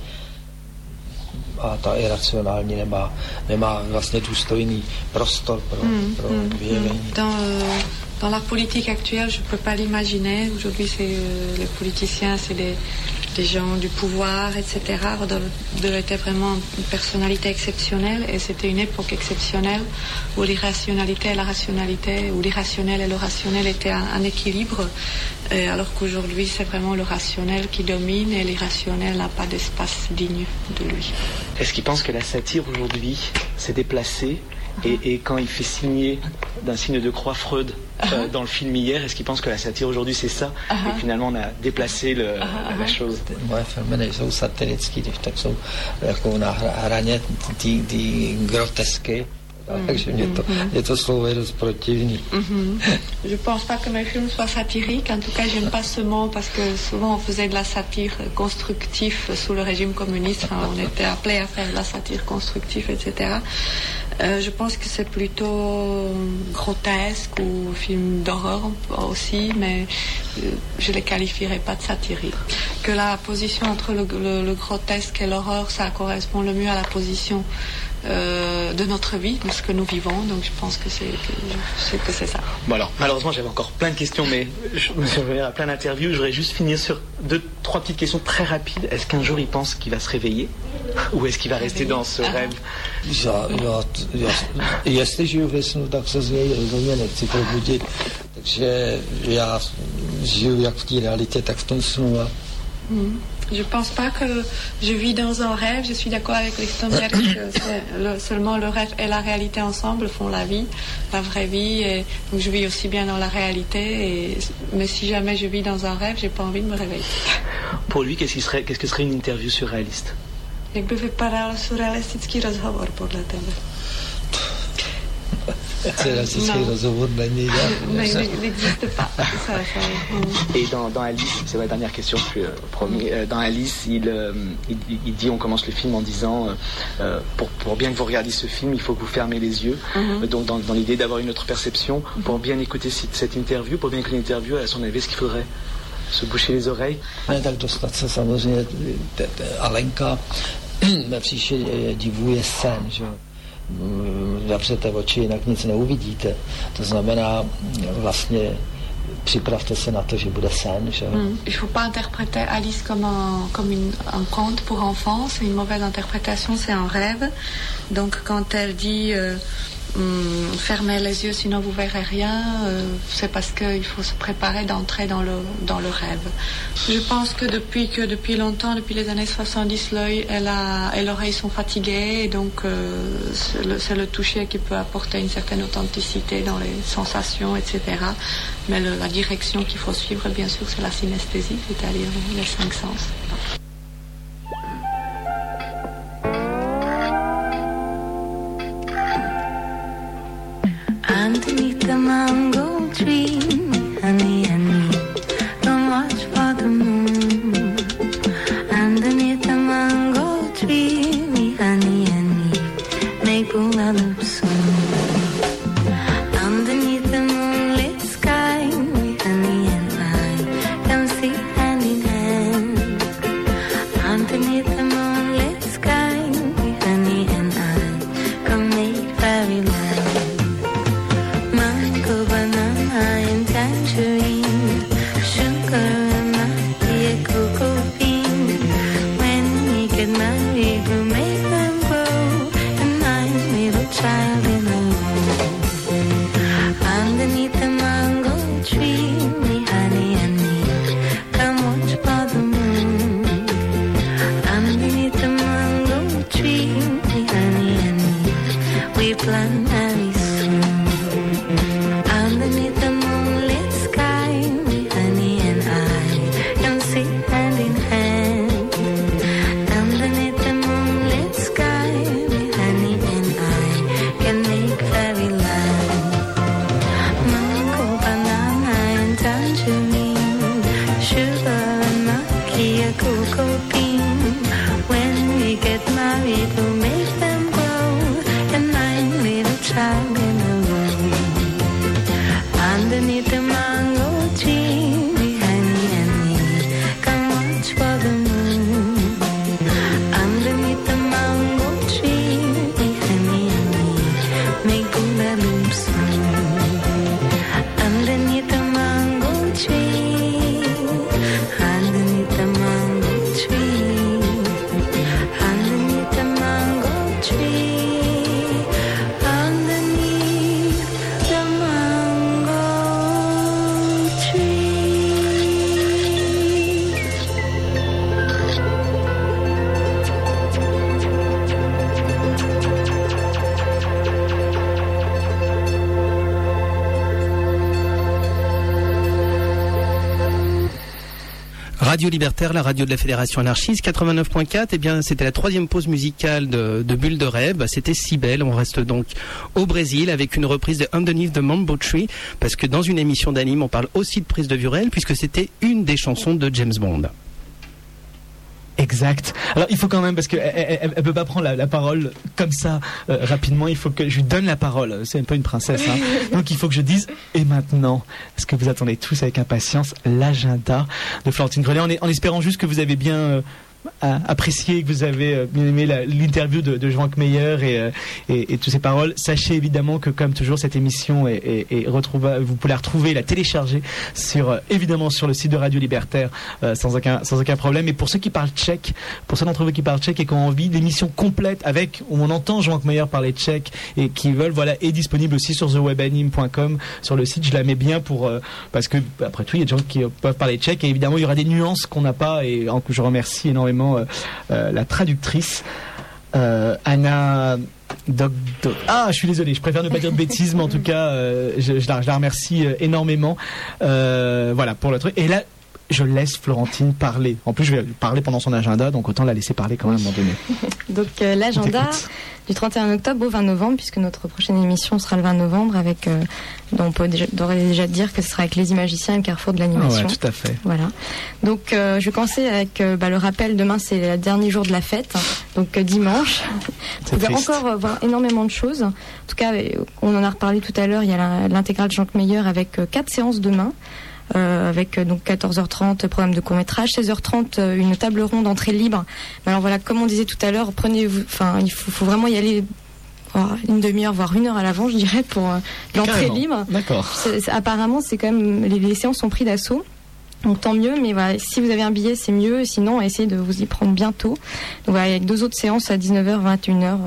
a ta iracionální nemá, nemá vlastně důstojný prostor pro, mm, pro mm, vyjevení. Dans la politique actuelle, je ne peux pas l'imaginer. Aujourd'hui, c'est, euh, les politiciens, c'est des, des gens du pouvoir, et cetera. Rodolphe deux était vraiment une personnalité exceptionnelle et c'était une époque exceptionnelle où l'irrationalité et la rationalité, où l'irrationnel et le rationnel étaient un, un équilibre, et alors qu'aujourd'hui, c'est vraiment le rationnel qui domine et l'irrationnel n'a pas d'espace digne de lui. Est-ce qu'il pense que la satire aujourd'hui s'est déplacée? Et, et quand il fait signer d'un signe de croix Freud euh, dans le film hier, est-ce qu'il pense que la satire aujourd'hui c'est ça et que finalement on a déplacé le, la chose? Moje filmy nejsou satirický, tak jsou jako na hraně ty grotesky. Takže mě to, mě to slovo je dost protivný. Mm-hmm. Je pense pas que mes films soient satiriques, en tout cas j'aime pas ce mot parce que souvent on faisait de la satire constructive sous le régime communiste, enfin, on était appelé à faire de la satire constructive, et cetera. Euh, je pense que c'est plutôt grotesque ou film d'horreur aussi, mais euh, je les qualifierais pas de satirique. Que la position entre le, le, le grotesque et l'horreur, ça correspond le mieux à la position Euh, de notre vie, de ce que nous vivons, donc je pense que c'est que, c'est, que c'est ça. Bon alors, malheureusement j'avais encore plein de questions, mais je me suis à plein d'interviews, je voudrais juste finir sur deux, trois petites questions très rapides. Est-ce qu'un jour il pense qu'il va se réveiller ou est-ce qu'il va rester dans ce rêve? Já, já, já, jestli žiju ve snu, tak se z něj rozhodně nechci probudit, takže já žiju jak v té realitě, tak v tom snu. A... Mm. Je ne pense pas que je vis dans un rêve. Je suis d'accord avec l'extérieur que c'est le, seulement le rêve et la réalité ensemble font la vie, la vraie vie. Et donc je vis aussi bien dans la réalité. Et, mais si jamais je vis dans un rêve, j'ai pas envie de me réveiller. Pour lui, qu'est-ce, serait, qu'est-ce que serait une interview surréaliste? Jak by vypadal surrealistický rozhovor podle tebe? Surréalistický rozhovor není. N'existe pas. Ça, ça, Et dans, dans Alice, c'est ma dernière question, je suis euh, promis. Euh, dans Alice, il, euh, il, il dit, on commence le film en disant, euh, pour, pour bien que vous regardiez ce film, il faut que vous fermez les yeux. Mm-hmm. Donc dans, dans l'idée d'avoir une autre perception, mm-hmm. pour bien écouter cette, cette interview, pour bien écouter l'interview, à son avis, est-ce qu'il faudrait se boucher les oreilles? Ne, tak dostat se samozřejmě, Alenka ve příště divuje scén, že zavřete oči, jinak nic neuvidíte. To znamená, vlastně připravte se na to, že bude sen. Že? Mm. Il ne faut pas interpréter Alice comme, un, comme une, un conte pour enfants. C'est une mauvaise interprétation, c'est un rêve. Donc quand elle dit euh, hum, fermez les yeux, sinon vous verrez rien. Euh, c'est parce qu'il faut se préparer d'entrer dans le, dans le rêve. Je pense que depuis, que depuis longtemps, depuis les années soixante-dix, l'œil et, la, et l'oreille sont fatigués. Et donc, euh, c'est, le, c'est le toucher qui peut apporter une certaine authenticité dans les sensations, et cetera. Mais le, la direction qu'il faut suivre, bien sûr, c'est la synesthésie, c'est-à-dire les cinq sens. Underneath the mango tree, honey and me, don't watch for the moon. Underneath the mango tree, me, honey and me, make hula loop soon. Underneath the moonlit sky, me, honey and I, come see hand in hand. Underneath the moonlit sky, me, honey and I, come make fairyland. Banana and tangerine, sugar and nutty cocoa bean. When we get married, we'll make them grow. And my little child in the room. Underneath the mango tree, me, honey and me, come watch for the moon. Underneath the mango tree, me, honey and me, we plan very soon. Underneath the moonlit sky, me, honey and I, can sit hand in hand. Underneath the moonlit sky, me, honey and I, can make fairyland. Mango, banana and tangerine, sugar and macchia, cocoa bean. When we get married, we'll make them grow. And my little child in the room. Underneath the mango tree, me, honey and me, come watch for the moon. Underneath the mango tree, me, honey and me, make hula loop soon. Underneath the mango tree, underneath the mango tree, underneath the mango tree, underneath the mango tree. Radio Libertaire, la radio de la Fédération Anarchiste, quatre-vingt-neuf point quatre. Eh bien, c'était la troisième pause musicale de, de Bulle de Rêve. C'était si belle. On reste donc au Brésil avec une reprise de Underneath the Mambo Tree, parce que dans une émission d'anime, on parle aussi de prise de vue réelle, puisque c'était une des chansons de James Bond. Exact. Alors il faut quand même, parce qu'elle elle, elle peut pas prendre la, la parole comme ça euh, rapidement, il faut que je lui donne la parole. C'est un peu une princesse, hein. Donc il faut que je dise, et maintenant, est-ce que vous attendez tous avec impatience l'agenda de Florentine Grelet, en, en espérant juste que vous avez bien euh, apprécié, que vous avez euh, bien aimé la, l'interview de, de Jean Meyer et, euh, et, et toutes ces paroles. Sachez évidemment que comme toujours cette émission est, est, est retrouva, vous pouvez la retrouver, la télécharger sur euh, évidemment sur le site de Radio Libertaire euh, sans aucun sans aucun problème. Et pour ceux qui parlent tchèque, pour ceux d'entre vous qui parlent tchèque et qui ont envie d'émission complète avec où on entend Jean Meyer parler tchèque et qui veulent, voilà, est disponible aussi sur the web anime point com sur le site. Je la mets bien pour euh, parce que après tout il y a des gens qui peuvent parler tchèque et évidemment il y aura des nuances qu'on n'a pas et en, je remercie énormément Euh, euh, la traductrice euh, Anna Doc, Doc. Ah, je suis désolé, je préfère ne pas dire de bêtises, mais en tout cas, euh, je, je, la, je la remercie euh, énormément. Euh, voilà pour le truc. Et là, je laisse Florentine parler. En plus, je vais parler pendant son agenda, donc autant la laisser parler quand même à un moment donné. Donc euh, l'agenda du trente et un octobre au vingt novembre, puisque notre prochaine émission sera le vingt novembre, avec, euh, donc on peut déjà, d'ores et déjà dire que ce sera avec les imagiciens et le carrefour de l'animation. Ah ouais, tout à fait. Voilà. Donc euh, je vais commencer avec euh, bah, le rappel. Demain c'est le dernier jour de la fête, donc euh, dimanche. Vous pouvez encore euh, voir énormément de choses. En tout cas, on en a reparlé tout à l'heure. Il y a la, l'intégrale Jean Meyer avec euh, quatre séances demain. Euh, avec euh, donc quatorze heures trente programme de court-métrage, seize heures trente euh, une table ronde entrée libre. Mais alors voilà, comme on disait tout à l'heure, prenez, enfin il faut, faut vraiment y aller oh, une demi-heure voire une heure à l'avant, je dirais, pour euh, l'entrée Carrément. libre. D'accord. C'est, c'est, apparemment, c'est quand même les, les séances sont prises d'assaut. Donc tant mieux, mais voilà, si vous avez un billet, c'est mieux. Sinon, essayez de vous y prendre bientôt. Donc voilà, avec deux autres séances à dix-neuf heures, vingt et une heures. Euh,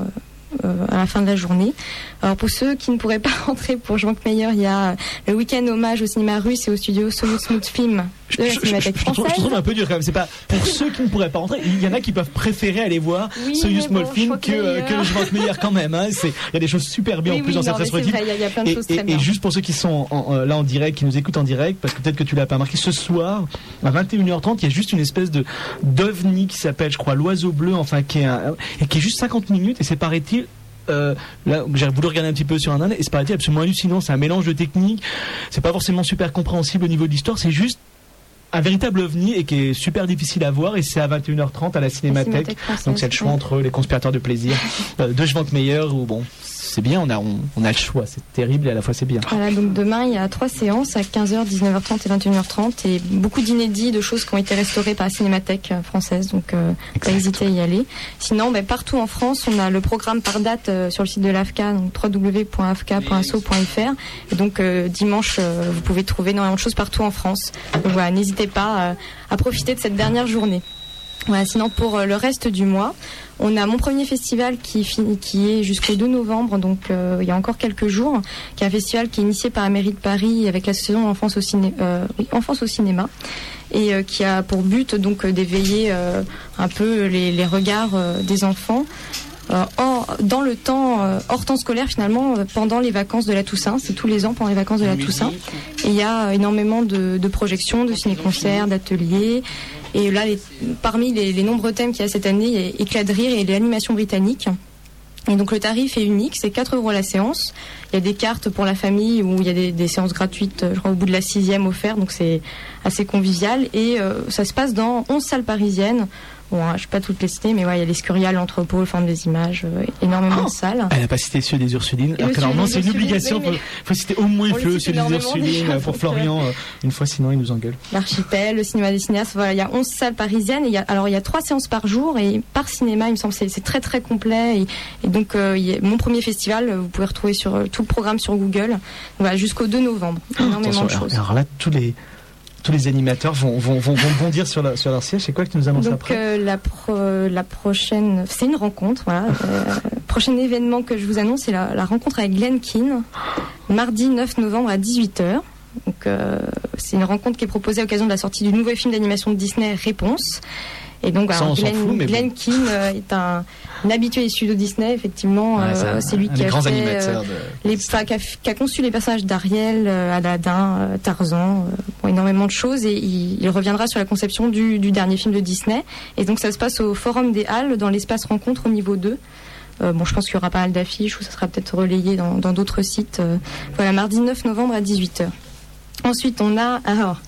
euh, à la fin de la journée. Alors pour ceux qui ne pourraient pas rentrer pour Schwankmeyer, il y a le week-end hommage au cinéma russe et au studio Soyuz Smooth Film de la Cinémathèque je, je, je, française. je trouve un peu dur quand même. C'est pas pour ceux qui ne pourraient pas rentrer. Il y en a qui peuvent préférer aller voir Oui, Soyuz mais Small bon, Film que, euh, que Schwankmeyer quand même. Hein. C'est, il y a des choses super bien Oui, en plus oui, dans non, cette mais c'est rétrospective. vrai, il y a- il y a plein de Et, choses et- très bien. et juste pour ceux qui sont en, euh, là en direct, qui nous écoutent en direct, parce que peut-être que tu l'as pas remarqué, ce soir à vingt et une heures trente, il y a juste une espèce de d'ovni qui s'appelle, je crois, l'Oiseau Bleu, enfin qui est un, et qui est juste cinquante minutes, et c'est, paraît-il, Euh, là, j'ai voulu regarder un petit peu sur un âne, et c'est paraît-il absolument hallucinant. C'est un mélange de techniques. C'est pas forcément super compréhensible au niveau de l'histoire. C'est juste un véritable ovni et qui est super difficile à voir, et c'est à vingt et une heures trente à la Cinémathèque. Cinémathèque française, Donc c'est le choix ouais. entre Les Conspirateurs de plaisir euh, de Schwankmeyer, ou bon, c'est bien, on a on, on a le choix, c'est terrible et à la fois c'est bien. Voilà, donc demain il y a trois séances à quinze heures, dix-neuf heures trente et vingt et une heures trente, et beaucoup d'inédits, de choses qui ont été restaurées par la Cinémathèque française, donc euh, pas hésiter à y aller. Sinon, ben, partout en France, on a le programme par date euh, sur le site de l'A F C A, donc w w w point a f c a point asso point f r, et donc euh, dimanche euh, vous pouvez trouver énormément de choses partout en France. Donc voilà, n'hésitez pas euh, à profiter de cette dernière journée. Voilà, sinon pour euh, le reste du mois, on a mon premier festival qui, finit, qui est jusqu'au deux novembre, donc euh, il y a encore quelques jours, qui est un festival qui est initié par la mairie de Paris avec l'association Enfance au, ciné, euh, oui, Enfance au cinéma, et euh, qui a pour but donc euh, d'éveiller euh, un peu les, les regards euh, des enfants. Euh, hors, dans le temps, euh, hors temps scolaire finalement, euh, pendant les vacances de la Toussaint, c'est tous les ans pendant les vacances de la Toussaint. Et il y a énormément de, de projections, de ciné-concerts, d'ateliers. Et là, les, parmi les, les nombreux thèmes qu'il y a cette année, il y a Éclat de rire et l'animation britannique. Et donc le tarif est unique, c'est quatre euros la séance. Il y a des cartes pour la famille où il y a des, des séances gratuites, je crois au bout de la sixième offertes, donc c'est assez convivial. Et euh, ça se passe dans onze salles parisiennes. Bon, hein, je ne vais pas toutes les citer, mais ouais, il y a l'Escurial, l'Entrepôt, le Forum des Images, euh, énormément de salles. Elle n'a pas cité ceux des Ursulines, alors que normalement c'est une obligation. Il faut, faut citer au moins le ceux des Ursulines pour Florian, euh, une fois, sinon il nous engueule. L'Archipel, le cinéma des cinéastes, voilà, il y a onze salles parisiennes. Et il y a, alors il y a trois séances par jour, et par cinéma, il me semble, c'est, c'est très très complet. Et, et donc, euh, il y a, mon premier festival, vous pouvez retrouver sur euh, tout le programme sur Google. Voilà, jusqu'au deux novembre. Énormément de choses. Alors là, tous les tous les animateurs vont, vont, vont, vont bondir sur, la, sur leur siège. C'est quoi que tu nous annonces Donc, après euh, la, pro, la prochaine, c'est une rencontre. Voilà. Euh, prochain événement que je vous annonce, c'est la, la rencontre avec Glenn Keane, mardi neuf novembre à dix-huit heures. Donc, euh, c'est une rencontre qui est proposée à l'occasion de la sortie du nouveau film d'animation de Disney, Réponse. Et donc, alors, Glenn, fout, Glenn bon. Keane euh, est un, un habitué des studios Disney, effectivement. Ouais, euh, c'est, c'est lui qui a, fait, euh, les, qui, a, qui a conçu les personnages d'Ariel, euh, Aladdin, euh, Tarzan, euh, bon, énormément de choses. Et il, il reviendra sur la conception du, du dernier film de Disney. Et donc, ça se passe au Forum des Halles, dans l'espace rencontre au niveau deux. Euh, bon, je pense qu'il y aura pas mal d'affiches, ou ça sera peut-être relayé dans, dans d'autres sites. Euh, voilà, mardi neuf novembre à dix-huit heures. Ensuite, on a... alors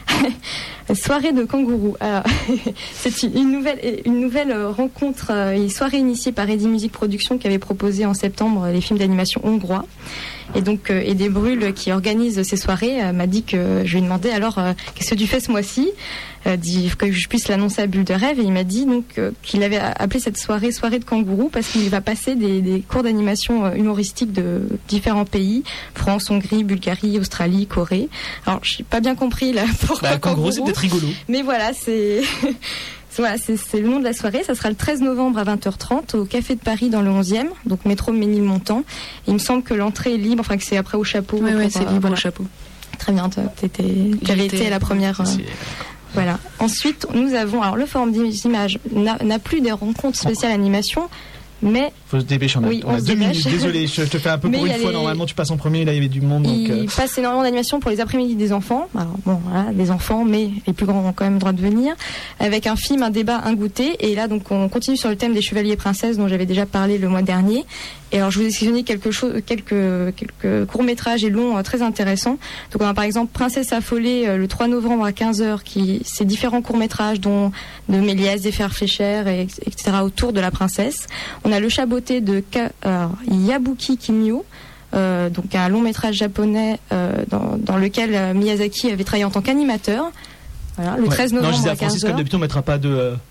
soirée de kangourou. Alors, c'est une nouvelle, une nouvelle rencontre, une soirée initiée par Eddy Music Productions qui avait proposé en septembre les films d'animation hongrois. Et donc, euh, Eddy Brûle, qui organise ces soirées, euh, m'a dit que je lui ai demandé alors euh, qu'est-ce que tu fais ce mois-ci, euh, dit que je puisse l'annoncer à Bulle de Rêve, et il m'a dit donc euh, qu'il avait appelé cette soirée soirée de kangourou parce qu'il va passer des, des cours d'animation euh, humoristique de différents pays, France, Hongrie, Bulgarie, Australie, Corée. Alors, j'ai pas bien compris là pourquoi bah, kangourou, kangourou, c'est peut-être rigolo. Mais voilà, c'est Voilà, c'est, c'est le nom de la soirée. Ça sera le treize novembre à vingt heures trente au Café de Paris dans le onzième, donc métro Ménilmontant. Il me semble que l'entrée est libre, enfin que c'est après au chapeau. Oui, ouais, c'est euh, libre voilà. au chapeau. Très bien, tu avais été à la première. Euh, voilà. Ensuite, nous avons, alors le Forum des Images n'a, n'a plus des rencontres spéciales animation, mais... Faut se dépêcher, on a, oui, on a on deux dépêche. minutes, désolé, je, je te fais un peu mais pour une fois, les... normalement tu passes en premier, là il y avait du monde. Donc, il euh... passe énormément d'animation pour les après-midi des enfants, alors bon voilà, des enfants, mais les plus grands ont quand même le droit de venir, avec un film, un débat, un goûter, et là donc on continue sur le thème des chevaliers et princesses dont j'avais déjà parlé le mois dernier. Et alors je vous ai sélectionné quelque chose, quelques, quelques courts-métrages et longs euh, très intéressants. Donc on a par exemple Princesse affolée euh, le trois novembre à quinze heures, qui c'est différents courts-métrages dont de Méliès, des Fers Fléchers, et, et cetera autour de la princesse. On a Le Chat Botté de Ka, euh, Yabuki Kimio, euh, donc un long-métrage japonais euh, dans, dans lequel euh, Miyazaki avait travaillé en tant qu'animateur. Voilà, le ouais. treize novembre non, je disais à à Francis, quinze heures. comme d'habitude, on mettra pas de, euh,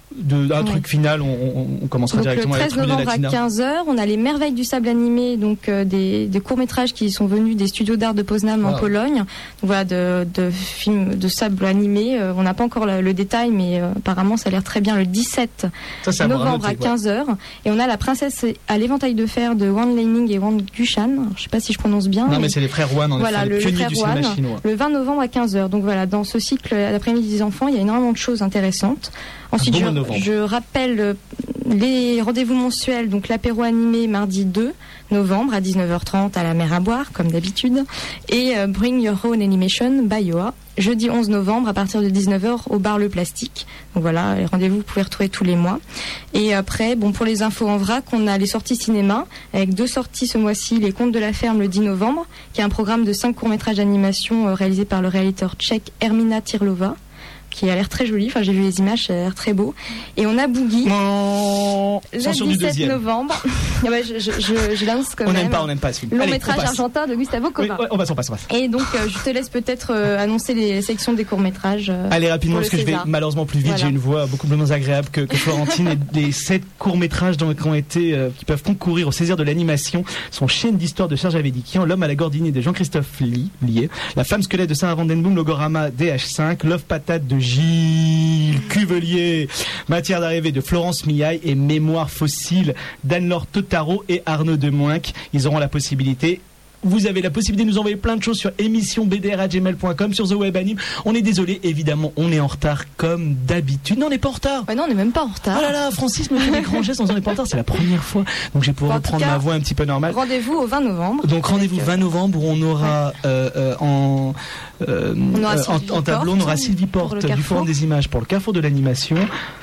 de, d'un Ouais. truc final, on, on, on commencera Donc le directement avec treize Tribune novembre à Latina. quinze heures, on a les Merveilles du sable animé, donc euh, des, des courts-métrages qui sont venus des studios d'art de Poznań en Ah. Pologne. Donc voilà, de, de films de sable animé. Euh, on n'a pas encore le, le détail, mais euh, apparemment ça a l'air très bien. Le dix-sept Ça, c'est à voir à novembre à noter, ouais. quinze heures. Et on a La Princesse à l'éventail de fer de Wang Leining et Wang Gushan. Alors, je sais pas si je prononce bien. Non, mais c'est les frères Wan, en Voilà, effet, le, les le pionniers frère du cinéma Wan, chinois. le vingt novembre à quinze heures. Donc voilà, dans ce cycle d'après-midi des enfants, il y a énormément de choses intéressantes. Ensuite, bon je, mois de novembre. je rappelle euh, les rendez-vous mensuels, donc l'apéro animé mardi deux novembre à dix-neuf heures trente à la mer à boire, comme d'habitude, et euh, Bring Your Own Animation by Yoa, jeudi onze novembre à partir de dix-neuf heures au bar Le Plastique. Donc voilà, les rendez-vous vous pouvez retrouver tous les mois. Et après, bon, pour les infos en vrac, on a les sorties cinéma, avec deux sorties ce mois-ci, Les Contes de la Ferme le dix novembre, qui est un programme de cinq courts-métrages d'animation euh, réalisé par le réalisateur tchèque Ermina Tirlova, qui a l'air très joli. Enfin, j'ai vu les images, ça a l'air très beau. Et on a Boogie. Oh, Le censure du dix-sept deuxième. novembre. Ah ouais, je, je, je, je l'annonce quand On même. n'aime pas, on n'aime pas ce film. Long Allez, métrage on passe. argentin de Gustavo Oui, Cova. ouais, on passe, on passe, on passe. Et donc, euh, je te laisse peut-être euh, annoncer les sections des courts-métrages. euh, Allez, rapidement, pour parce le que je vais César. malheureusement plus vite. Voilà. J'ai une voix beaucoup plus agréable que, que Florentine. Et les sept courts-métrages donc, qui ont été, euh, qui peuvent concourir au César de l'animation sont Chaîne d'histoire de Serge Avedikian, L'homme à la gordinier de Jean-Christophe Lie, Lié, La femme squelette de Sarah Vandenboom, Logorama D H cinq, Love patate de Gilles Cuvelier, Matière d'arrivée de Florence Millaille et Mémoire fossile d'Anne-Laure Totaro et Arnaud Demoinck. Ils auront la possibilité. Vous avez la possibilité de nous envoyer plein de choses sur émission b d r arobase gmail point com, sur The Web Anime. On est désolé, évidemment, on est en retard comme d'habitude. Non, on n'est pas en retard. Ouais, non, on n'est même pas en retard. Oh là là, Francis me fait des grands gestes en disant on n'est pas en retard. C'est la première fois. Donc je vais pouvoir Bon, en tout reprendre cas, ma voix un petit peu normale. Rendez-vous au vingt novembre. Donc rendez-vous Avec, euh, vingt novembre où on aura euh, euh, en, euh, On aura euh, en, Sylvie en tableau, on Porte aura Sylvie pour Porte le du Carrefour. Forum des images pour le Carrefour de l'animation.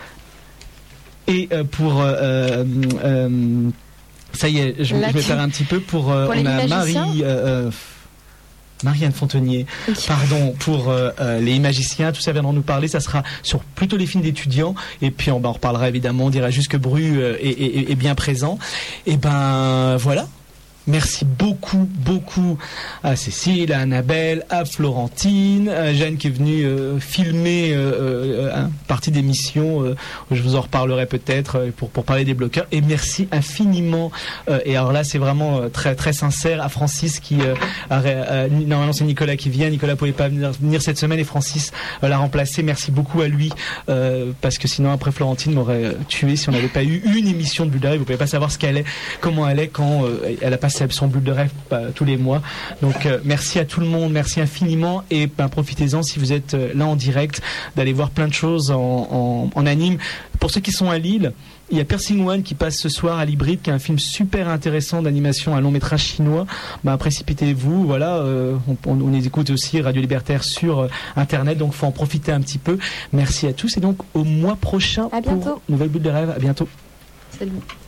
Et euh, pour euh, euh, ça y est, je, Là, je vais tu- faire un petit peu pour, euh, pour les on a magiciens. Marie euh, euh, Marianne Fontenier, pardon, pour euh, euh, les magiciens, tout ça viendront nous parler. Ça sera sur plutôt les films d'étudiants. Et puis on, bah, on reparlera évidemment, on dira juste que Bru euh, est, est- est bien présent. Et ben voilà. Merci beaucoup, beaucoup à Cécile, à Annabelle, à Florentine, à Jeanne qui est venue euh, filmer euh, euh, une partie d'émission. Euh, je vous en reparlerai peut-être euh, pour, pour parler des bloqueurs. Et merci infiniment. Euh, et alors là, c'est vraiment euh, très très sincère à Francis qui euh, a, ré- euh, normalement c'est Nicolas qui vient. Nicolas pouvait pas venir, venir cette semaine et Francis euh, l'a remplacé. Merci beaucoup à lui euh, parce que sinon après Florentine m'aurait euh, tué si on n'avait pas eu une émission de Bulle de Rêve. Vous pouvez pas savoir ce qu'elle est, comment elle est quand euh, elle a passé son Bulle de Rêve euh, tous les mois. Donc euh, merci à tout le monde, merci infiniment et ben, profitez-en si vous êtes euh, là en direct d'aller voir plein de choses en, en, en anime. Pour ceux qui sont à Lille, il y a Piercing One qui passe ce soir à l'Hybride, qui est un film super intéressant d'animation, un long métrage chinois. Ben, précipitez-vous, voilà. Euh, on, on, on les écoute aussi Radio Libertaire sur euh, Internet, donc faut en profiter un petit peu. Merci à tous et donc au mois prochain À bientôt. pour Nouvelle Bulle de Rêve. À bientôt. Salut.